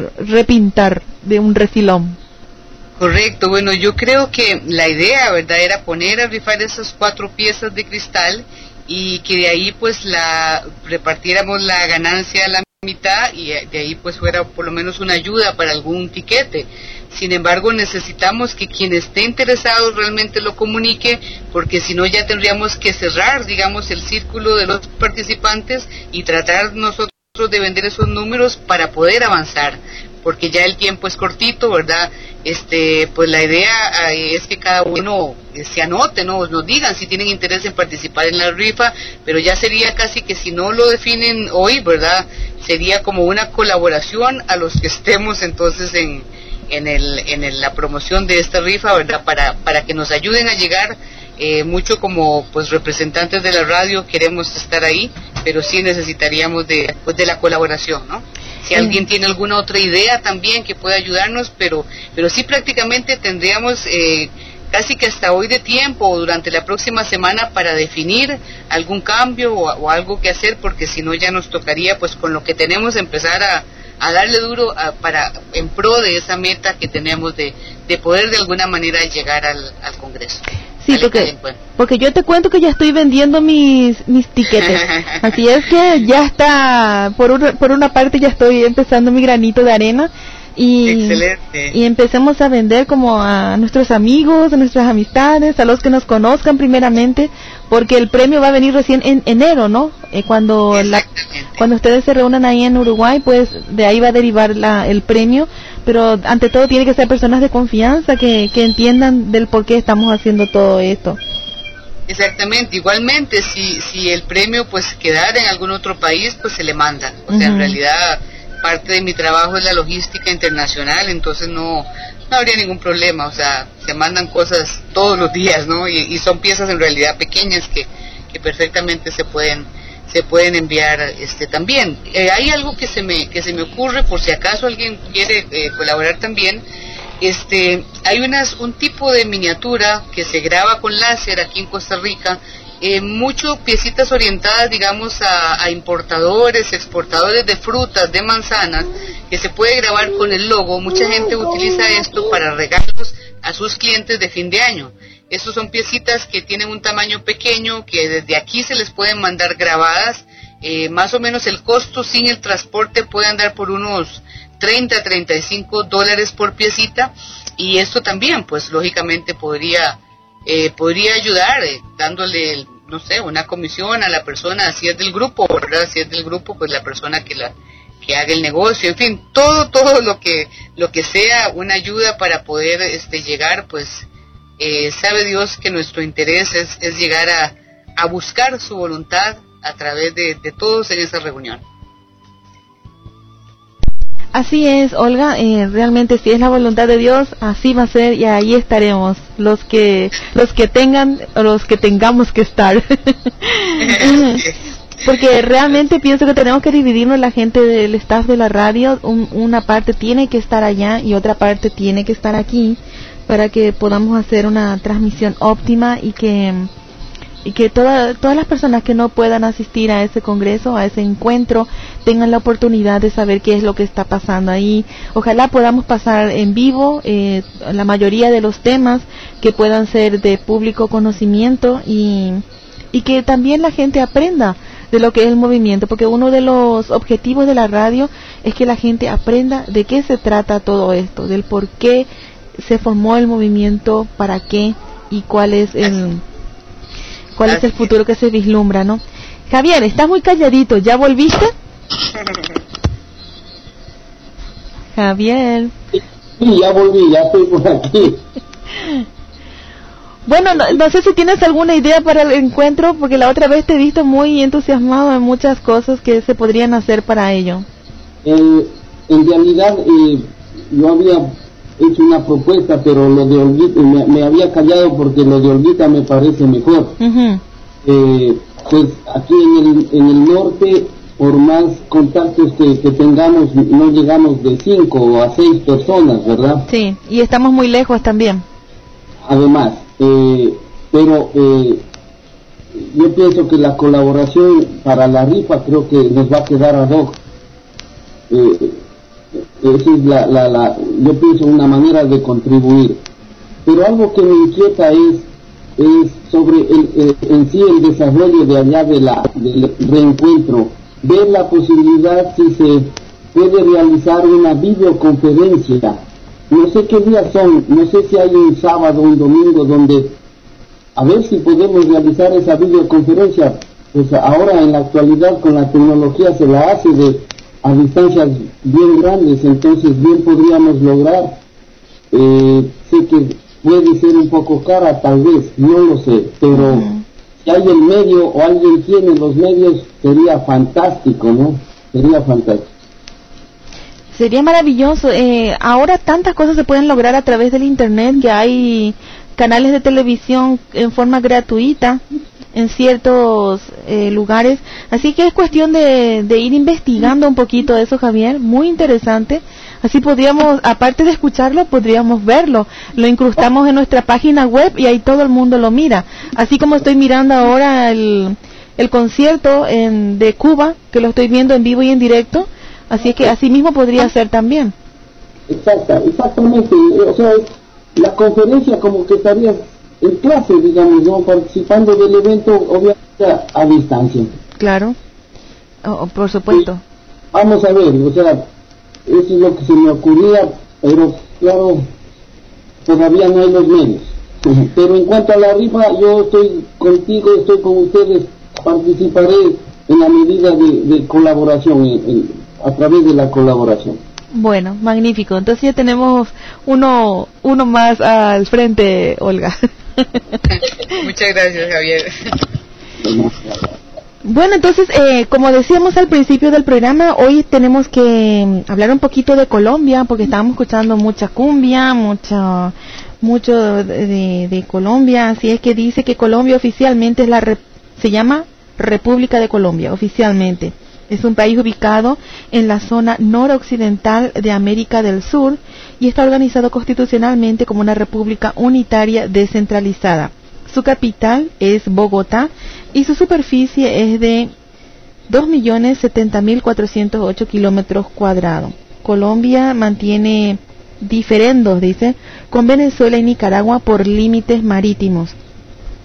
repintar de un refilón. Correcto, bueno, yo creo que la idea, ¿verdad?, era poner a rifar esas cuatro piezas de cristal y que de ahí pues la repartiéramos la ganancia a la mitad y de ahí pues fuera por lo menos una ayuda para algún tiquete. Sin embargo, necesitamos que quien esté interesado realmente lo comunique, porque si no ya tendríamos que cerrar, digamos, el círculo de los participantes y tratar nosotros de vender esos números para poder avanzar, porque ya el tiempo es cortito, ¿verdad? Este, pues la idea eh, es que cada uno eh, se anote, ¿no? Nos digan si tienen interés en participar en la rifa, pero ya sería casi que si no lo definen hoy, ¿verdad?, sería como una colaboración a los que estemos entonces en en el en el, la promoción de esta rifa, ¿verdad?, para para que nos ayuden a llegar. Eh, mucho como pues representantes de la radio queremos estar ahí, pero sí necesitaríamos de pues de la colaboración, ¿no? Si alguien tiene alguna otra idea también que pueda ayudarnos, pero pero sí prácticamente tendríamos eh, casi que hasta hoy de tiempo o durante la próxima semana para definir algún cambio o, o algo que hacer, porque si no ya nos tocaría pues con lo que tenemos empezar a a darle duro a, para en pro de esa meta que tenemos de, de poder de alguna manera llegar al, al Congreso. Sí, porque, porque yo te cuento que ya estoy vendiendo mis mis tiquetes. Así es que ya está, por una, por una parte ya estoy empezando mi granito de arena. Y, Excelente. y empecemos a vender como a nuestros amigos, a nuestras amistades, a los que nos conozcan primeramente, porque el premio va a venir recién en enero, ¿no? Eh, cuando la, cuando ustedes se reúnan ahí en Uruguay, pues de ahí va a derivar la, el premio, pero ante todo tiene que ser personas de confianza que, que entiendan del por qué estamos haciendo todo esto. Exactamente, igualmente si si el premio pues quedara en algún otro país, pues se le manda, o sea, uh-huh. En realidad parte de mi trabajo es la logística internacional, entonces no, no habría ningún problema, o sea, se mandan cosas todos los días, ¿no? Y, y son piezas en realidad pequeñas que, que perfectamente se pueden se pueden enviar este también. Eh, hay algo que se me que se me ocurre por si acaso alguien quiere eh, colaborar también. Este, hay unas un tipo de miniatura que se graba con láser aquí en Costa Rica. Eh, mucho piecitas orientadas, digamos, a, a importadores, exportadores de frutas, de manzanas, que se puede grabar con el logo. Mucha gente utiliza esto para regalos a sus clientes de fin de año. Estos son piecitas que tienen un tamaño pequeño, que desde aquí se les pueden mandar grabadas. Eh, más o menos el costo sin el transporte puede andar por unos treinta a treinta y cinco dólares por piecita, y esto también pues lógicamente podría eh, podría ayudar eh, dándole, no sé, una comisión a la persona, si es del grupo, ¿verdad? Si es del grupo, pues la persona que la que haga el negocio, en fin, todo todo lo que lo que sea una ayuda para poder este llegar, pues eh, sabe Dios que nuestro interés es, es llegar a, a buscar su voluntad a través de, de todos en esa reunión. Así es, Olga, eh, realmente si es la voluntad de Dios, así va a ser y ahí estaremos, los que los que tengan o los que tengamos que estar. Porque realmente pienso que tenemos que dividirnos la gente del staff de la radio, un, una parte tiene que estar allá y otra parte tiene que estar aquí para que podamos hacer una transmisión óptima y que y que toda, todas las personas que no puedan asistir a ese congreso, a ese encuentro, tengan la oportunidad de saber qué es lo que está pasando ahí. Ojalá podamos pasar en vivo eh, la mayoría de los temas que puedan ser de público conocimiento y, y que también la gente aprenda de lo que es el movimiento, porque uno de los objetivos de la radio es que la gente aprenda de qué se trata todo esto, del por qué se formó el movimiento, para qué y cuál es el... ¿Cuál es el futuro que se vislumbra, no? Javier, estás muy calladito, ¿ya volviste? Javier. Sí, ya volví, ya estoy por aquí. Bueno, no, no sé si tienes alguna idea para el encuentro, porque la otra vez te he visto muy entusiasmado en muchas cosas que se podrían hacer para ello. Eh, en realidad, eh, yo había hecho una propuesta, pero lo de Olguita, me, me había callado porque lo de Olguita me parece mejor. Uh-huh. eh, pues aquí en el, en el norte, por más contactos que, que tengamos, no llegamos de cinco a seis personas, ¿verdad? Sí, y estamos muy lejos también. Además, eh, pero eh, yo pienso que la colaboración para la rifa creo que nos va a quedar ad hoc. Eh, esa es la, la, la, yo pienso una manera de contribuir. Pero algo que me inquieta es, es sobre el, el, en sí el desarrollo de allá de la, del reencuentro, ver la posibilidad si se puede realizar una videoconferencia. No sé qué días son, no sé si hay un sábado o un domingo donde, a ver si podemos realizar esa videoconferencia. Pues ahora en la actualidad con la tecnología se la hace de a distancias bien grandes, entonces bien podríamos lograr. Eh, sé que puede ser un poco cara, tal vez, no lo sé, pero uh-huh. si hay el medio o alguien tiene los medios, sería fantástico, ¿no? Sería fantástico. Sería maravilloso. Eh, ahora tantas cosas se pueden lograr a través del internet, que hay canales de televisión en forma gratuita en ciertos eh, lugares, así que es cuestión de, de ir investigando un poquito eso, Javier, muy interesante. Así podríamos, aparte de escucharlo, podríamos verlo, lo incrustamos en nuestra página web y ahí todo el mundo lo mira, así como estoy mirando ahora el, el concierto en, de Cuba, que lo estoy viendo en vivo y en directo. Así es que así mismo podría ser también. Exacta, exactamente. O sea, la conferencia como que estaría en clase, digamos, ¿no? Participando del evento, obviamente a, a distancia. Claro, oh, por supuesto. Sí. Vamos a ver, o sea, eso es lo que se me ocurría, pero claro, todavía no hay los medios. Pero en cuanto a la rifa, yo estoy contigo, estoy con ustedes, participaré en la medida de, de colaboración, en, en, a través de la colaboración. Bueno, magnífico. Entonces ya tenemos uno uno más al frente, Olga. Muchas gracias, Javier. Bueno, entonces, eh, como decíamos al principio del programa, hoy tenemos que hablar un poquito de Colombia, porque estábamos escuchando mucha cumbia, mucho, mucho de, de, de Colombia. Así es que dice que Colombia oficialmente es la rep- se llama República de Colombia, oficialmente. Es un país ubicado en la zona noroccidental de América del Sur y está organizado constitucionalmente como una república unitaria descentralizada. Su capital es Bogotá y su superficie es de dos millones setenta mil cuatrocientos ocho kilómetros cuadrados. Colombia mantiene diferendos, dice, con Venezuela y Nicaragua por límites marítimos.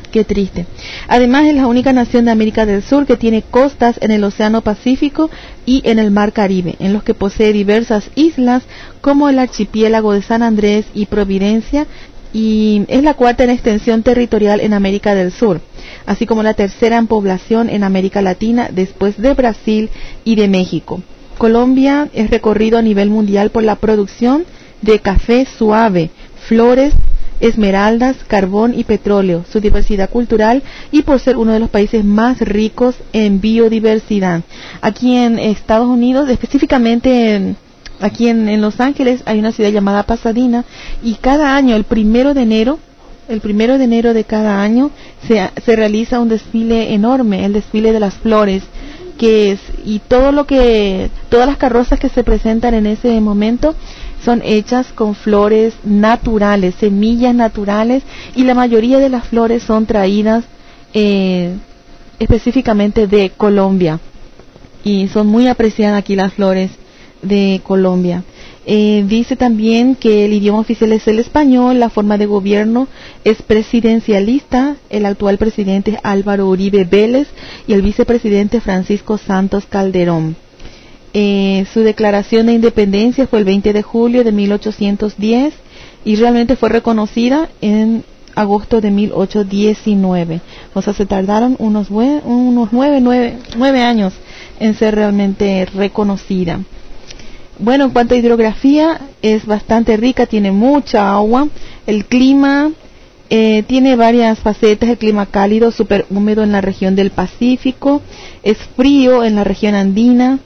Qué triste. Además, es la única nación de América del Sur que tiene costas en el Océano Pacífico y en el Mar Caribe, en los que posee diversas islas como el archipiélago de San Andrés y Providencia, y es la cuarta en extensión territorial en América del Sur, así como la tercera en población en América Latina después de Brasil y de México. Colombia es recorrido a nivel mundial por la producción de café suave, flores, esmeraldas, carbón y petróleo, su diversidad cultural y por ser uno de los países más ricos en biodiversidad. Aquí en Estados Unidos, específicamente en, aquí en, en Los Ángeles, hay una ciudad llamada Pasadena, y cada año, el primero de enero, el primero de enero de cada año, se, se realiza un desfile enorme, el desfile de las flores, que es, y todo lo que, todas las carrozas que se presentan en ese momento son hechas con flores naturales, semillas naturales, y la mayoría de las flores son traídas eh, específicamente de Colombia, y son muy apreciadas aquí las flores de Colombia. Eh, dice también que el idioma oficial es el español, la forma de gobierno es presidencialista, el actual presidente es Álvaro Uribe Vélez y el vicepresidente Francisco Santos Calderón. Eh, su declaración de independencia fue el veinte de julio de mil ochocientos diez y realmente fue reconocida en agosto de mil ochocientos diecinueve. O sea, se tardaron unos, unos nueve, nueve, nueve años en ser realmente reconocida. Bueno, en cuanto a hidrografía, es bastante rica, tiene mucha agua. El clima eh, tiene varias facetas. El clima cálido, súper húmedo en la región del Pacífico, es frío en la región andina,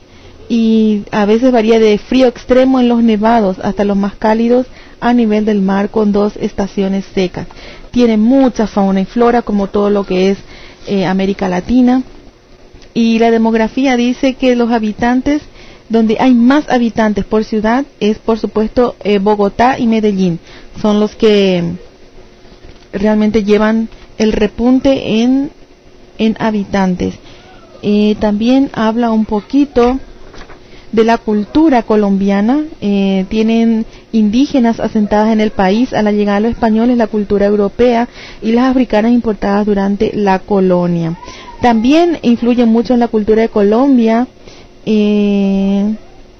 y a veces varía de frío extremo en los nevados hasta los más cálidos a nivel del mar, con dos estaciones secas. Tiene mucha fauna y flora, como todo lo que es eh, América Latina. Y la demografía dice que los habitantes, donde hay más habitantes por ciudad, es por supuesto eh, Bogotá y Medellín. Son los que realmente llevan el repunte en, en habitantes. Eh, también habla un poquito de la cultura colombiana. Eh, tienen indígenas asentadas en el país a la llegada de los españoles, la cultura europea y las africanas importadas durante la colonia. También influye mucho en la cultura de Colombia eh,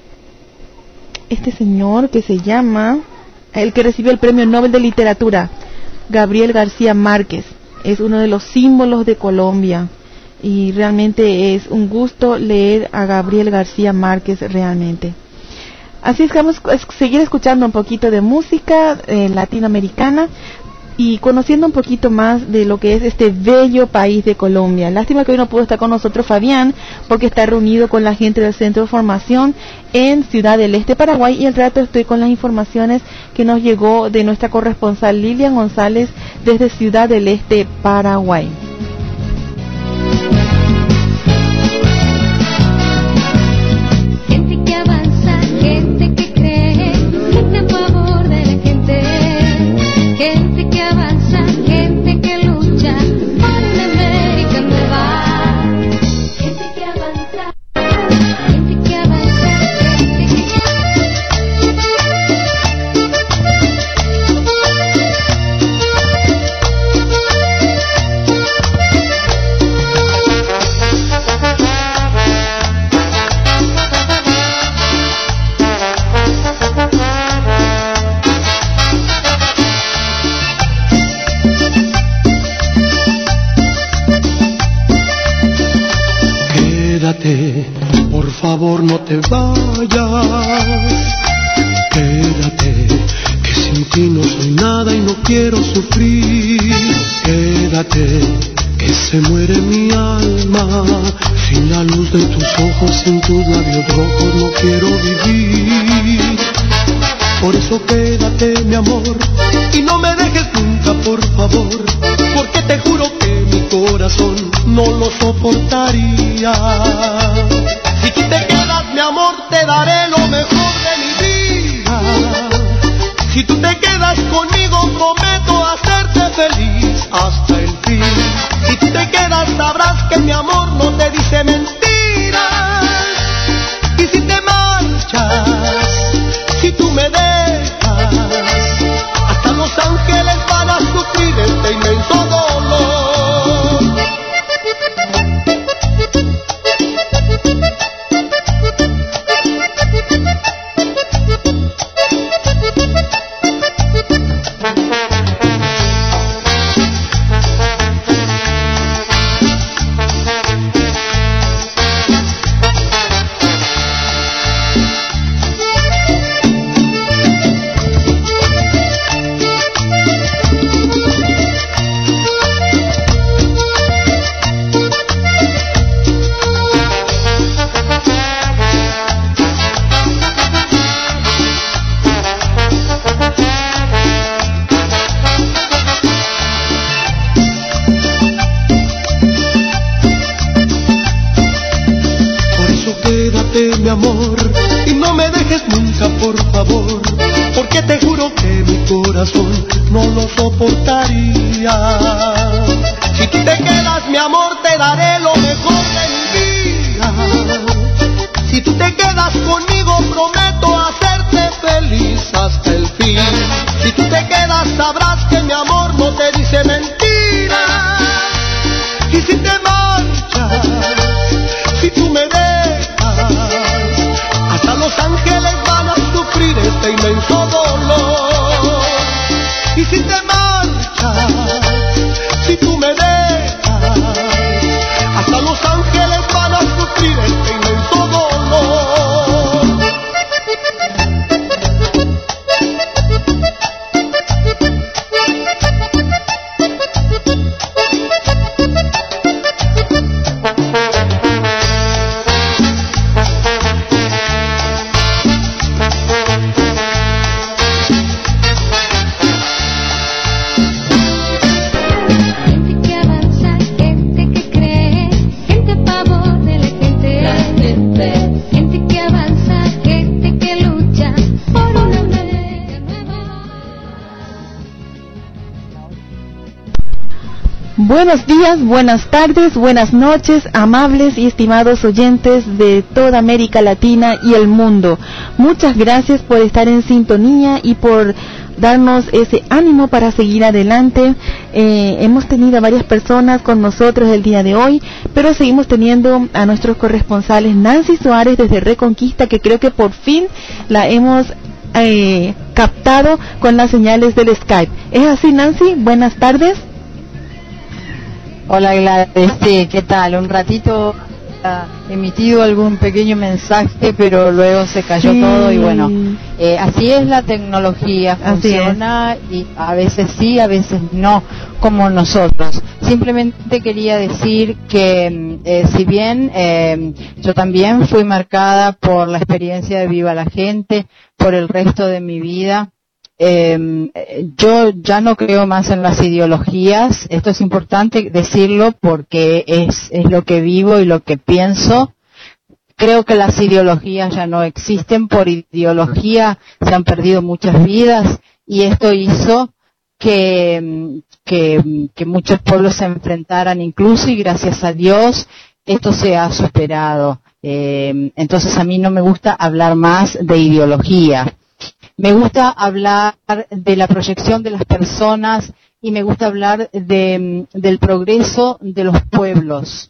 este señor que se llama, el que recibió el premio Nobel de Literatura, Gabriel García Márquez. Es uno de los símbolos de Colombia. Y realmente es un gusto leer a Gabriel García Márquez realmente. Así es que vamos a seguir escuchando un poquito de música eh, latinoamericana y conociendo un poquito más de lo que es este bello país de Colombia. Lástima que hoy no pudo estar con nosotros Fabián, porque está reunido con la gente del Centro de Formación en Ciudad del Este, Paraguay, y al rato estoy con las informaciones que nos llegó de nuestra corresponsal Lilian González desde Ciudad del Este, Paraguay. Gente que cree, gente a favor de la gente, gente que avanza, gente que lucha por una América nueva, gente que avanza, gente que avanza, gente que... Quédate, por favor no te vayas. Quédate, que sin ti no soy nada y no quiero sufrir. Quédate, que se muere mi alma. Sin la luz de tus ojos, en tus labios rojos no quiero vivir. Por eso quédate, mi amor, y no me dejes nunca, por favor, porque te juro que mi corazón no lo soportaría. Si tú te quedas, mi amor, te daré lo mejor de mi vida. Si tú te quedas conmigo, prometo hacerte feliz hasta el fin. Si tú te quedas, sabrás que mi amor no te dice mentiras. Y si te marchas, si tú me dejas, hasta los ángeles van a sufrir este inmenso dolor. amor y no me dejes nunca, por favor, porque te juro que mi corazón no lo soportaría. Si tú te quedas, mi amor, te daré lo mejor de mi vida. Si tú te quedas conmigo, prometo hacerte feliz hasta el fin. Si tú te quedas, sabrás que mi amor no te dice mentiras. Y si te marchas, si tú me dejas, hasta los ángeles van a sufrir este inmenso dolor. Y si te marchas, si tú me dejas, hasta los ángeles van a sufrir este inmenso dolor. Buenos días, buenas tardes, buenas noches, amables y estimados oyentes de toda América Latina y el mundo. Muchas gracias por estar en sintonía y por darnos ese ánimo para seguir adelante. Eh, hemos tenido a varias personas con nosotros el día de hoy, pero seguimos teniendo a nuestros corresponsales Nancy Suárez desde Reconquista, que creo que por fin la hemos eh, captado con las señales del Skype. ¿Es así, Nancy? Buenas tardes. Hola Gladys, sí, ¿qué tal? Un ratito ha emitido algún pequeño mensaje, pero luego se cayó sí. todo y bueno, eh, así es la tecnología, funciona y a veces sí, a veces no, como nosotros. Simplemente quería decir que eh, si bien eh, yo también fui marcada por la experiencia de Viva la Gente, por el resto de mi vida, Eh, yo ya no creo más en las ideologías. Esto es importante decirlo porque es, es lo que vivo y lo que pienso. Creo que las ideologías ya no existen. Por ideología se han perdido muchas vidas y esto hizo que, que, que muchos pueblos se enfrentaran incluso, y gracias a Dios esto se ha superado. Eh, entonces a mí no me gusta hablar más de ideología. Me gusta hablar de la proyección de las personas y me gusta hablar de, del progreso de los pueblos.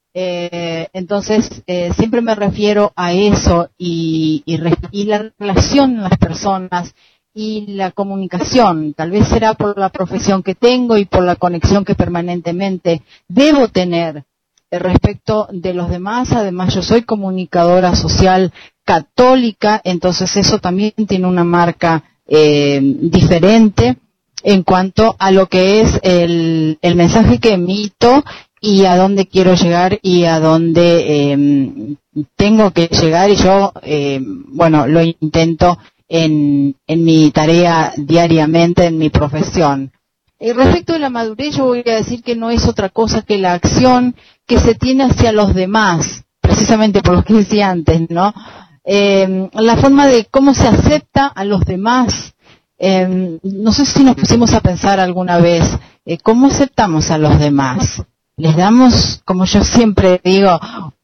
Eh, entonces, eh, siempre me refiero a eso y, y, y la relación en las personas y la comunicación. Tal vez será por la profesión que tengo y por la conexión que permanentemente debo tener respecto de los demás. Además, yo soy comunicadora social católica, entonces eso también tiene una marca eh, diferente en cuanto a lo que es el, el mensaje que emito y a dónde quiero llegar y a dónde eh, tengo que llegar, y yo, eh, bueno, lo intento en, en mi tarea diariamente, en mi profesión. Y respecto de la madurez, yo voy a decir que no es otra cosa que la acción que se tiene hacia los demás, precisamente por lo que decía antes, ¿no? Eh, la forma de cómo se acepta a los demás. Eh, no sé si nos pusimos a pensar alguna vez, eh, ¿cómo aceptamos a los demás? Les damos, como yo siempre digo,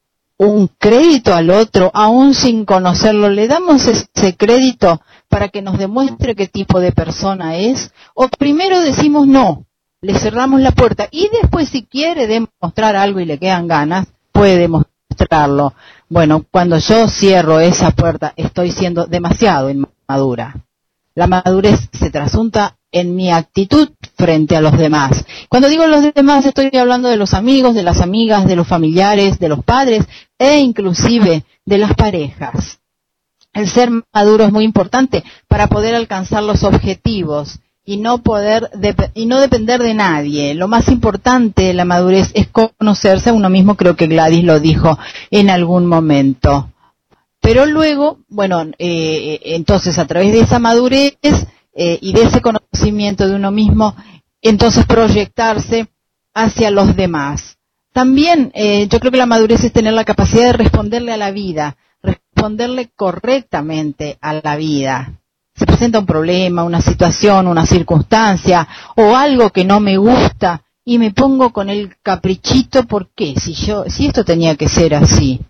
un crédito al otro, aún sin conocerlo. ¿Le damos ese crédito para que nos demuestre qué tipo de persona es? ¿O primero decimos no, le cerramos la puerta y después, si quiere demostrar algo y le quedan ganas, puede demostrarlo? Bueno, cuando yo cierro esa puerta, estoy siendo demasiado inmadura. La madurez se trasunta en mi actitud frente a los demás. Cuando digo los demás, estoy hablando de los amigos, de las amigas, de los familiares, de los padres e inclusive de las parejas. El ser maduro es muy importante para poder alcanzar los objetivos y no poder dep- y no depender de nadie. Lo más importante de la madurez es conocerse a uno mismo. Creo que Gladys lo dijo en algún momento. Pero luego, bueno, eh, entonces a través de esa madurez eh, y de ese conocimiento de uno mismo, entonces proyectarse hacia los demás. También eh, yo creo que la madurez es tener la capacidad de responderle a la vida, responderle correctamente a la vida. Se presenta un problema, una situación, una circunstancia o algo que no me gusta y me pongo con el caprichito, ¿por qué? Si yo, si esto tenía que ser así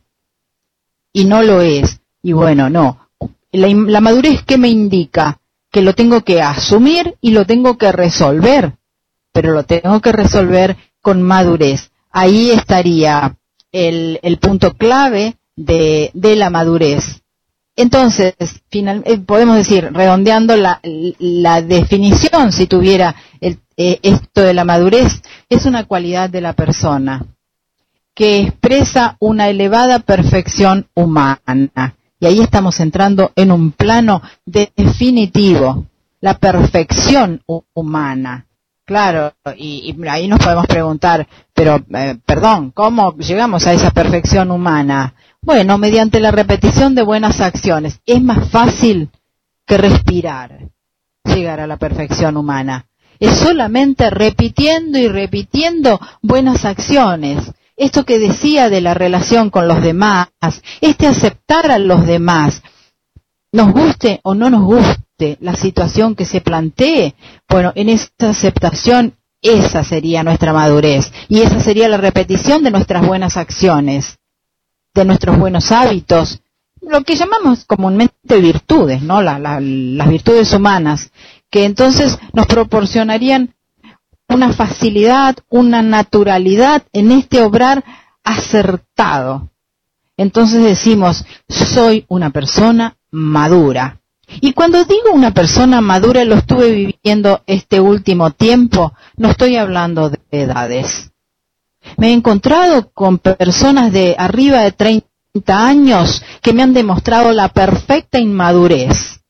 y no lo es, y bueno, no. La, la madurez, ¿qué me indica? Que lo tengo que asumir y lo tengo que resolver, pero lo tengo que resolver con madurez. Ahí estaría el, el punto clave de, de la madurez. Entonces, final, eh, podemos decir, redondeando la, la definición, si tuviera el, eh, esto de la madurez, es una cualidad de la persona que expresa una elevada perfección humana. Y ahí estamos entrando en un plano definitivo, la perfección humana. Claro, y, y ahí nos podemos preguntar, pero, eh, perdón, ¿cómo llegamos a esa perfección humana? Bueno, mediante la repetición de buenas acciones. Es más fácil que respirar, llegar a la perfección humana. Es solamente repitiendo y repitiendo buenas acciones. Esto que decía de la relación con los demás, este aceptar a los demás, nos guste o no nos guste la situación que se plantee, bueno, en esta aceptación, esa sería nuestra madurez, y esa sería la repetición de nuestras buenas acciones, de nuestros buenos hábitos, lo que llamamos comúnmente virtudes, ¿no? La, la, las virtudes humanas, que entonces nos proporcionarían una facilidad, una naturalidad en este obrar acertado. Entonces decimos, soy una persona madura. Y cuando digo una persona madura, lo estuve viviendo este último tiempo, no estoy hablando de edades. Me he encontrado con personas de arriba de treinta años que me han demostrado la perfecta inmadurez.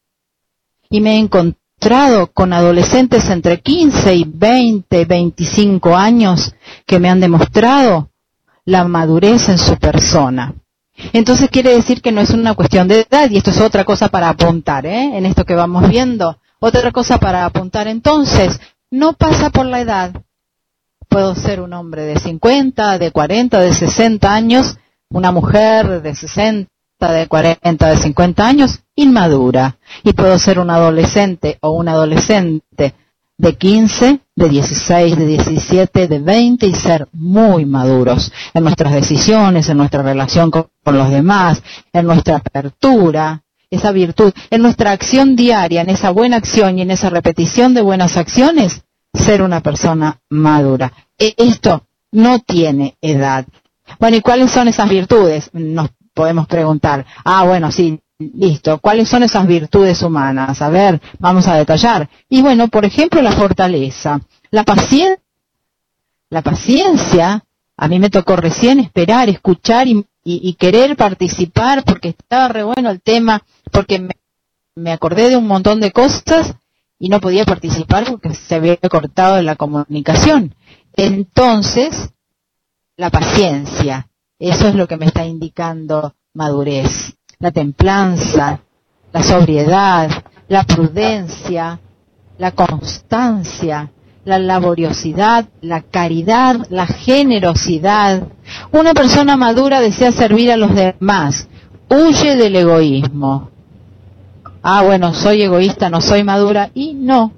Y me he encontrado con adolescentes entre quince y veinte, veinticinco años que me han demostrado la madurez en su persona. Entonces quiere decir que no es una cuestión de edad, y esto es otra cosa para apuntar, ¿eh? En esto que vamos viendo. Otra cosa para apuntar entonces, no pasa por la edad. Puedo ser un hombre de cincuenta, de cuarenta, de sesenta años, una mujer de sesenta, de cuarenta, de cincuenta años, inmadura. Y puedo ser un adolescente o un adolescente de quince, de dieciséis, de diecisiete, de veinte y ser muy maduros en nuestras decisiones, en nuestra relación con, con los demás, en nuestra apertura, esa virtud, en nuestra acción diaria, en esa buena acción y en esa repetición de buenas acciones, ser una persona madura. Esto no tiene edad. Bueno, ¿y cuáles son esas virtudes? Nos podemos preguntar. Ah, bueno, sí, listo. ¿Cuáles son esas virtudes humanas? A ver, vamos a detallar. Y bueno, por ejemplo, la fortaleza, la paciencia. La paciencia, a mí me tocó recién esperar, escuchar y, y, y querer participar porque estaba re bueno el tema, porque me, me acordé de un montón de cosas y no podía participar porque se había cortado la comunicación. Entonces, la paciencia, eso es lo que me está indicando madurez. La templanza, la sobriedad, la prudencia, la constancia, la laboriosidad, la caridad, la generosidad. Una persona madura desea servir a los demás, huye del egoísmo. Ah, bueno, soy egoísta, no soy madura, y no,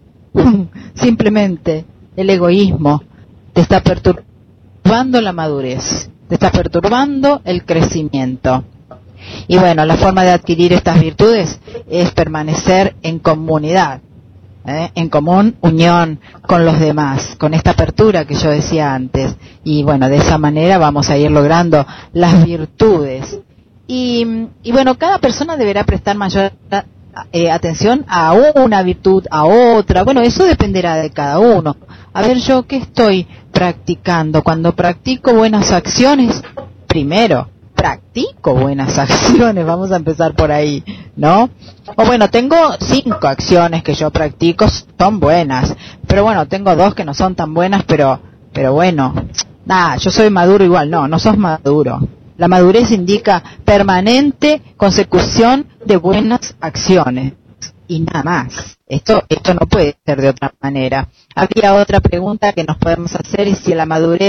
simplemente el egoísmo te está perturbando la madurez, te está perturbando el crecimiento. Y bueno, la forma de adquirir estas virtudes es permanecer en comunidad, ¿eh? En común unión con los demás, con esta apertura que yo decía antes. Y bueno, de esa manera vamos a ir logrando las virtudes. Y, y bueno, cada persona deberá prestar mayor eh, atención a una virtud, a otra. Bueno, eso dependerá de cada uno. A ver, yo, ¿qué estoy practicando? Cuando practico buenas acciones, primero, practico buenas acciones, vamos a empezar por ahí, ¿no? O bueno, tengo cinco acciones que yo practico, son buenas, pero bueno, tengo dos que no son tan buenas, pero pero bueno, nada, yo soy maduro igual. No, no sos maduro. La madurez indica permanente consecución de buenas acciones y nada más. Esto esto no puede ser de otra manera. Había otra pregunta que nos podemos hacer, y si la madurez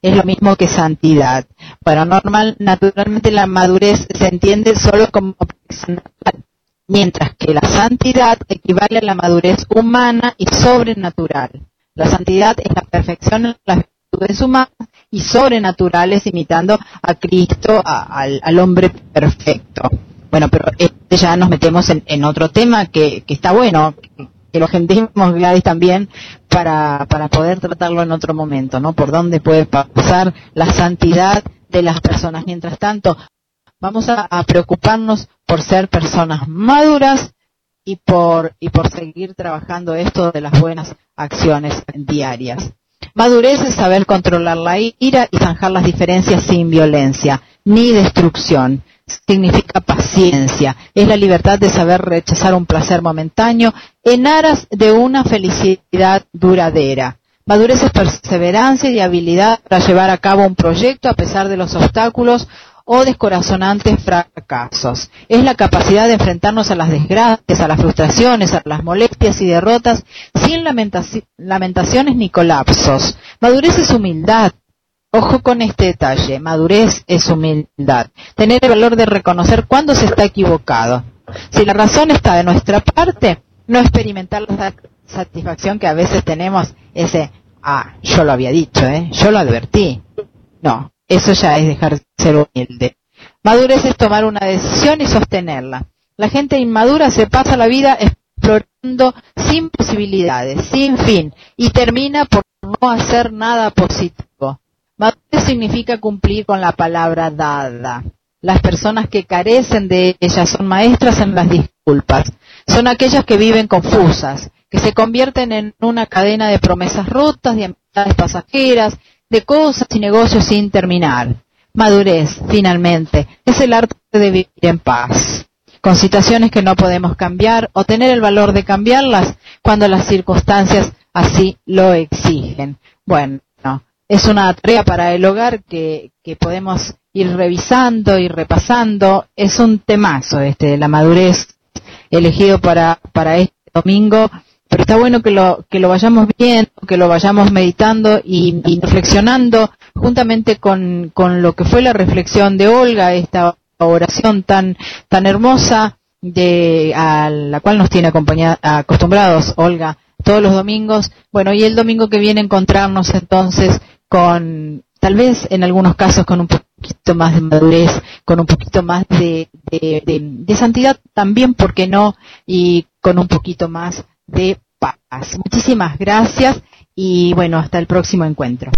es lo mismo que santidad. Bueno, normal, naturalmente la madurez se entiende solo como personal, mientras que la santidad equivale a la madurez humana y sobrenatural. La santidad es la perfección en las virtudes humanas y sobrenaturales, imitando a Cristo, a, al, al hombre perfecto. Bueno, pero este ya nos metemos en, en otro tema que, que está bueno, que, que lo gentimos, Gladys, también, para, para poder tratarlo en otro momento, ¿no? Por dónde puede pasar la santidad de las personas. Mientras tanto, vamos a, a preocuparnos por ser personas maduras y por, y por seguir trabajando esto de las buenas acciones diarias. Madurez es saber controlar la ira y zanjar las diferencias sin violencia, ni destrucción. Significa paciencia, es la libertad de saber rechazar un placer momentáneo en aras de una felicidad duradera. Madurez es perseverancia y habilidad para llevar a cabo un proyecto a pesar de los obstáculos o descorazonantes fracasos. Es la capacidad de enfrentarnos a las desgracias, a las frustraciones, a las molestias y derrotas sin lamentaci- lamentaciones ni colapsos. Madurez es humildad. Ojo con este detalle, madurez es humildad, tener el valor de reconocer cuándo se está equivocado. Si la razón está de nuestra parte, no experimentar la satisfacción que a veces tenemos, ese, ah, yo lo había dicho, ¿eh? Yo lo advertí. No, eso ya es dejar de ser humilde. Madurez es tomar una decisión y sostenerla. La gente inmadura se pasa la vida explorando sin posibilidades, sin fin, y termina por no hacer nada positivo. Madurez significa cumplir con la palabra dada. Las personas que carecen de ella son maestras en las disculpas. Son aquellas que viven confusas, que se convierten en una cadena de promesas rotas, de amistades pasajeras, de cosas y negocios sin terminar. Madurez, finalmente, es el arte de vivir en paz, con situaciones que no podemos cambiar o tener el valor de cambiarlas cuando las circunstancias así lo exigen. Bueno, es una tarea para el hogar que, que podemos ir revisando y repasando. Es un temazo este de la madurez elegido para, para este domingo, pero está bueno que lo, que lo vayamos viendo, que lo vayamos meditando y, y reflexionando juntamente con, con lo que fue la reflexión de Olga, esta oración tan, tan hermosa de, a la cual nos tiene acompañada, acostumbrados Olga todos los domingos. Bueno, y el domingo que viene encontrarnos entonces con, tal vez en algunos casos con un poquito más de madurez, con un poquito más de, de, de, de santidad también, ¿por qué no? Y con un poquito más de paz. Muchísimas gracias y bueno, hasta el próximo encuentro.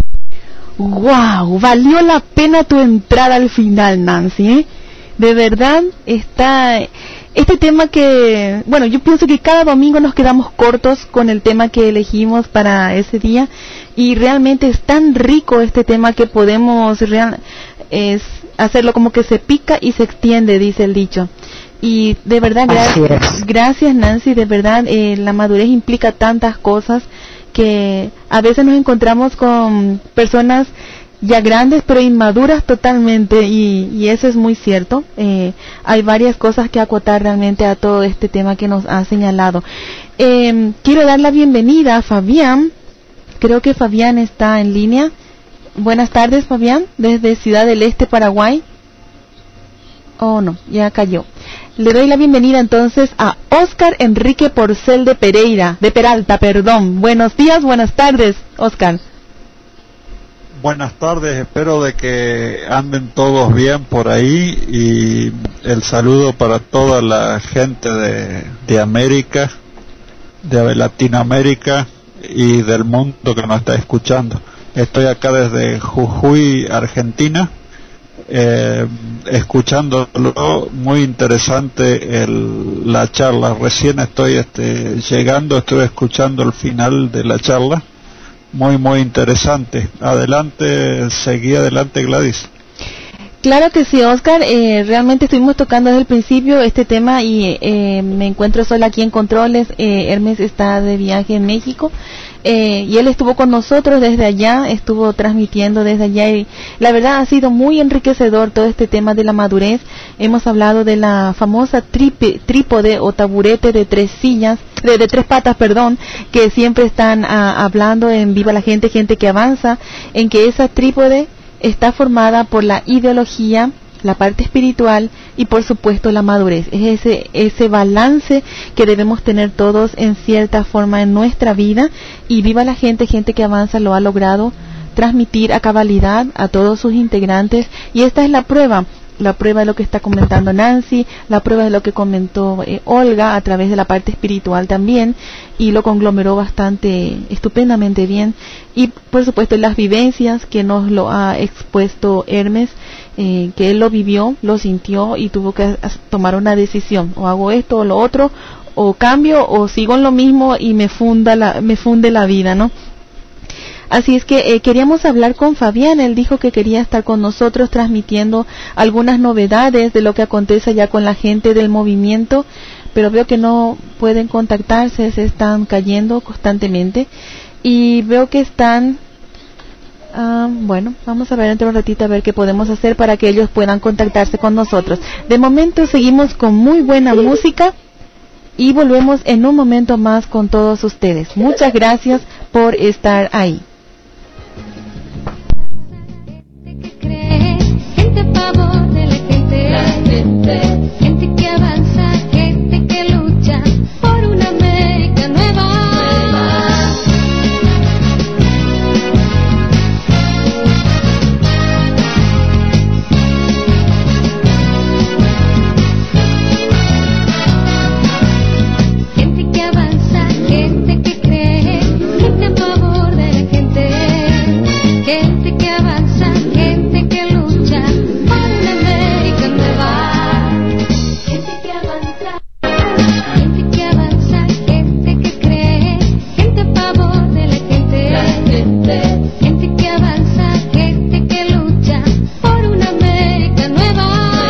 ¡Wow! Valió la pena tu entrada al final, Nancy, ¿eh? De verdad, está este tema que, bueno, yo pienso que cada domingo nos quedamos cortos con el tema que elegimos para ese día, y realmente es tan rico este tema que podemos real, es hacerlo como que se pica y se extiende, dice el dicho. Y de verdad, gracias, gracias Nancy, de verdad, eh, la madurez implica tantas cosas que a veces nos encontramos con personas ya grandes pero inmaduras totalmente, y, y eso es muy cierto. Eh, hay varias cosas que acotar realmente a todo este tema que nos ha señalado. Eh, quiero dar la bienvenida a Fabián. Creo que Fabián está en línea. Buenas tardes, Fabián, desde Ciudad del Este, Paraguay. Oh, no, ya cayó. Le doy la bienvenida entonces a Óscar Enrique Porcel de Pereira, de Peralta, perdón. Buenos días, buenas tardes, Óscar. Buenas tardes, espero de que anden todos bien por ahí, y el saludo para toda la gente de, de América, de Latinoamérica y del mundo que nos está escuchando. Estoy acá desde Jujuy, Argentina, eh, escuchándolo. Muy interesante el, la charla. Recién estoy este, llegando, estuve escuchando el final de la charla. Muy, muy interesante. Adelante, seguí adelante, Gladys. Claro que sí, Oscar. Eh, realmente estuvimos tocando desde el principio este tema y eh, me encuentro sola aquí en Controles. Eh, Hermes está de viaje en México eh, y él estuvo con nosotros desde allá, estuvo transmitiendo desde allá y la verdad ha sido muy enriquecedor todo este tema de la madurez. Hemos hablado de la famosa tripe, trípode o taburete de tres sillas, de, de tres patas, perdón, que siempre están a, hablando en Viva la Gente, Gente que Avanza, en que esa trípode está formada por la ideología, la parte espiritual y por supuesto la madurez. Es ese, ese balance que debemos tener todos en cierta forma en nuestra vida, y Viva la Gente, Gente que Avanza lo ha logrado transmitir a cabalidad a todos sus integrantes, y esta es la prueba. La prueba de lo que está comentando Nancy, la prueba de lo que comentó eh, Olga a través de la parte espiritual también, y lo conglomeró bastante estupendamente bien, y por supuesto las vivencias que nos lo ha expuesto Hermes, eh, que él lo vivió, lo sintió y tuvo que tomar una decisión: o hago esto o lo otro, o cambio o sigo en lo mismo y me funda la, me funde la vida, ¿no? Así es que eh, queríamos hablar con Fabián. Él dijo que quería estar con nosotros transmitiendo algunas novedades de lo que acontece ya con la gente del movimiento, pero veo que no pueden contactarse, se están cayendo constantemente, y veo que están, uh, bueno, vamos a ver entre un ratito a ver qué podemos hacer para que ellos puedan contactarse con nosotros. De momento seguimos con muy buena música y volvemos en un momento más con todos ustedes. Muchas gracias por estar ahí. Gente a favor de la gente, la gente, gente que avanza, gente que lucha por una América nueva. Gente que avanza, gente que cree, gente a favor de la gente, gente que avanza, gente que lucha por una América nueva. Gente que avanza, gente que avanza, gente que cree, gente a favor de la gente, la gente, gente que avanza, gente que lucha por una América nueva.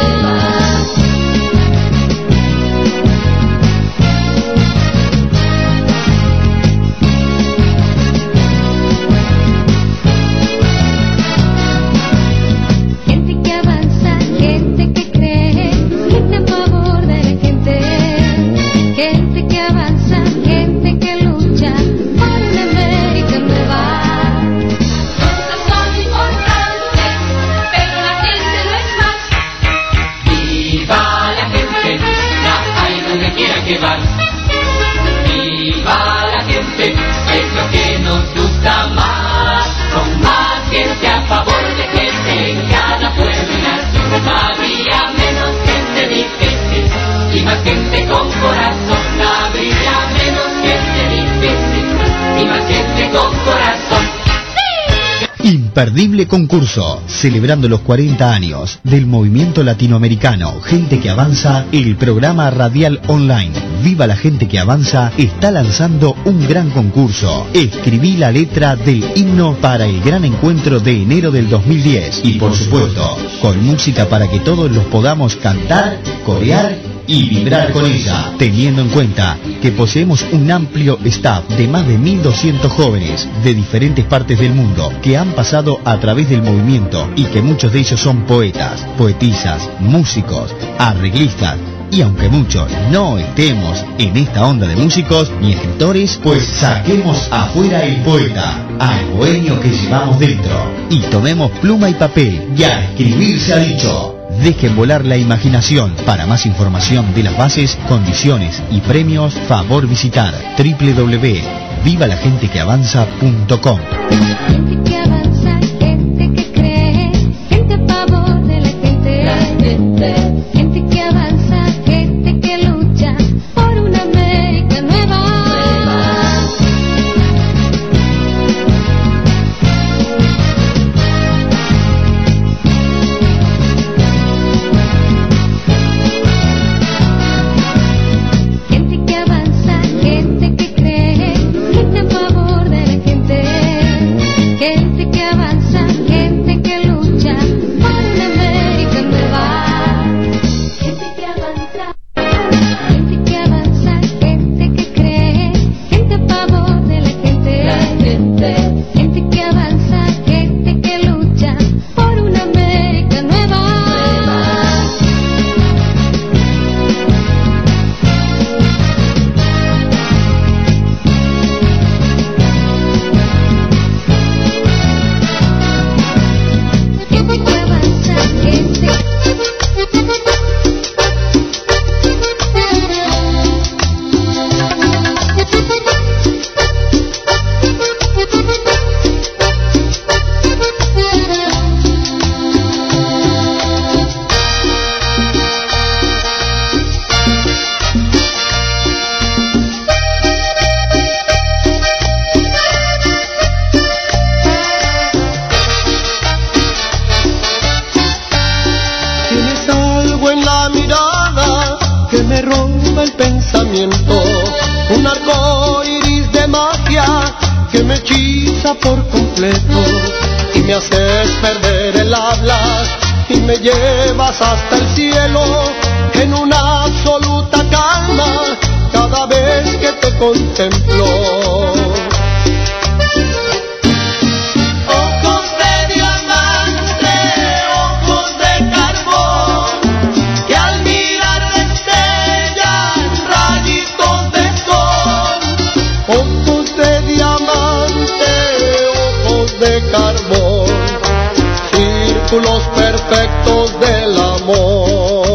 Gente que avanza, gente que cree, gente a favor de la gente, gente que avanza, gente que lucha por una América nueva. Cosas son importantes, pero la gente no es más. Viva la gente, la hay donde quiera que vas. Viva la gente, es lo que nos gusta más. Con más gente a favor de gente en cada pueblo y nación. Habría menos gente difícil y más gente con corazón. Habría menos gente difícil y más gente con corazón. Imperdible concurso, celebrando los cuarenta años del movimiento latinoamericano Gente que Avanza. El programa radial online Viva la Gente que Avanza está lanzando un gran concurso. Escribí la letra del himno para el gran encuentro de enero del dos mil diez, y por supuesto con música para que todos los podamos cantar, corear y vibrar con ella, teniendo en cuenta que poseemos un amplio staff de más de mil doscientos jóvenes de diferentes partes del mundo que han pasado a través del movimiento, y que muchos de ellos son poetas, poetisas, músicos, arreglistas. Y aunque muchos no estemos en esta onda de músicos ni escritores, pues saquemos afuera el poeta, al bohemio que llevamos dentro, y tomemos pluma y papel, y a escribir se ha dicho. Dejen volar la imaginación. Para más información de las bases, condiciones y premios, favor visitar doble u doble u doble u punto viva la gente que avanza punto com. Gente que avanza, gente que cree, gente a favor de la gente, la gente, gente que avanza, gente que lucha por una América nueva. Gente que avanza, gente que cree, gente a favor de la gente, gente turba el pensamiento, un arco iris de magia que me hechiza por completo, y me haces perder el habla y me llevas hasta el cielo en una absoluta calma cada vez que te contemplo. Ojos de diamante, ojos de carbón, que al mirar destellan rayitos de sol. Ojos de diamante, ojos de carbón, círculos perfectos del amor.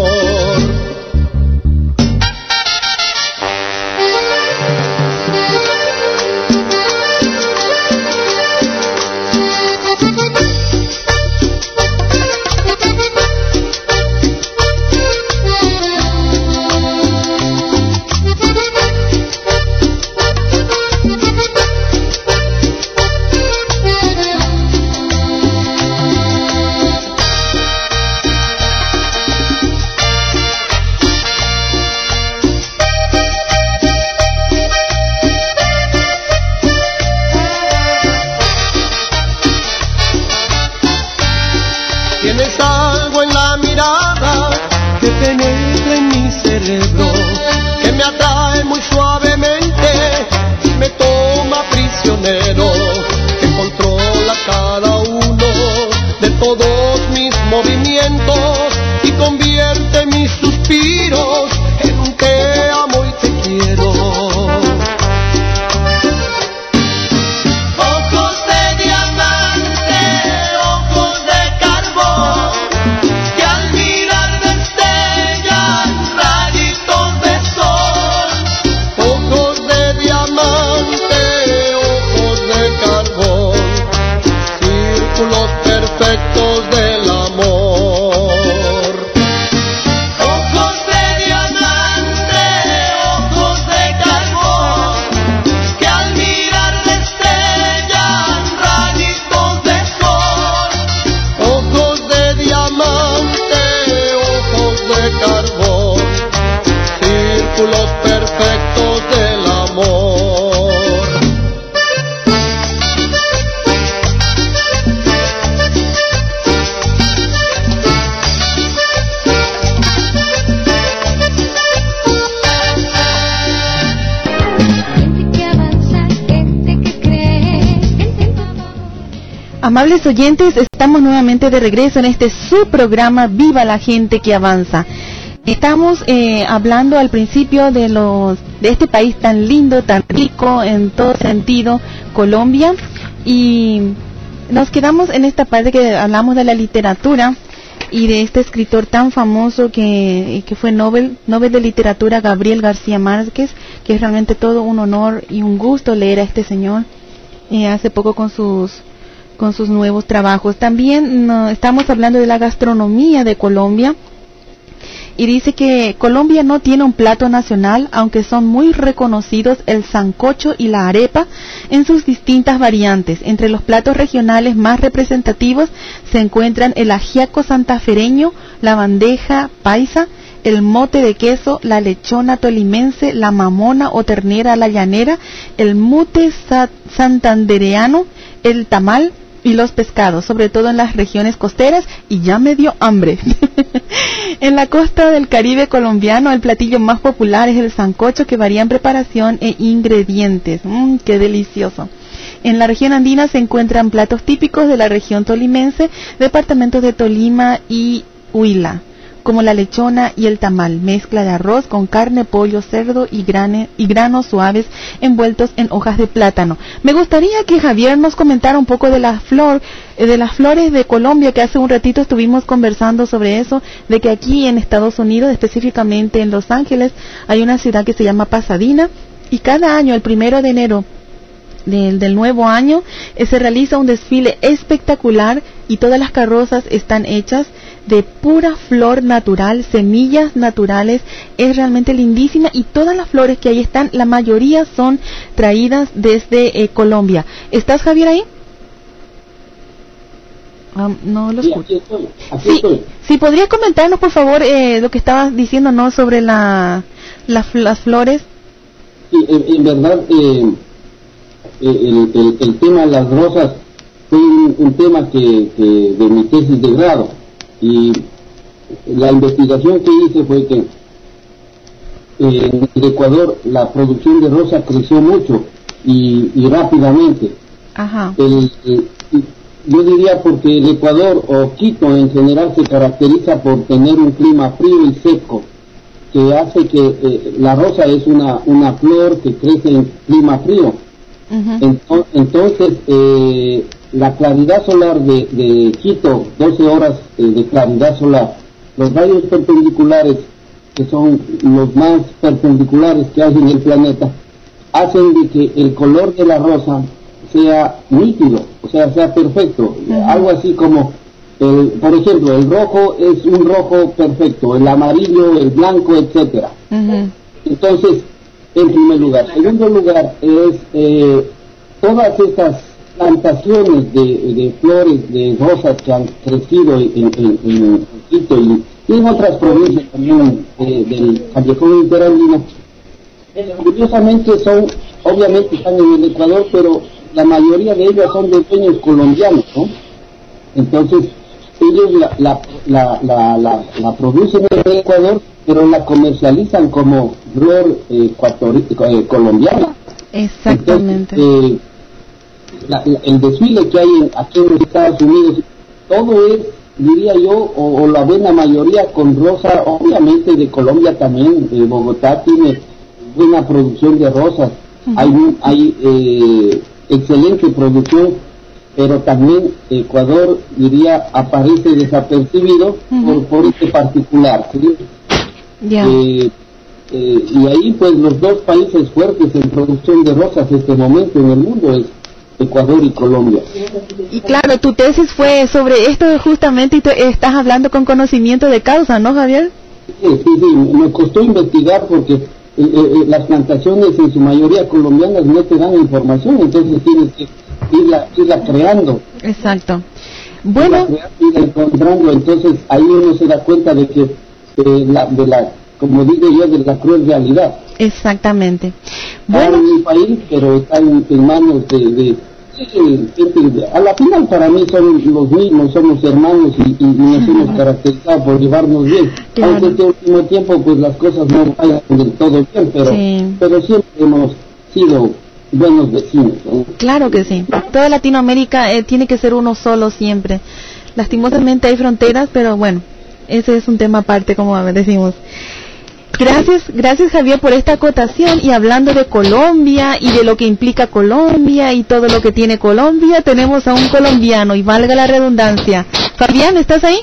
Tienes algo en la mirada que penetra en mi cerebro, que me atrae muy suavemente y me toma prisionero, que controla cada uno de todos mis movimientos y convierte mis suspiros en un te amo y te quiero. Ojos de diamante, ojos de carbón, que al mirar destellan rayitos de sol. Ojos de diamante, ojos de carbón, círculos perfectos del amor. Ojos de diamante, ojos de carbón, que al mirar destellan rayitos de sol. Ojos de diamante, ojos de carbón, círculos perfectos del amor. Gente que avanza, gente que cree, gente en favor. Amables oyentes, estamos nuevamente de regreso en este su programa Viva la Gente que Avanza. Estamos eh, hablando al principio de los de este país tan lindo, tan rico en todo sentido, Colombia, y nos quedamos en esta parte que hablamos de la literatura y de este escritor tan famoso que, que fue Nobel, Nobel de Literatura, Gabriel García Márquez, que es realmente todo un honor y un gusto leer a este señor eh, hace poco con sus con sus nuevos trabajos. También no, estamos hablando de la gastronomía de Colombia, y dice que Colombia no tiene un plato nacional, aunque son muy reconocidos el sancocho y la arepa en sus distintas variantes. Entre los platos regionales más representativos se encuentran el ajiaco santafereño, la bandeja paisa, el mote de queso, la lechona tolimense, la mamona o ternera a la llanera, el mute sa- santandereano, el tamal y los pescados, sobre todo en las regiones costeras, y ya me dio hambre. En la costa del Caribe colombiano, el platillo más popular es el sancocho, que varía en preparación e ingredientes. Mmm, qué delicioso. En la región andina se encuentran platos típicos de la región tolimense, departamentos de Tolima y Huila, como la lechona y el tamal, mezcla de arroz con carne, pollo, cerdo y, grane, y granos suaves envueltos en hojas de plátano. Me gustaría que Javier nos comentara un poco de la flor, eh, de las flores de Colombia, que hace un ratito estuvimos conversando sobre eso, de que aquí en Estados Unidos, específicamente en Los Ángeles, hay una ciudad que se llama Pasadena, y cada año, el primero de enero del, del nuevo año, eh, se realiza un desfile espectacular, y todas las carrozas están hechas de pura flor natural, semillas naturales. Es realmente lindísima, y todas las flores que ahí están, la mayoría son traídas desde eh, Colombia. ¿Estás, Javier, ahí? Um, no lo Sí, escucho. aquí estoy, aquí Sí, estoy. sí, podrías comentarnos, por favor, eh, lo que estabas diciendo, ¿no?, sobre la las, las flores. Sí, en, en verdad, eh, el, el, el tema de las rosas fue un, un tema que, que de mi tesis de grado, y la investigación que hice fue que eh, en el Ecuador la producción de rosa creció mucho y, y rápidamente. Ajá. El, el, yo diría porque el Ecuador o Quito en general se caracteriza por tener un clima frío y seco, que hace que eh, la rosa es una, una flor que crece en clima frío. Uh-huh. Entonces, entonces eh, la claridad solar de, de Quito, doce horas eh, de claridad solar, los rayos perpendiculares, que son los más perpendiculares que hay en el planeta, hacen de que el color de la rosa sea nítido, o sea, sea perfecto. Uh-huh. Algo así como, el, por ejemplo, el rojo es un rojo perfecto, el amarillo, el blanco, etcétera. Uh-huh. Entonces, en primer lugar. Segundo lugar es eh, todas estas plantaciones de, de flores, de rosas que han crecido en, en, en Quito y, y en otras provincias también eh, del Callejón Interandino. Curiosamente son, obviamente están en el Ecuador, pero la mayoría de ellas son de dueños colombianos, ¿no? Entonces, ellos la, la, la, la, la, la producen en el Ecuador, pero la comercializan como flor eh, eh, colombiana. Exactamente. Entonces, eh, la, la, el desfile que hay en, aquí en los Estados Unidos, todo es, diría yo, o, o la buena mayoría con rosa, obviamente de Colombia también. eh, Bogotá tiene buena producción de rosas. Uh-huh. Hay, un, hay eh, excelente producción, pero también Ecuador, diría, aparece desapercibido uh-huh. por, por este particular, ¿sí? Yeah. Eh, eh, y ahí pues los dos países fuertes en producción de rosas en este momento en el mundo es Ecuador y Colombia. Y claro, tu tesis fue sobre esto justamente, y tú estás hablando con conocimiento de causa, ¿no, Javier? Sí, sí, sí, me costó investigar porque eh, eh, las plantaciones en su mayoría colombianas no te dan información, entonces tienes que irla, irla creando. Exacto. Bueno. Irla, irla encontrando, entonces ahí uno se da cuenta de que eh, la, de la, como digo yo, de la cruel realidad. Exactamente. Bueno. Está en mi país, pero está en, en manos de, de, de, de, a la final para mí son los mismos, somos hermanos y, y nos hemos caracterizado por llevarnos bien. Claro. Aunque este último tiempo pues las cosas no vayan del todo bien, pero, sí. pero siempre hemos sido buenos vecinos, ¿no? Claro que sí. Toda Latinoamérica eh, tiene que ser uno solo siempre. Lastimosamente hay fronteras, pero bueno, ese es un tema aparte, como decimos. Gracias, gracias Javier por esta acotación. Y hablando de Colombia y de lo que implica Colombia y todo lo que tiene Colombia, tenemos a un colombiano, y valga la redundancia. Fabián, ¿estás ahí?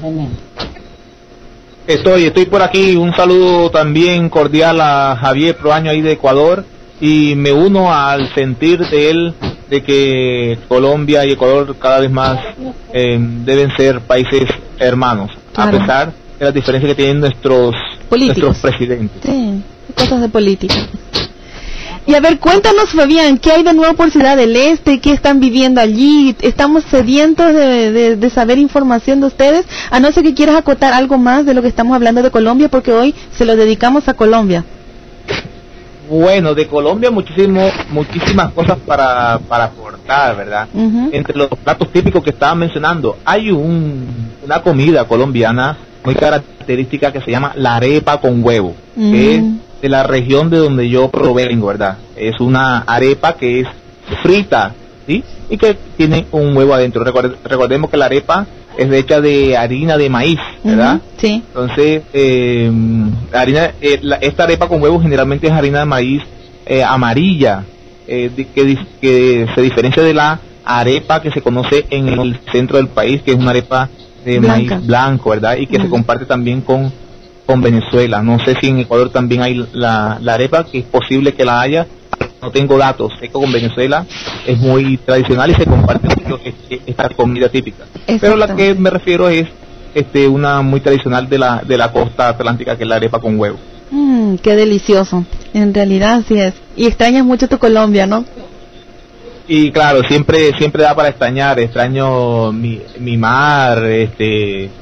Estoy, estoy por aquí. Un saludo también cordial a Javier Proaño ahí de Ecuador, y me uno al sentir de él de que Colombia y Ecuador cada vez más eh, deben ser países hermanos, claro, a pesar de las diferencias que tienen nuestros nuestros presidentes. Sí, cosas de política. Y a ver, cuéntanos, Fabián, ¿qué hay de nuevo por Ciudad del Este? ¿Qué están viviendo allí? Estamos sedientos de, de, de saber información de ustedes, a no ser que quieras acotar algo más de lo que estamos hablando de Colombia, porque hoy se lo dedicamos a Colombia. Bueno, de Colombia muchísimo, muchísimas cosas para, para aportar, ¿verdad? Uh-huh. Entre los platos típicos que estaban mencionando, hay un, una comida colombiana muy característica que se llama la arepa con huevo, uh-huh, que es de la región de donde yo provengo, ¿verdad? Es una arepa que es frita, ¿sí? Y que tiene un huevo adentro. Recuerde, recordemos que la arepa es hecha de harina de maíz, ¿verdad? Uh-huh, sí. Entonces, eh, harina, eh, la, esta arepa con huevo generalmente es harina de maíz eh, amarilla, eh, de, que, que se diferencia de la arepa que se conoce en el centro del país, que es una arepa de Blanca. maíz blanco, ¿verdad? Y que uh-huh. se comparte también con, con Venezuela. No sé si en Ecuador también hay la, la arepa, que es posible que la haya. No tengo datos, sé que con Venezuela es muy tradicional y se comparte mucho esta comida típica. Pero la que me refiero es este una muy tradicional de la de la costa atlántica, que es la arepa con huevo. Mm, qué delicioso, en realidad sí es. Y extrañas mucho tu Colombia, ¿no? Y claro, siempre siempre da para extrañar, extraño mi, mi mar, este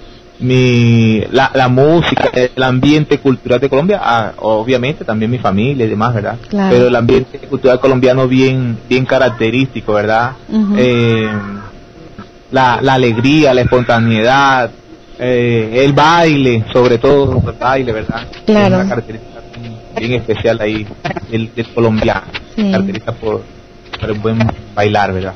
mi la, la música, el ambiente cultural de Colombia, ah, obviamente también mi familia y demás, ¿verdad? Claro. Pero el ambiente cultural colombiano bien bien característico, ¿verdad? Ujú. eh, la, la alegría, la espontaneidad, eh, el baile, sobre todo el baile, ¿verdad? Claro. Es una característica bien, bien especial ahí del, del colombiano, Sí. caracteriza por, por el buen bailar, ¿verdad?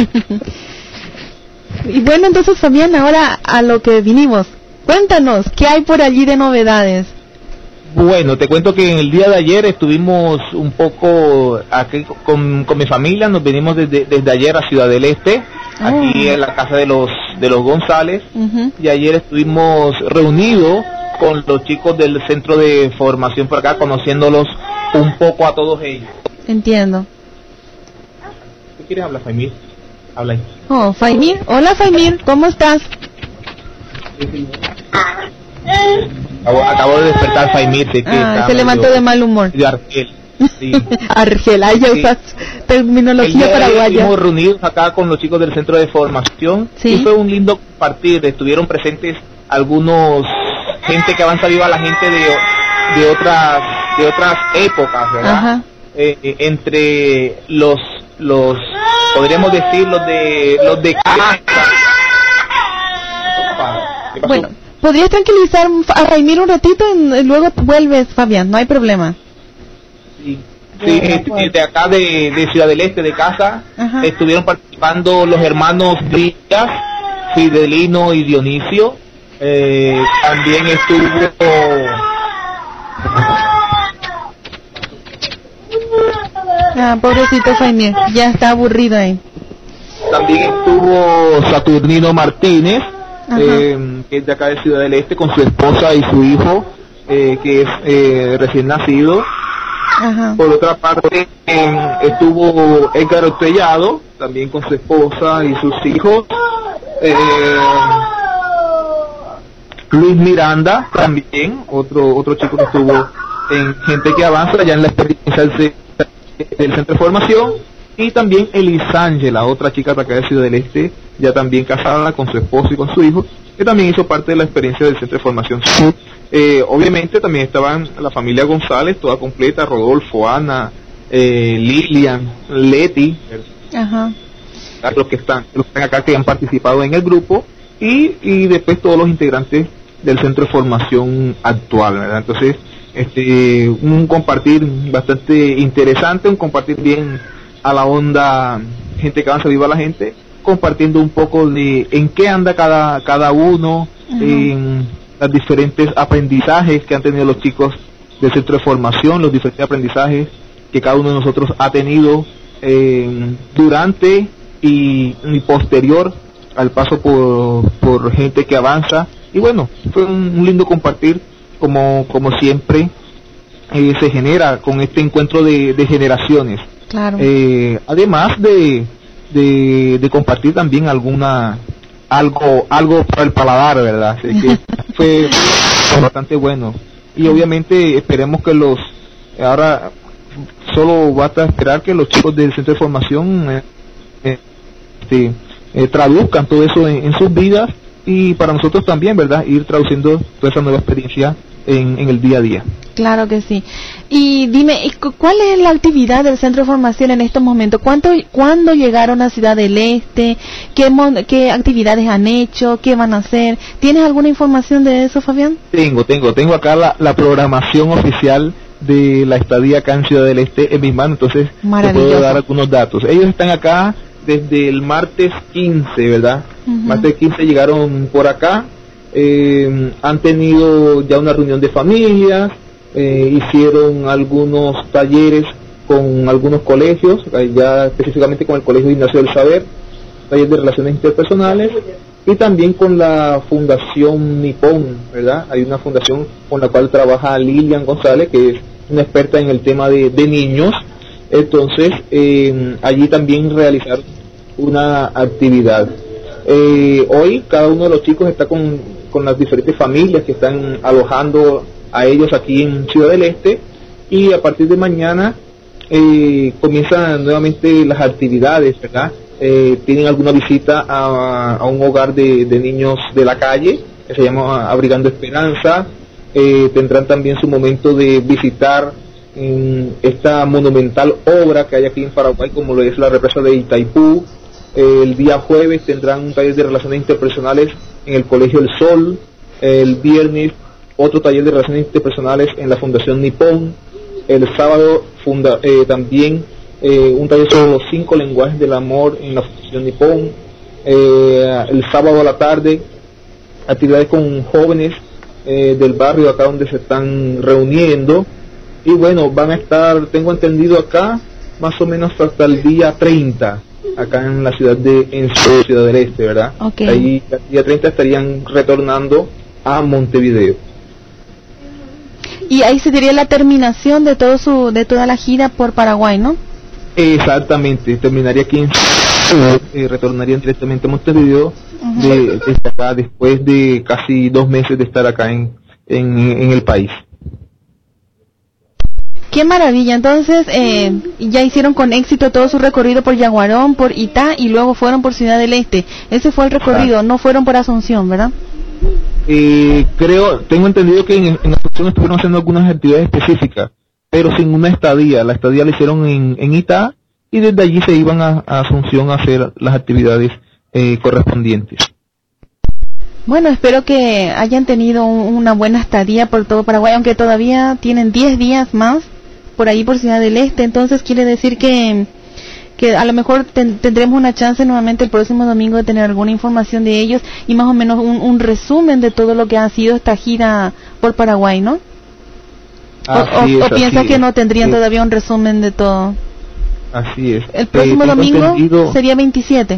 Y bueno, entonces Fabián, ahora a lo que vinimos. Cuéntanos, ¿qué hay por allí de novedades? Bueno, te cuento que en el día de ayer estuvimos un poco aquí con, con mi familia, nos venimos desde, desde ayer a Ciudad del Este, Oh. aquí en la casa de los de los González, Ujú. y ayer estuvimos reunidos con los chicos del centro de formación por acá, conociéndolos un poco a todos ellos. Entiendo. ¿Qué quieres hablar, Faimir? Habla ahí. Oh, Faimir. Hola, Faimir, ¿cómo estás? Acabo, acabo de despertar Faimir, sé que Ah, está se levantó medio- de mal humor. de Argel. Sí. Argel, ahí ya Sí. usas El terminología día de ayer paraguaya. estuvimos reunidos acá con los chicos del centro de formación Sí. y fue un lindo compartir. Estuvieron presentes algunos gente que avanza viva, la gente de, de otras de otras épocas, ¿verdad? Ajá. Eh, eh, entre los los podríamos decir los de los de casa. Opa, ¿qué pasó? Bueno, ¿podrías tranquilizar a Faimir un ratito y y luego vuelves, Fabián? No hay problema. Sí, sí, eh, de acá de, de Ciudad del Este, de casa, Ajá. estuvieron participando los hermanos Díaz, Fidelino y Dionisio. Eh, también estuvo Ah, pobrecito Faimir, ya está aburrido ahí. también estuvo Saturnino Martínez, Ajá. eh, que es de acá de Ciudad del Este, con su esposa y su hijo, eh, que es eh, recién nacido. Ajá. Por otra parte, eh, estuvo Edgar Ortellado, también con su esposa y sus hijos. Eh, Luis Miranda, también, otro otro chico que estuvo en Gente que Avanza, ya en la experiencia del, ce- del Centro de Formación. Y también Elisángela, otra chica de acá de Ciudad del Este, ya también casada con su esposo y con su hijo, que también hizo parte de la experiencia del Centro de Formación Sur. Eh, obviamente también estaban la familia González, toda completa, Rodolfo, Ana, eh, Lilian, Leti, Ajá. los que están, los que están acá que han participado en el grupo, y, y después todos los integrantes del Centro de Formación actual, ¿verdad? Entonces, este, un compartir bastante interesante, un compartir bien a la onda, gente que avanza, viva la gente, compartiendo un poco de en qué anda cada cada uno, Ajá. en los diferentes aprendizajes que han tenido los chicos del Centro de Formación, los diferentes aprendizajes que cada uno de nosotros ha tenido eh, durante y, y posterior al paso por, por gente que avanza. Y bueno, fue un, un lindo compartir, como como siempre eh, se genera con este encuentro de, de generaciones. Claro. Eh, además de, de, de compartir también alguna algo algo para el paladar, ¿verdad? Así que fue bastante bueno. Y obviamente esperemos que los, ahora solo basta esperar que los chicos del Centro de Formación eh, eh, este, eh, traduzcan todo eso en, en sus vidas, y para nosotros también, ¿verdad? Ir traduciendo toda esa nueva experiencia en, en el día a día. Claro que sí. Y dime, ¿y cu- ¿cuál es la actividad del Centro de Formación en estos momentos? ¿Cuánto, ¿Cuándo llegaron a Ciudad del Este? ¿Qué, mon- ¿Qué actividades han hecho? ¿Qué van a hacer? ¿Tienes alguna información de eso, Fabián? Tengo, tengo, tengo acá la, la programación oficial de la estadía acá en Ciudad del Este en mis manos, entonces te Maravilloso. puedo dar algunos datos. Ellos están acá desde el martes quince, ¿verdad? Ujú. Martes quince llegaron por acá, eh, han tenido ya una reunión de familias, eh, hicieron algunos talleres con algunos colegios, eh, ya específicamente con el Colegio Ignacio del Saber, taller de relaciones interpersonales, y también con la Fundación Nippon, ¿verdad? Hay una fundación con la cual trabaja Lilian González, que es una experta en el tema de, de niños. Entonces, eh, allí también realizaron una actividad. Eh, hoy cada uno de los chicos está con, con las diferentes familias que están alojando a ellos aquí en Ciudad del Este, y a partir de mañana eh, comienzan nuevamente las actividades, ¿verdad? Eh, tienen alguna visita a, a un hogar de, de niños de la calle, que se llama Abrigando Esperanza. Eh, tendrán también su momento de visitar eh, esta monumental obra que hay aquí en Paraguay, como lo es la represa de Itaipú. Eh, el día jueves tendrán un taller de relaciones interpersonales en el Colegio El Sol. El viernes otro taller de relaciones interpersonales en la Fundación Nippon. El sábado funda, eh, también eh, un taller sobre los cinco lenguajes del amor en la Fundación Nippon. Eh, el sábado a la tarde actividades con jóvenes eh, del barrio acá donde se están reuniendo, y bueno, van a estar, tengo entendido acá, más o menos hasta el día treinta, acá en la ciudad de en Ciudad del Este, ¿verdad? Okay. Ahí el día treinta estarían retornando a Montevideo. Y ahí sería la terminación de todo su de toda la gira por Paraguay, ¿no? Exactamente, terminaría aquí en eh, retornarían directamente a Montevideo Uh-huh. de, desde acá, después de casi dos meses de estar acá en, en, en el país. Qué maravilla. Entonces eh, ya hicieron con éxito todo su recorrido por Yaguarón, por Itá, y luego fueron por Ciudad del Este. Ese fue el recorrido, Exacto. No fueron por Asunción, ¿verdad? Eh, creo, tengo entendido que en, en Asunción estuvieron haciendo algunas actividades específicas, pero sin una estadía. La estadía la hicieron en, en Itá, y desde allí se iban a, a Asunción a hacer las actividades eh, correspondientes. Bueno, espero que hayan tenido un, una buena estadía por todo Paraguay, aunque todavía tienen diez días más por ahí por Ciudad del Este. Entonces quiere decir que que a lo mejor ten, tendremos una chance nuevamente el próximo domingo de tener alguna información de ellos y más o menos un, un resumen de todo lo que ha sido esta gira por Paraguay, ¿no? Así o o, es, o piensa así que es. no tendrían Sí. todavía un resumen de todo. Así es. El próximo Eh, tengo domingo entendido sería veintisiete.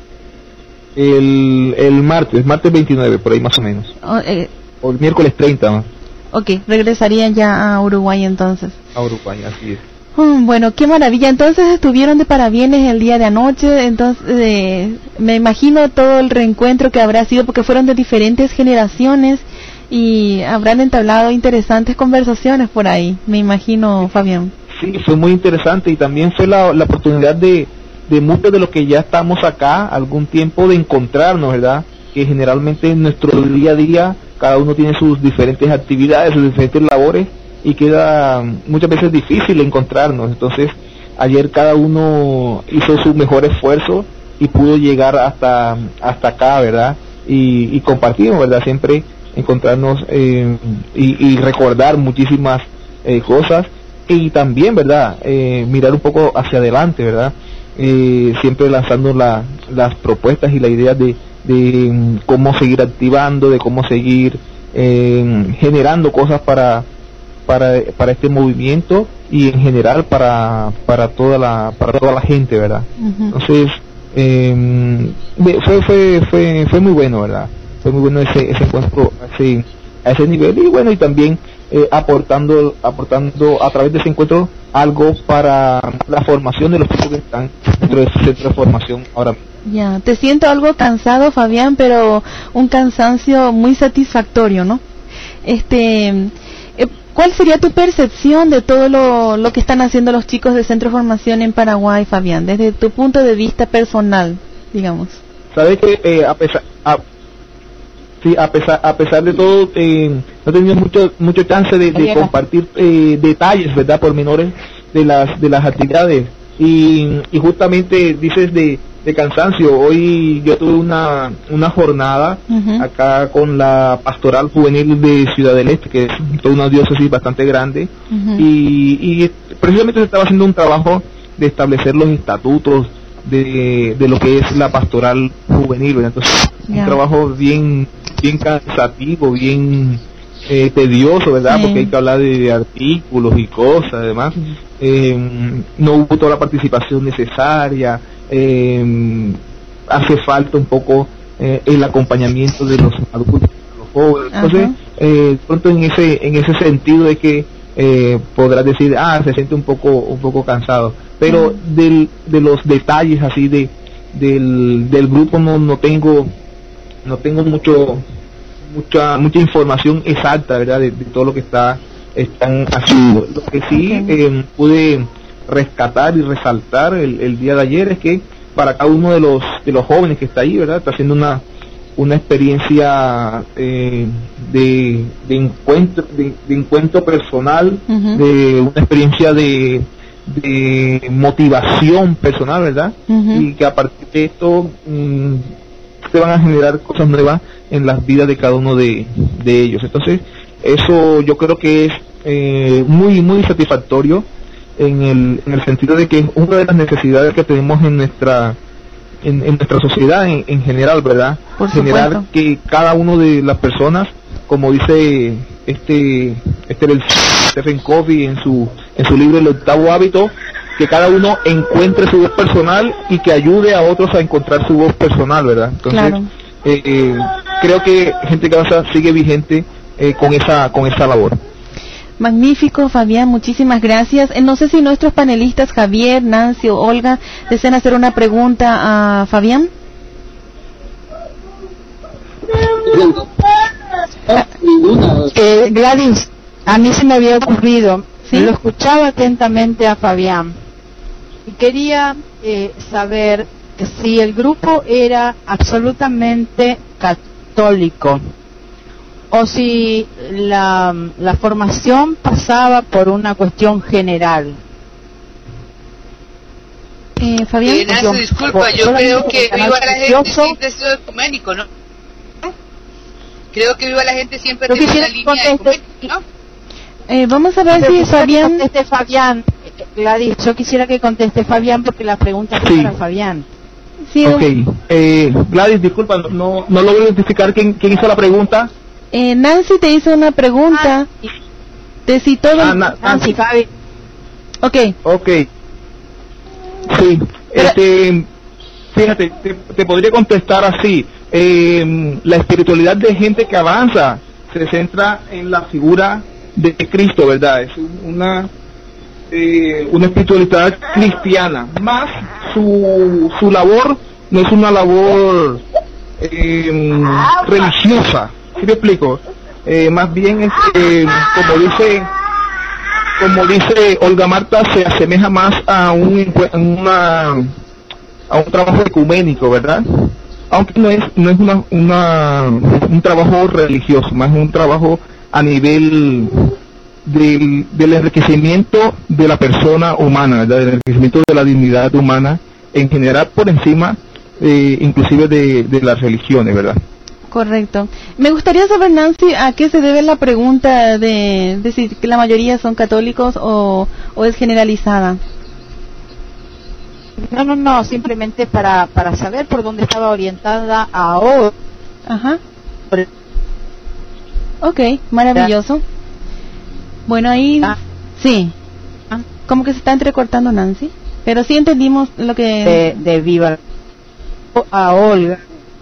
el, el martes, martes veintinueve, por ahí más o menos. O, eh, O el miércoles treinta, ¿no? ok, regresarían ya a Uruguay entonces. A Uruguay, así es. Mm, bueno, qué maravilla. Entonces estuvieron de parabienes el día de anoche. Entonces eh, me imagino todo el reencuentro que habrá sido, porque fueron de diferentes generaciones y habrán entablado interesantes conversaciones por ahí, me imagino, Fabián. Sí, fue muy interesante, y también fue la, la oportunidad de, de muchos de los que ya estamos acá algún tiempo de encontrarnos, ¿verdad? Que generalmente en nuestro día a día cada uno tiene sus diferentes actividades, sus diferentes labores, y queda muchas veces difícil encontrarnos. Entonces ayer cada uno hizo su mejor esfuerzo y pudo llegar hasta hasta acá, ¿verdad? Y, y compartimos, ¿verdad? Siempre encontrarnos eh, y, y recordar muchísimas eh, cosas, y también, ¿verdad? Eh, mirar un poco hacia adelante, ¿verdad? Eh, siempre lanzando la, las propuestas y la idea de, de mm, cómo seguir activando, de cómo seguir eh, generando cosas para para para este movimiento y en general para para toda la para toda la gente, ¿verdad? Uh-huh. Entonces eh, fue fue fue fue muy bueno, ¿verdad? Fue muy bueno ese ese encuentro a ese, a ese nivel, y bueno, y también eh, aportando aportando a través de ese encuentro algo para la formación de los chicos que están dentro de ese centro de formación ahora mismo. Ya, te siento algo cansado, Fabián, pero un cansancio muy satisfactorio, ¿no? Este, eh, ¿cuál sería tu percepción de todo lo, lo que están haciendo los chicos de Centro de Formación en Paraguay, Fabián, desde tu punto de vista personal, digamos? Sabes que eh, a pesar a, sí, a pesar a pesar de todo eh, no he tenido mucho mucho chance de, de compartir eh, detalles, ¿verdad? Pormenores de las de las actividades, y, y justamente dices de de cansancio. Hoy yo tuve una una jornada Uh-huh. acá con la Pastoral Juvenil de Ciudad del Este, que es toda una diócesis bastante grande, Uh-huh. y, y precisamente se estaba haciendo un trabajo de establecer los estatutos de, de lo que es la Pastoral Juvenil, ¿verdad? Entonces Ya. un trabajo bien bien cansativo, bien eh, tedioso, ¿verdad? Sí. Porque hay que hablar de, de artículos y cosas, además eh, no hubo toda la participación necesaria. Eh, hace falta un poco eh, el acompañamiento de los adultos, de los jóvenes. Entonces, Ajá. eh, pronto en ese en ese sentido es que eh, podrás decir, ah, se siente un poco un poco cansado, pero Ajá. del, de los detalles así de del, del grupo no no tengo no tengo mucho mucha mucha información exacta, ¿verdad? De, de todo lo que está están haciendo. Lo que sí Ok. eh, pude rescatar y resaltar el, el día de ayer es que para cada uno de los de los jóvenes que está ahí, ¿verdad? Está haciendo una una experiencia eh, de, de encuentro de, de encuentro personal, Ujú. de una experiencia de, de motivación personal, ¿verdad? Ujú. Y que a partir de esto mm, se van a generar cosas nuevas en las vidas de cada uno de, de ellos. Entonces, eso yo creo que es eh, muy muy satisfactorio en el, en el sentido de que es una de las necesidades que tenemos en nuestra en, en nuestra sociedad en, en general, ¿verdad? Por Generar supuesto. que cada uno de las personas, como dice este este el Stephen Covey en su en su libro El octavo hábito, que cada uno encuentre su voz personal y que ayude a otros a encontrar su voz personal, ¿verdad? Entonces, Claro. eh, eh, creo que Gente que Avanza sigue vigente eh, con esa con esa labor. Magnífico, Fabián, muchísimas gracias. Eh, no sé si nuestros panelistas, Javier, Nancy o Olga, desean hacer una pregunta a Fabián. Eh, Gladys, a mí se me había ocurrido, lo escuchaba atentamente a Fabián y quería eh, saber si el grupo era absolutamente católico o si la, la formación pasaba por una cuestión general. Eh, Fabián, Eh, Nancy, disculpa, yo creo que viva la gente siempre ha sido ecuménico, ¿no? Creo que viva la gente siempre Yo tiene una quisiera que línea conteste- ecuménica, ¿no? Eh, vamos a ver Pero si quisiera que Fabián... conteste Fabián, eh, Gladys, yo quisiera que conteste Fabián porque la pregunta es Sí. para Fabián. Sí, Ok, eh, Gladys, disculpa, no, no logro identificar quién, quién hizo la pregunta. eh, Nancy te hizo una pregunta de si todo... Ah, Na- Nancy. Fabi. Ok. Ok. Sí, este, fíjate, te, te podría contestar así. Eh, la espiritualidad de Gente que Avanza se centra en la figura de Cristo, ¿verdad? Es una eh, una espiritualidad cristiana, más su, su labor no es una labor eh, religiosa, ¿sí me explico? Eh, más bien es, eh, como dice como dice Olga Marta, se asemeja más a un encue- a una a un trabajo ecuménico, ¿verdad? Aunque no es no es una, una un trabajo religioso, más un trabajo a nivel del, del enriquecimiento de la persona humana, ¿verdad? Del enriquecimiento de la dignidad humana en general, por encima eh, inclusive de, de las religiones, ¿verdad? Correcto. Me gustaría saber, Nancy, a qué se debe la pregunta de, de si la mayoría son católicos o, o es generalizada. No, no, no, simplemente para, para saber por dónde estaba orientada ahora. Ajá. Ok, maravilloso. Bueno, ahí... Sí. Como que se está entrecortando, Nancy. Pero sí entendimos lo que... De, de Viva a Olga.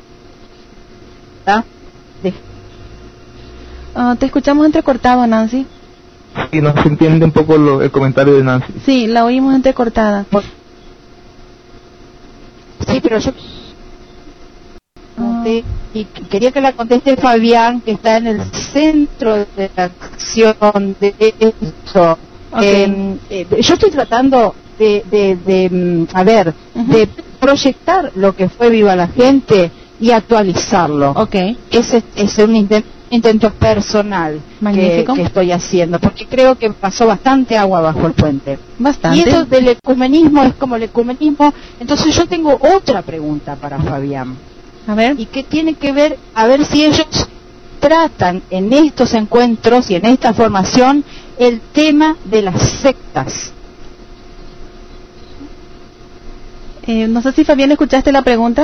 ¿Ah? De- Ah, te escuchamos entrecortado, Nancy. Y no se entiende un poco lo- el comentario de Nancy. Sí, la oímos entrecortada. Sí, pero yo pregunté y quería que la conteste Fabián, que está en el centro de la acción de eso. Ok. Eh, eh, yo estoy tratando de, de, de mm, a ver, de proyectar lo que fue Viva la Gente y actualizarlo. Okay. Ese es un intento, intento personal que, Magnífico. que estoy haciendo, porque creo que pasó bastante agua bajo el puente. Bastante. Y esto del ecumenismo es como el ecumenismo. Entonces yo tengo otra pregunta para Fabián. A ver. Y que tiene que ver, a ver si ellos tratan en estos encuentros y en esta formación el tema de las sectas. Eh, no sé si, Fabián, escuchaste la pregunta.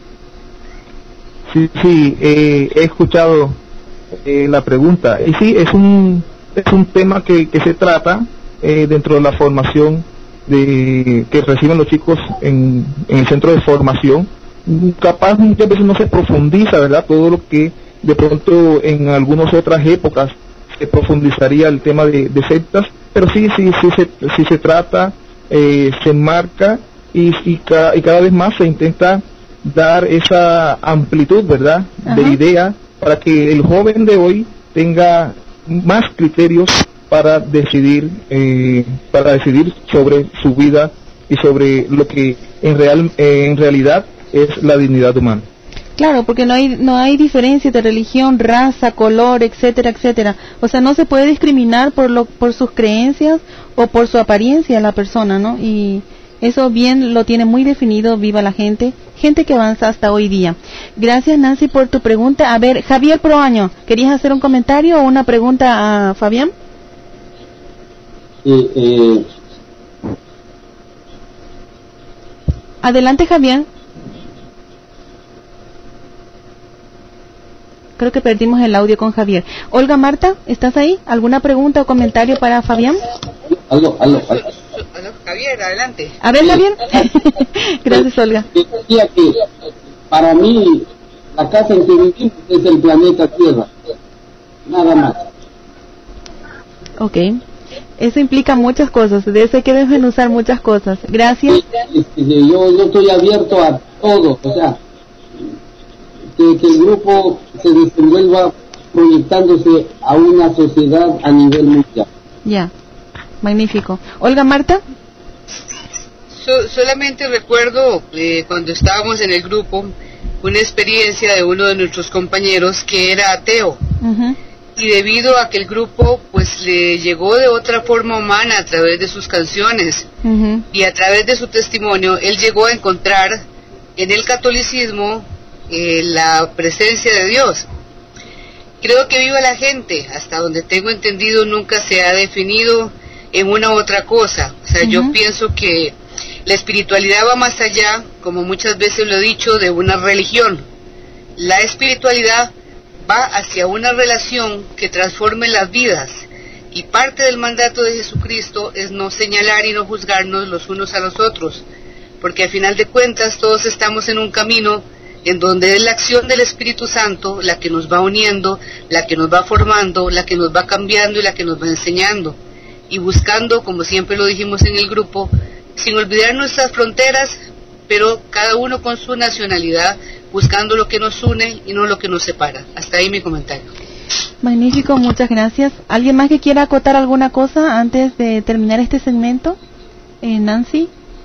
Sí, sí, eh, he escuchado eh, la pregunta. Y sí, es un es un tema que, que se trata eh, dentro de la formación de que reciben los chicos en, en el centro de formación. Capaz muchas veces no se profundiza, ¿verdad? Todo lo que de pronto en algunas otras épocas se profundizaría el tema de, de sectas, pero sí, sí, sí se, sí se trata, eh, se enmarca y, y, ca, y cada vez más se intenta dar esa amplitud, ¿verdad?, Ajá. de idea para que el joven de hoy tenga más criterios para decidir, eh, para decidir sobre su vida y sobre lo que en real, eh, en realidad es la dignidad humana. Claro, porque no hay no hay diferencia de religión, raza, color, etcétera, etcétera. O sea, no se puede discriminar por lo por sus creencias o por su apariencia la persona, ¿no? Y eso bien lo tiene muy definido Viva la Gente, gente que avanza hasta hoy día. Gracias, Nancy, por tu pregunta. A ver, Javier Proaño, ¿querías hacer un comentario o una pregunta a Fabián? Eh, eh. Adelante, Javier. Creo que perdimos el audio con Javier. Olga Marta, ¿estás ahí? ¿Alguna pregunta o comentario para Fabián? Aló, aló, aló. Aló, Javier, adelante. A ver, Javier. Gracias, Olga. Decía que para mí la casa en que vivimos es el planeta Tierra. Nada más. Ok. Eso implica muchas cosas. De eso hay que desmenuzar muchas cosas. Gracias. Este, yo, yo estoy abierto a todo. O sea, que, que el grupo se desenvuelva proyectándose a una sociedad a nivel mundial. Ya, magnífico. Olga Marta. So, solamente recuerdo eh, cuando estábamos en el grupo una experiencia de uno de nuestros compañeros que era ateo. Uh-huh. Y debido a que el grupo pues le llegó de otra forma humana a través de sus canciones uh-huh. y a través de su testimonio, él llegó a encontrar en el catolicismo eh, la presencia de Dios. Creo que Viva la Gente, hasta donde tengo entendido, nunca se ha definido en una otra cosa. O sea, uh-huh. yo pienso que la espiritualidad va más allá, como muchas veces lo he dicho, de una religión. La espiritualidad va hacia una relación que transforme las vidas, y parte del mandato de Jesucristo es no señalar y no juzgarnos los unos a los otros, porque al final de cuentas todos estamos en un camino en donde es la acción del Espíritu Santo la que nos va uniendo, la que nos va formando, la que nos va cambiando y la que nos va enseñando, y buscando, como siempre lo dijimos en el grupo, sin olvidar nuestras fronteras, pero cada uno con su nacionalidad, buscando lo que nos une y no lo que nos separa. Hasta ahí mi comentario. Magnífico, muchas gracias. ¿Alguien más que quiera acotar alguna cosa antes de terminar este segmento? Eh, Nancy.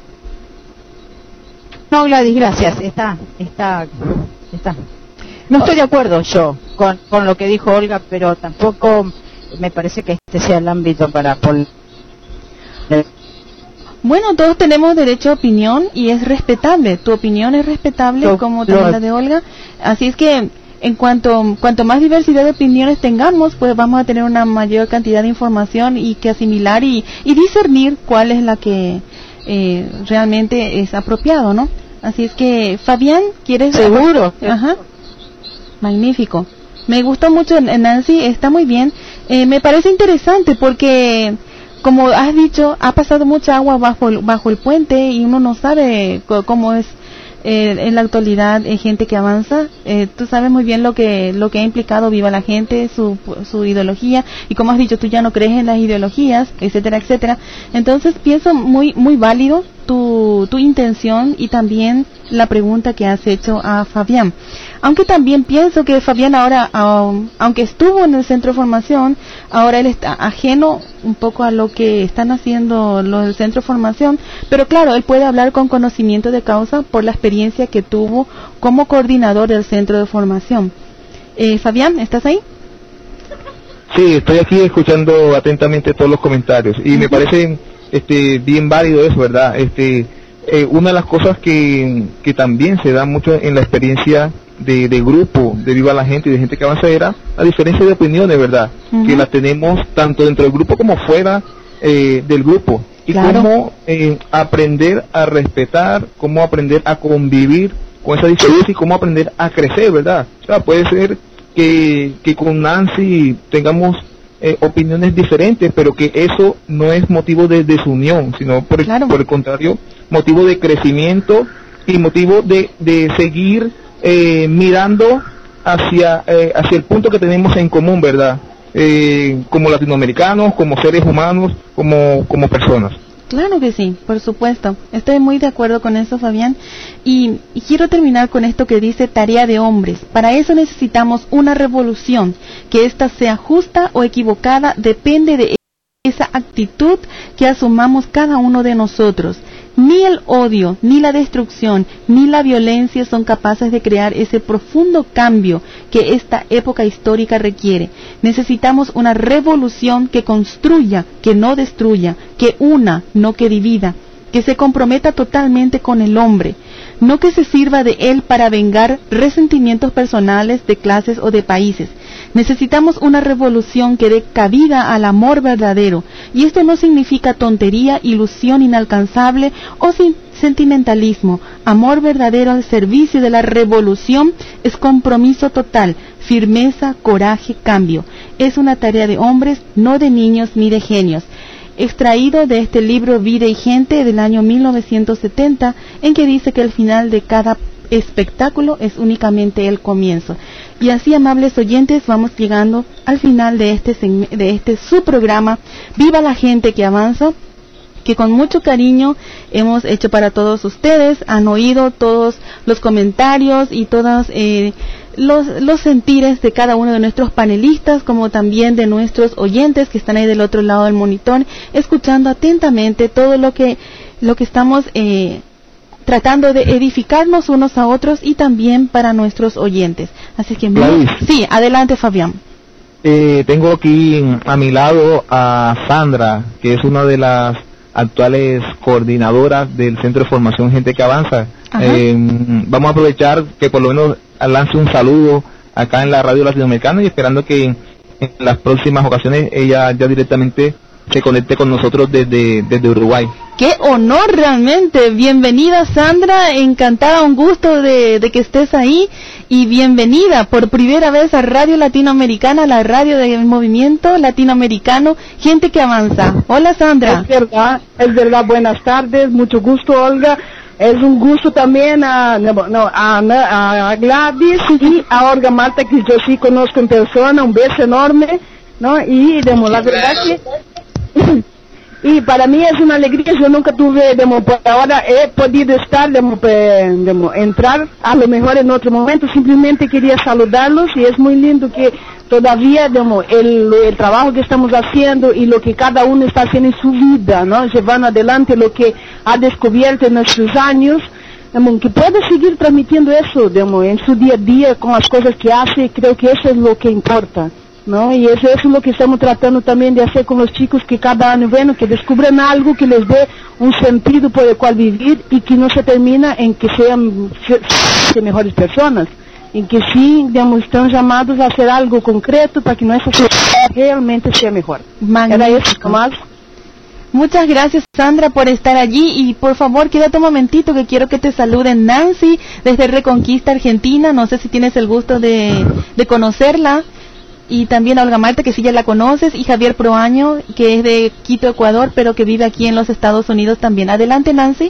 No, Gladys, gracias. Está, está, está. No estoy de acuerdo yo con, con lo que dijo Olga, pero tampoco me parece que este sea el ámbito para poner. Bueno, todos tenemos derecho a opinión y es respetable. Tu opinión es respetable, lo, como también lo, la de Olga. Así es que en cuanto cuanto más diversidad de opiniones tengamos, pues vamos a tener una mayor cantidad de información y que asimilar y, y discernir cuál es la que eh, realmente es apropiado, ¿no? Así es que, Fabián, ¿quieres? Seguro. Ajá. Magnífico. Me gustó mucho, Nancy, está muy bien. Eh, me parece interesante porque, como has dicho, ha pasado mucha agua bajo el, bajo el puente y uno no sabe cómo es eh, en la actualidad eh, gente que avanza. Eh, tú sabes muy bien lo que lo que ha implicado Viva la Gente, su su ideología, y como has dicho, tú ya no crees en las ideologías, etcétera, etcétera. Entonces pienso muy muy válido tu tu intención y también la pregunta que has hecho a Fabián. Aunque también pienso que Fabián ahora, um, aunque estuvo en el centro de formación, ahora él está ajeno un poco a lo que están haciendo los del centro de formación, pero claro, él puede hablar con conocimiento de causa por la experiencia que tuvo como coordinador del centro de formación. Eh, Fabián, ¿estás ahí? Sí, estoy aquí escuchando atentamente todos los comentarios y uh-huh. me parece este bien válido eso, ¿verdad? Este eh, una de las cosas que, que también se da mucho en la experiencia de, de grupo, de Viva la Gente y de Gente que Avanza era la diferencia de opiniones, ¿verdad? Uh-huh. Que la tenemos tanto dentro del grupo como fuera eh, del grupo. Y claro. cómo eh, aprender a respetar, cómo aprender a convivir con esa diferencia y cómo aprender a crecer, ¿verdad? O sea, puede ser que, que con Nancy tengamos eh, opiniones diferentes, pero que eso no es motivo de desunión, sino por el, claro. por el contrario, motivo de crecimiento y motivo de, de seguir eh, mirando hacia eh, hacia el punto que tenemos en común, ¿verdad? Eh, como latinoamericanos, como seres humanos, como como personas. Claro que sí, por supuesto. Estoy muy de acuerdo con eso, Fabián. Y, y quiero terminar con esto que dice tarea de hombres. Para eso necesitamos una revolución. Que ésta sea justa o equivocada depende de esa actitud que asumamos cada uno de nosotros. Ni el odio, ni la destrucción, ni la violencia son capaces de crear ese profundo cambio que esta época histórica requiere. Necesitamos una revolución que construya, que no destruya, que una, no que divida, que se comprometa totalmente con el hombre, no que se sirva de él para vengar resentimientos personales de clases o de países. Necesitamos una revolución que dé cabida al amor verdadero, y esto no significa tontería, ilusión inalcanzable o sin sentimentalismo. Amor verdadero al servicio de la revolución es compromiso total, firmeza, coraje, cambio. Es una tarea de hombres, no de niños ni de genios. Extraído de este libro Vida y Gente del año mil novecientos setenta, en que dice que el final de cada espectáculo es únicamente el comienzo. Y así, amables oyentes, vamos llegando al final de este de este su programa Viva la Gente que Avanza, que con mucho cariño hemos hecho para todos ustedes. Han oído todos los comentarios y todos eh, los, los sentires de cada uno de nuestros panelistas, como también de nuestros oyentes que están ahí del otro lado del monitor, escuchando atentamente todo lo que, lo que estamos eh, tratando de edificarnos unos a otros, y también para nuestros oyentes. Así que, muy... sí, adelante, Fabián. Eh, tengo aquí a mi lado a Sandra, que es una de las actuales coordinadoras del Centro de Formación Gente que Avanza. Eh, vamos a aprovechar que por lo menos lance un saludo acá en la radio latinoamericana, y esperando que en, en las próximas ocasiones ella ya directamente se conecte con nosotros desde, desde Uruguay. ¡Qué honor realmente! Bienvenida, Sandra, encantada, un gusto de, de que estés ahí, y bienvenida por primera vez a Radio Latinoamericana, la radio del movimiento latinoamericano Gente que Avanza. Hola, Sandra. Es verdad, es verdad, buenas tardes, mucho gusto, Olga. Es un gusto también a, no, a, a Gladys y a Olga Marta, que yo sí conozco en persona, un beso enorme, ¿no? Y digamos, la verdad que... Y para mí es una alegría. Yo nunca tuve, digamos, por ahora he podido estar, digamos, digamos, entrar a lo mejor en otro momento. Simplemente quería saludarlos, y es muy lindo que todavía, digamos, el, el trabajo que estamos haciendo y lo que cada uno está haciendo en su vida, ¿no? Llevando adelante lo que ha descubierto en nuestros años, digamos, que pueda seguir transmitiendo eso, digamos, en su día a día con las cosas que hace. Creo que eso es lo que importa, ¿no? Y eso, eso es lo que estamos tratando también de hacer con los chicos, que cada año, bueno, que descubran algo que les dé un sentido por el cual vivir, y que no se termina en que sean se, se mejores personas, en que sí, digamos, están llamados a hacer algo concreto para que nuestra sociedad realmente sea mejor. Magnífico. Era eso más. Muchas gracias, Sandra, por estar allí, y por favor, quédate un momentito que quiero que te saluden Nancy desde Reconquista, Argentina. No sé si tienes el gusto de, de conocerla. Y también a Olga Marta, que sí ya la conoces, y Javier Proaño, que es de Quito, Ecuador, pero que vive aquí en los Estados Unidos también. Adelante, Nancy.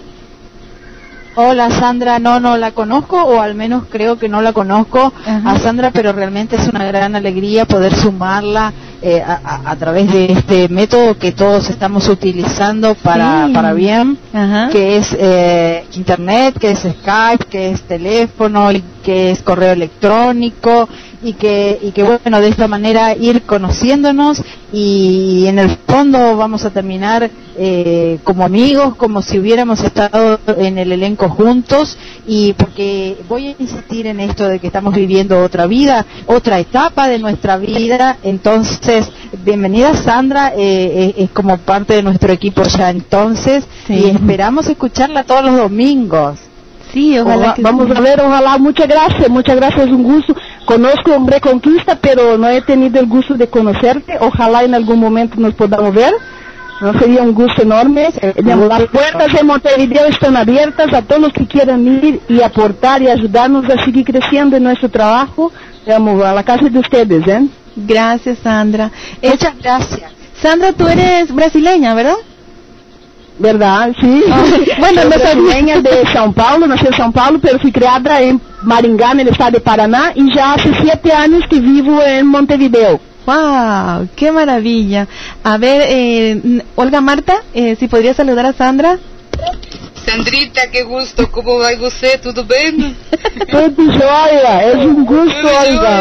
Hola, Sandra. No, no la conozco, o al menos creo que no la conozco. Ajá. A Sandra, pero realmente es una gran alegría poder sumarla eh, a, a, a través de este método que todos estamos utilizando para, sí. para bien, Ajá. que es eh, Internet, que es Skype, que es teléfono, y que es correo electrónico, y que y que bueno, de esta manera ir conociéndonos, y en el fondo vamos a terminar eh, como amigos, como si hubiéramos estado en el elenco juntos. Y porque voy a insistir en esto de que estamos viviendo otra vida, otra etapa de nuestra vida. Entonces, bienvenida, Sandra, eh, es, es como parte de nuestro equipo ya entonces, sí. Y esperamos escucharla todos los domingos. Sí, ojalá. Que vamos a ver, ojalá. Muchas gracias, muchas gracias, es un gusto. Conozco Reconquista, pero no he tenido el gusto de conocerte. Ojalá en algún momento nos podamos ver. No, sería un gusto enorme. Las puertas de Montevideo están abiertas a todos los que quieran ir y aportar y ayudarnos a seguir creciendo en nuestro trabajo. Digamos, a la casa de ustedes, ¿eh? Gracias, Sandra. Muchas eh, gracias. Sandra, tú eres brasileña, ¿verdad? ¿Verdad? Sí. Oh, bueno, yo soy brasileña de São Paulo, nací en São Paulo, pero fui criada en Maringá, en el estado de Paraná, y ya hace siete años que vivo en Montevideo. ¡Wow! ¡Qué maravilla! A ver, eh, Olga Marta, eh, si podría saludar a Sandra. Sandrita, qué gusto, como vai você? Tudo bem? Tudo jóia, é um gusto, Olga.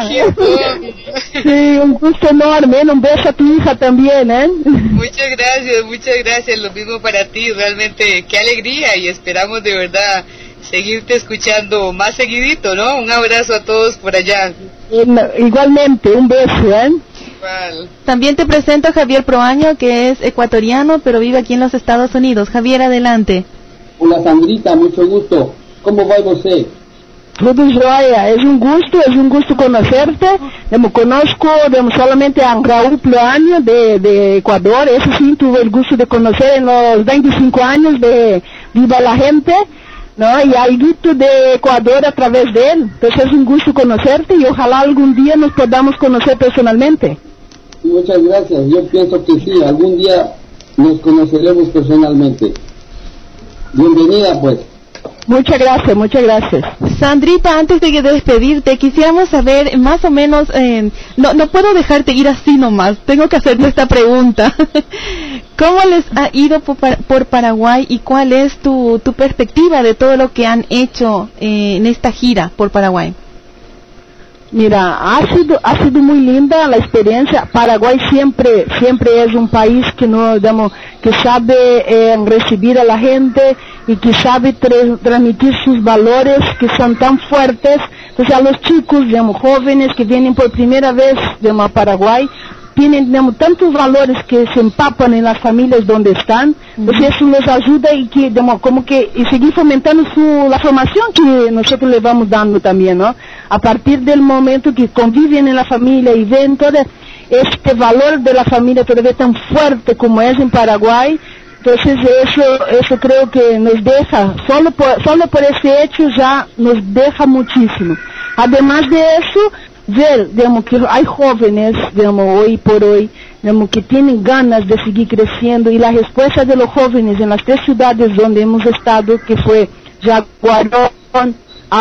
Sí, un gusto enorme, un beso a tu hija también, ¿eh? Muchas gracias, muchas gracias, lo mismo para ti, realmente qué alegría y esperamos de verdad seguirte escuchando más seguidito, ¿no? Un abrazo a todos por allá. Igualmente, un beso, ¿eh? Igual. También te presento a Javier Proaño, que es ecuatoriano, pero vive aquí en los Estados Unidos. Javier, adelante. Hola Sandrita, mucho gusto. ¿Cómo va você? Tudo jóia, é um gusto, é um gusto conhecerte. Eu conozco eu, solamente a Raúl Proaño de, de Ecuador, esse sim tuve o gusto de conhecer em los veinticinco anos de Viva la Gente, ¿no? E algo de Ecuador a través de él. Entonces es un gusto conocerte y ojalá algún día nos podamos conocer personalmente. Muchas gracias, yo pienso que sí, algún día nos conoceremos personalmente. Bienvenida pues. Muchas gracias, muchas gracias. Sandrita, antes de despedirte, quisiéramos saber más o menos, eh, no, no puedo dejarte ir así nomás, tengo que hacerte esta pregunta. ¿Cómo les ha ido por, por Paraguay y cuál es tu, tu perspectiva de todo lo que han hecho eh, en esta gira por Paraguay? Mira, ha sido ha sido muy linda la experiencia. Paraguay siempre siempre es un país que no digamos, que sabe eh, recibir a la gente y que sabe tra transmitir sus valores que son tan fuertes. Entonces a los chicos, digamos, jóvenes que vienen por primera vez digamos, a Paraguay, tienen digamos, tantos valores que se empapan en las familias donde están, entonces eso les ayuda y que digamos, como que y seguir fomentando su, la formación que nosotros le vamos dando también, ¿no? A partir del momento que conviven en la familia y ven todo este valor de la familia todavía tan fuerte como es en Paraguay, entonces eso eso creo que nos deja, solo por, solo por ese hecho ya nos deja muchísimo. Además de eso, ver, digamos, que hay jóvenes, digamos, hoy por hoy, digamos, que tienen ganas de seguir creciendo y la respuesta de los jóvenes en las tres ciudades donde hemos estado, que fue Jaguarón,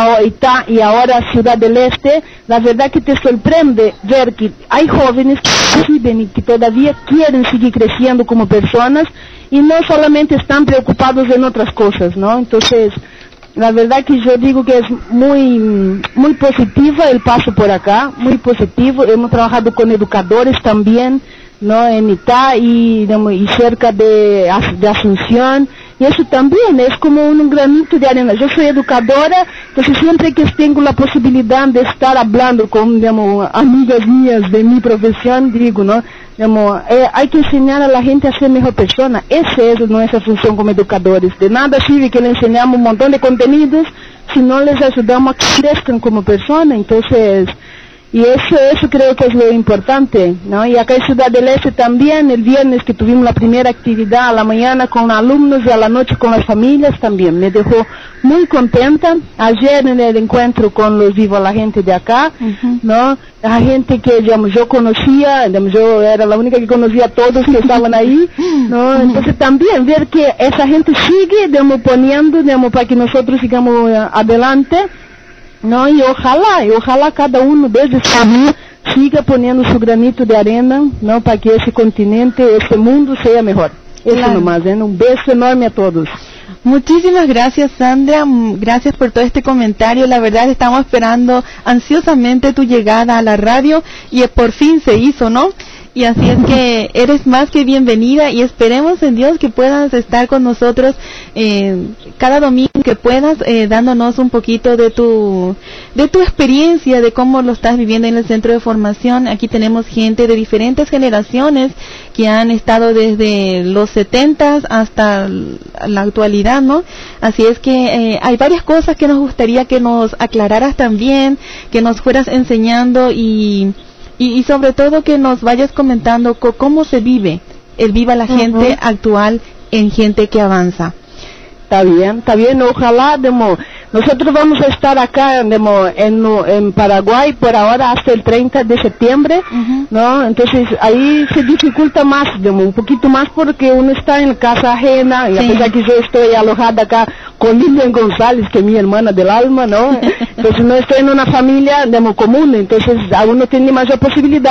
Itá y ahora Ciudad del Este, la verdad que te sorprende ver que hay jóvenes que viven y que todavía quieren seguir creciendo como personas y no solamente están preocupados en otras cosas, ¿no? Entonces, la verdad que yo digo que es muy muy positiva el paso por acá, muy positivo. Hemos trabajado con educadores también, ¿no? En Itá y, digamos, y cerca de, de Asunción. Y eso también es como un granito de arena. Yo soy educadora, entonces siempre que tengo la posibilidad de estar hablando con, digamos, amigas mías de mi profesión, digo, ¿no? Digamos, eh, hay que enseñar a la gente a ser mejor persona. Esa es nuestra función como educadores. De nada sirve que les enseñamos un montón de contenidos si no les ayudamos a que crezcan como persona. Entonces, y eso eso creo que es lo importante, ¿no? Y acá en Ciudad del Este también, el viernes que tuvimos la primera actividad a la mañana con alumnos y a la noche con las familias también, me dejó muy contenta. Ayer en el encuentro con los Viva la Gente de acá, uh-huh. ¿no? La gente que, digamos, yo conocía, digamos, yo era la única que conocía a todos que estaban ahí, ¿no? Entonces también ver que esa gente sigue, digamos, poniendo, digamos, para que nosotros sigamos adelante, ¿no? Y ojalá, y ojalá cada uno desde ese siga poniendo su granito de arena, ¿no? Para que ese continente, este mundo sea mejor. Eso claro. Nomás, ¿eh? Un beso enorme a todos. Muchísimas gracias, Sandra, gracias por todo este comentario. La verdad estamos esperando ansiosamente tu llegada a la radio y por fin se hizo, ¿no? Y así es que eres más que bienvenida y esperemos en Dios que puedas estar con nosotros eh, cada domingo que puedas, eh, dándonos un poquito de tu de tu experiencia, de cómo lo estás viviendo en el centro de formación. Aquí tenemos gente de diferentes generaciones que han estado desde los setentas hasta la actualidad, ¿no? Así es que eh, hay varias cosas que nos gustaría que nos aclararas también, que nos fueras enseñando y Y, y sobre todo que nos vayas comentando co cómo se vive el Viva la Gente uh-huh. actual en Gente que Avanza. Está bien, está bien, ojalá, demo, nosotros vamos a estar acá demo, en, en Paraguay por ahora hasta el treinta de septiembre, uh-huh. ¿no? Entonces ahí se dificulta más, demo, un poquito más porque uno está en casa ajena, y sí. A pesar que yo estoy alojada acá con Lilian González, que es mi hermana del alma, ¿no? Entonces no estoy en una familia, demo, común, entonces a uno tiene mayor posibilidad.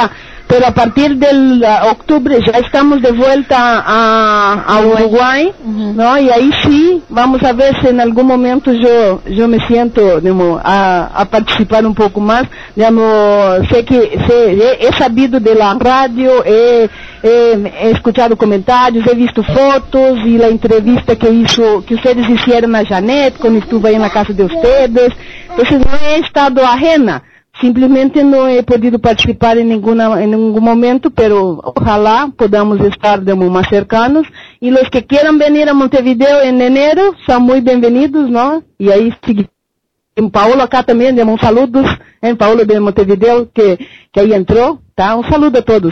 pero a partir del uh, octubre ya estamos de vuelta a, a Uruguay, uh-huh. ¿no? Y ahí sí, vamos a ver si en algún momento yo yo me siento, digamos, a, a participar un poco más, digamos, sé que sé, he, he sabido de la radio, he, he, he escuchado comentarios, he visto fotos y la entrevista que hizo, que ustedes hicieron a Janet cuando estuve ahí en la casa de ustedes, entonces no he estado ajena. Simplemente no he podido participar en ninguna en ningún momento, pero ojalá podamos estar digamos, más cercanos. Y los que quieran venir a Montevideo en enero son muy bienvenidos, ¿no? Y ahí sigue. Paulo acá también, demos saludos, ¿eh? Paulo de Montevideo que, que ahí entró, ¿tá? Un saludo a todos.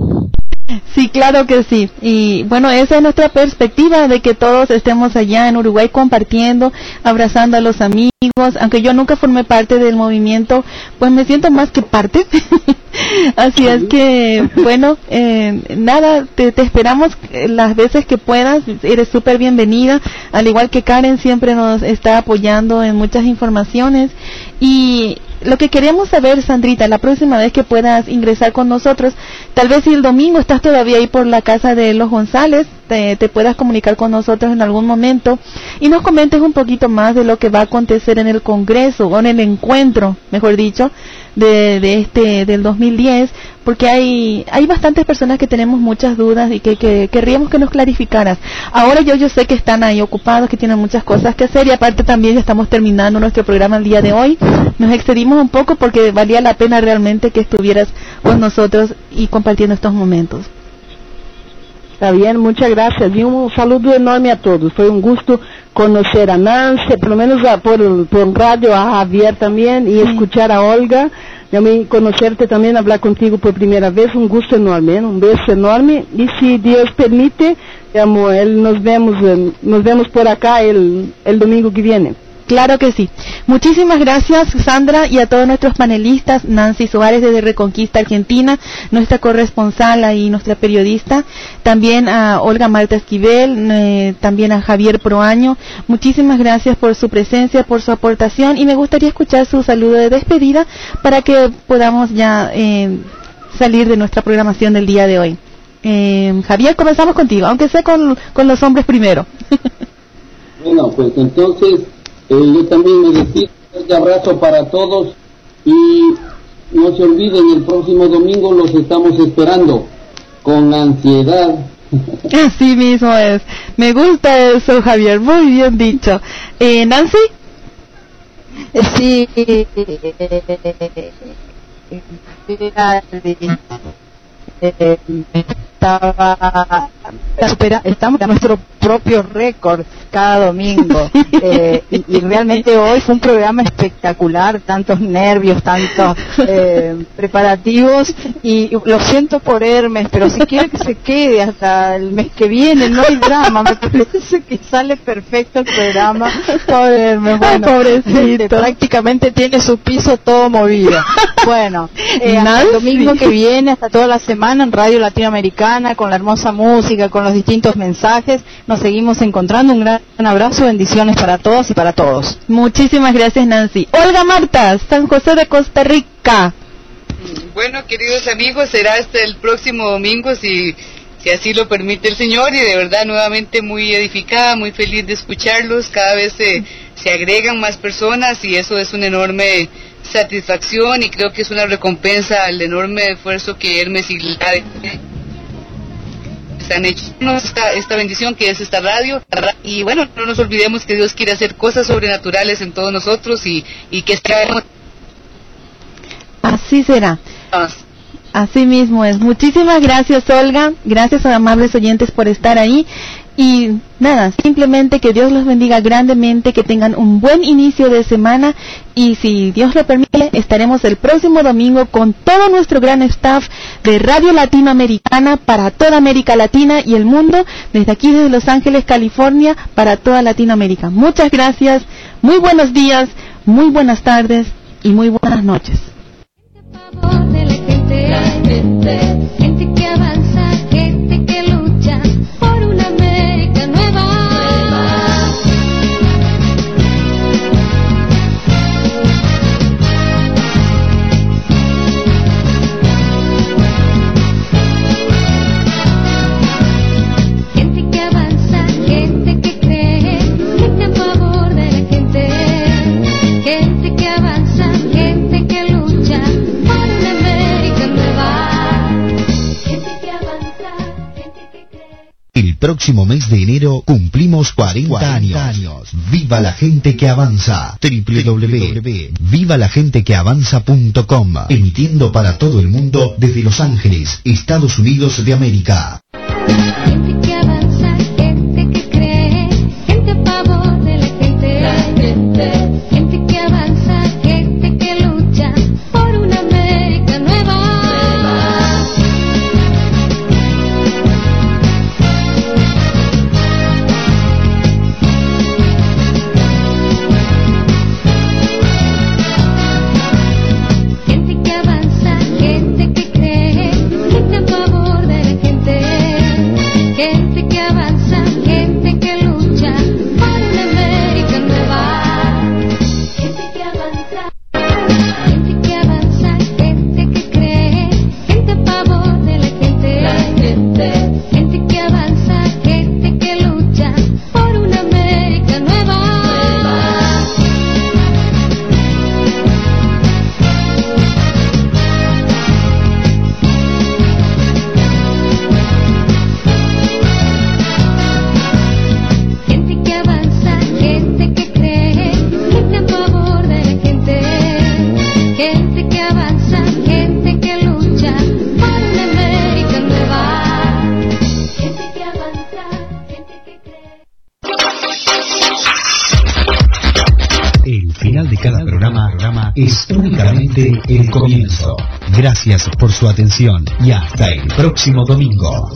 Sí, claro que sí. Y bueno, esa es nuestra perspectiva de que todos estemos allá en Uruguay compartiendo, abrazando a los amigos. Aunque yo nunca formé parte del movimiento, pues me siento más que parte. Así es que, bueno, eh, nada, te, te esperamos las veces que puedas. Eres súper bienvenida. Al igual que Karen siempre nos está apoyando en muchas informaciones. Y lo que queremos saber, Sandrita, la próxima vez que puedas ingresar con nosotros, tal vez si el domingo estás todavía ahí por la casa de los González, te, te puedas comunicar con nosotros en algún momento y nos comentes un poquito más de lo que va a acontecer en el Congreso, o en el encuentro, mejor dicho, de, de este, del dos mil diez, porque hay, hay bastantes personas que tenemos muchas dudas y que, que querríamos que nos clarificaras. Ahora yo, yo sé que están ahí ocupados, que tienen muchas cosas que hacer y aparte también ya estamos terminando nuestro programa el día de hoy. Nos excedimos un poco porque valía la pena realmente que estuvieras con nosotros y compartiendo estos momentos. Está bien, muchas gracias y un saludo enorme a todos. Fue un gusto conocer a Nancy, por lo menos a, por, por radio a Javier también y sí. Escuchar a Olga. También conocerte también, hablar contigo por primera vez, un gusto enorme, ¿eh? Un beso enorme y si Dios permite, digamos, él, nos vemos, eh, nos vemos por acá el, el domingo que viene. Claro que sí. Muchísimas gracias, Sandra, y a todos nuestros panelistas, Nancy Suárez desde Reconquista, Argentina, nuestra corresponsal y nuestra periodista, también a Olga Marta Esquivel, eh, también a Javier Proaño. Muchísimas gracias por su presencia, por su aportación, y me gustaría escuchar su saludo de despedida para que podamos ya eh, salir de nuestra programación del día de hoy. Eh, Javier, comenzamos contigo, aunque sea con, con los hombres primero. Bueno, pues entonces... Eh, yo también me despido, un abrazo para todos y no se olviden, el próximo domingo los estamos esperando con ansiedad. Así mismo es, me gusta eso, Javier, muy bien dicho. Eh, ¿Nancy? Sí, estaba supera, estamos a nuestro propio récord cada domingo eh, y, y realmente hoy fue un programa espectacular, tantos nervios, tantos eh, preparativos y, y lo siento por Hermes, pero si quiere que se quede hasta el mes que viene, no hay drama, me parece que sale perfecto el programa. Pobre Hermes, bueno, pobrecito, prácticamente tiene su piso todo movido. Bueno, eh, hasta el domingo que viene, hasta toda la semana en Radio Latinoamericana, con la hermosa música, con los distintos mensajes, nos seguimos encontrando. Un gran abrazo, bendiciones para todos y para todos. Muchísimas gracias, Nancy. Olga Marta, San José de Costa Rica. Bueno, queridos amigos, será hasta el próximo domingo, si, si así lo permite el Señor, y de verdad nuevamente muy edificada, muy feliz de escucharlos. Cada vez se, se agregan más personas y eso es una enorme satisfacción y creo que es una recompensa al enorme esfuerzo que Hermes y Gladys han hecho esta, esta bendición que es esta radio. Y bueno, no nos olvidemos que Dios quiere hacer cosas sobrenaturales en todos nosotros y, y que estaremos. Así será. Así mismo es. Muchísimas gracias, Olga. Gracias a amables oyentes por estar ahí. Y nada, simplemente que Dios los bendiga grandemente, que tengan un buen inicio de semana y si Dios lo permite, estaremos el próximo domingo con todo nuestro gran staff de Radio Latinoamericana para toda América Latina y el mundo, desde aquí desde Los Ángeles, California, para toda Latinoamérica. Muchas gracias, muy buenos días, muy buenas tardes y muy buenas noches. De la gente, la gente, gente que avanza, gente que lucha por una América nueva. próximo mes de enero cumplimos cuarenta años. ¡Viva la gente que avanza! doble u doble u doble u punto viva la gente que avanza punto com, emitiendo para todo el mundo desde Los Ángeles, Estados Unidos de América. Gente que avanza, gente que cree, gente a favor de la gente. La gente. Gente que avanza, gente que lucha por una América nueva. Gente que avanza, gente que cree, gente a favor de la gente. Gente que avanza, gente que lucha por una América nueva. Gente que avanza, gente que avanza, gente que cree, gente a favor de la gente. La gente. Gente que avanza, gente que lucha por una América nueva. Gente que avanza, gente que cree, gente a favor de la gente. Gente que avanza, gente que lucha por una América nueva. Gente que avanza, gente que cree. El final de cada programa, programa es únicamente el comienzo. Gracias por su atención y hasta el próximo domingo.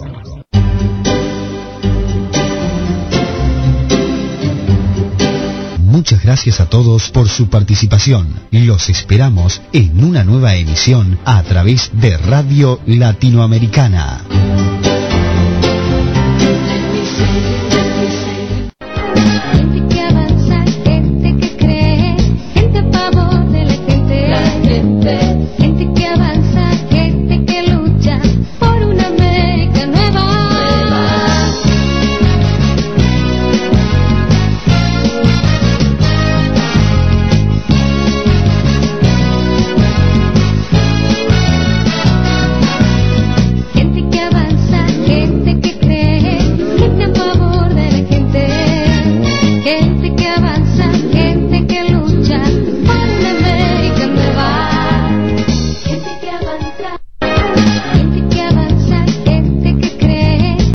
Muchas gracias a todos por su participación. Los esperamos en una nueva emisión a través de Radio Latinoamericana.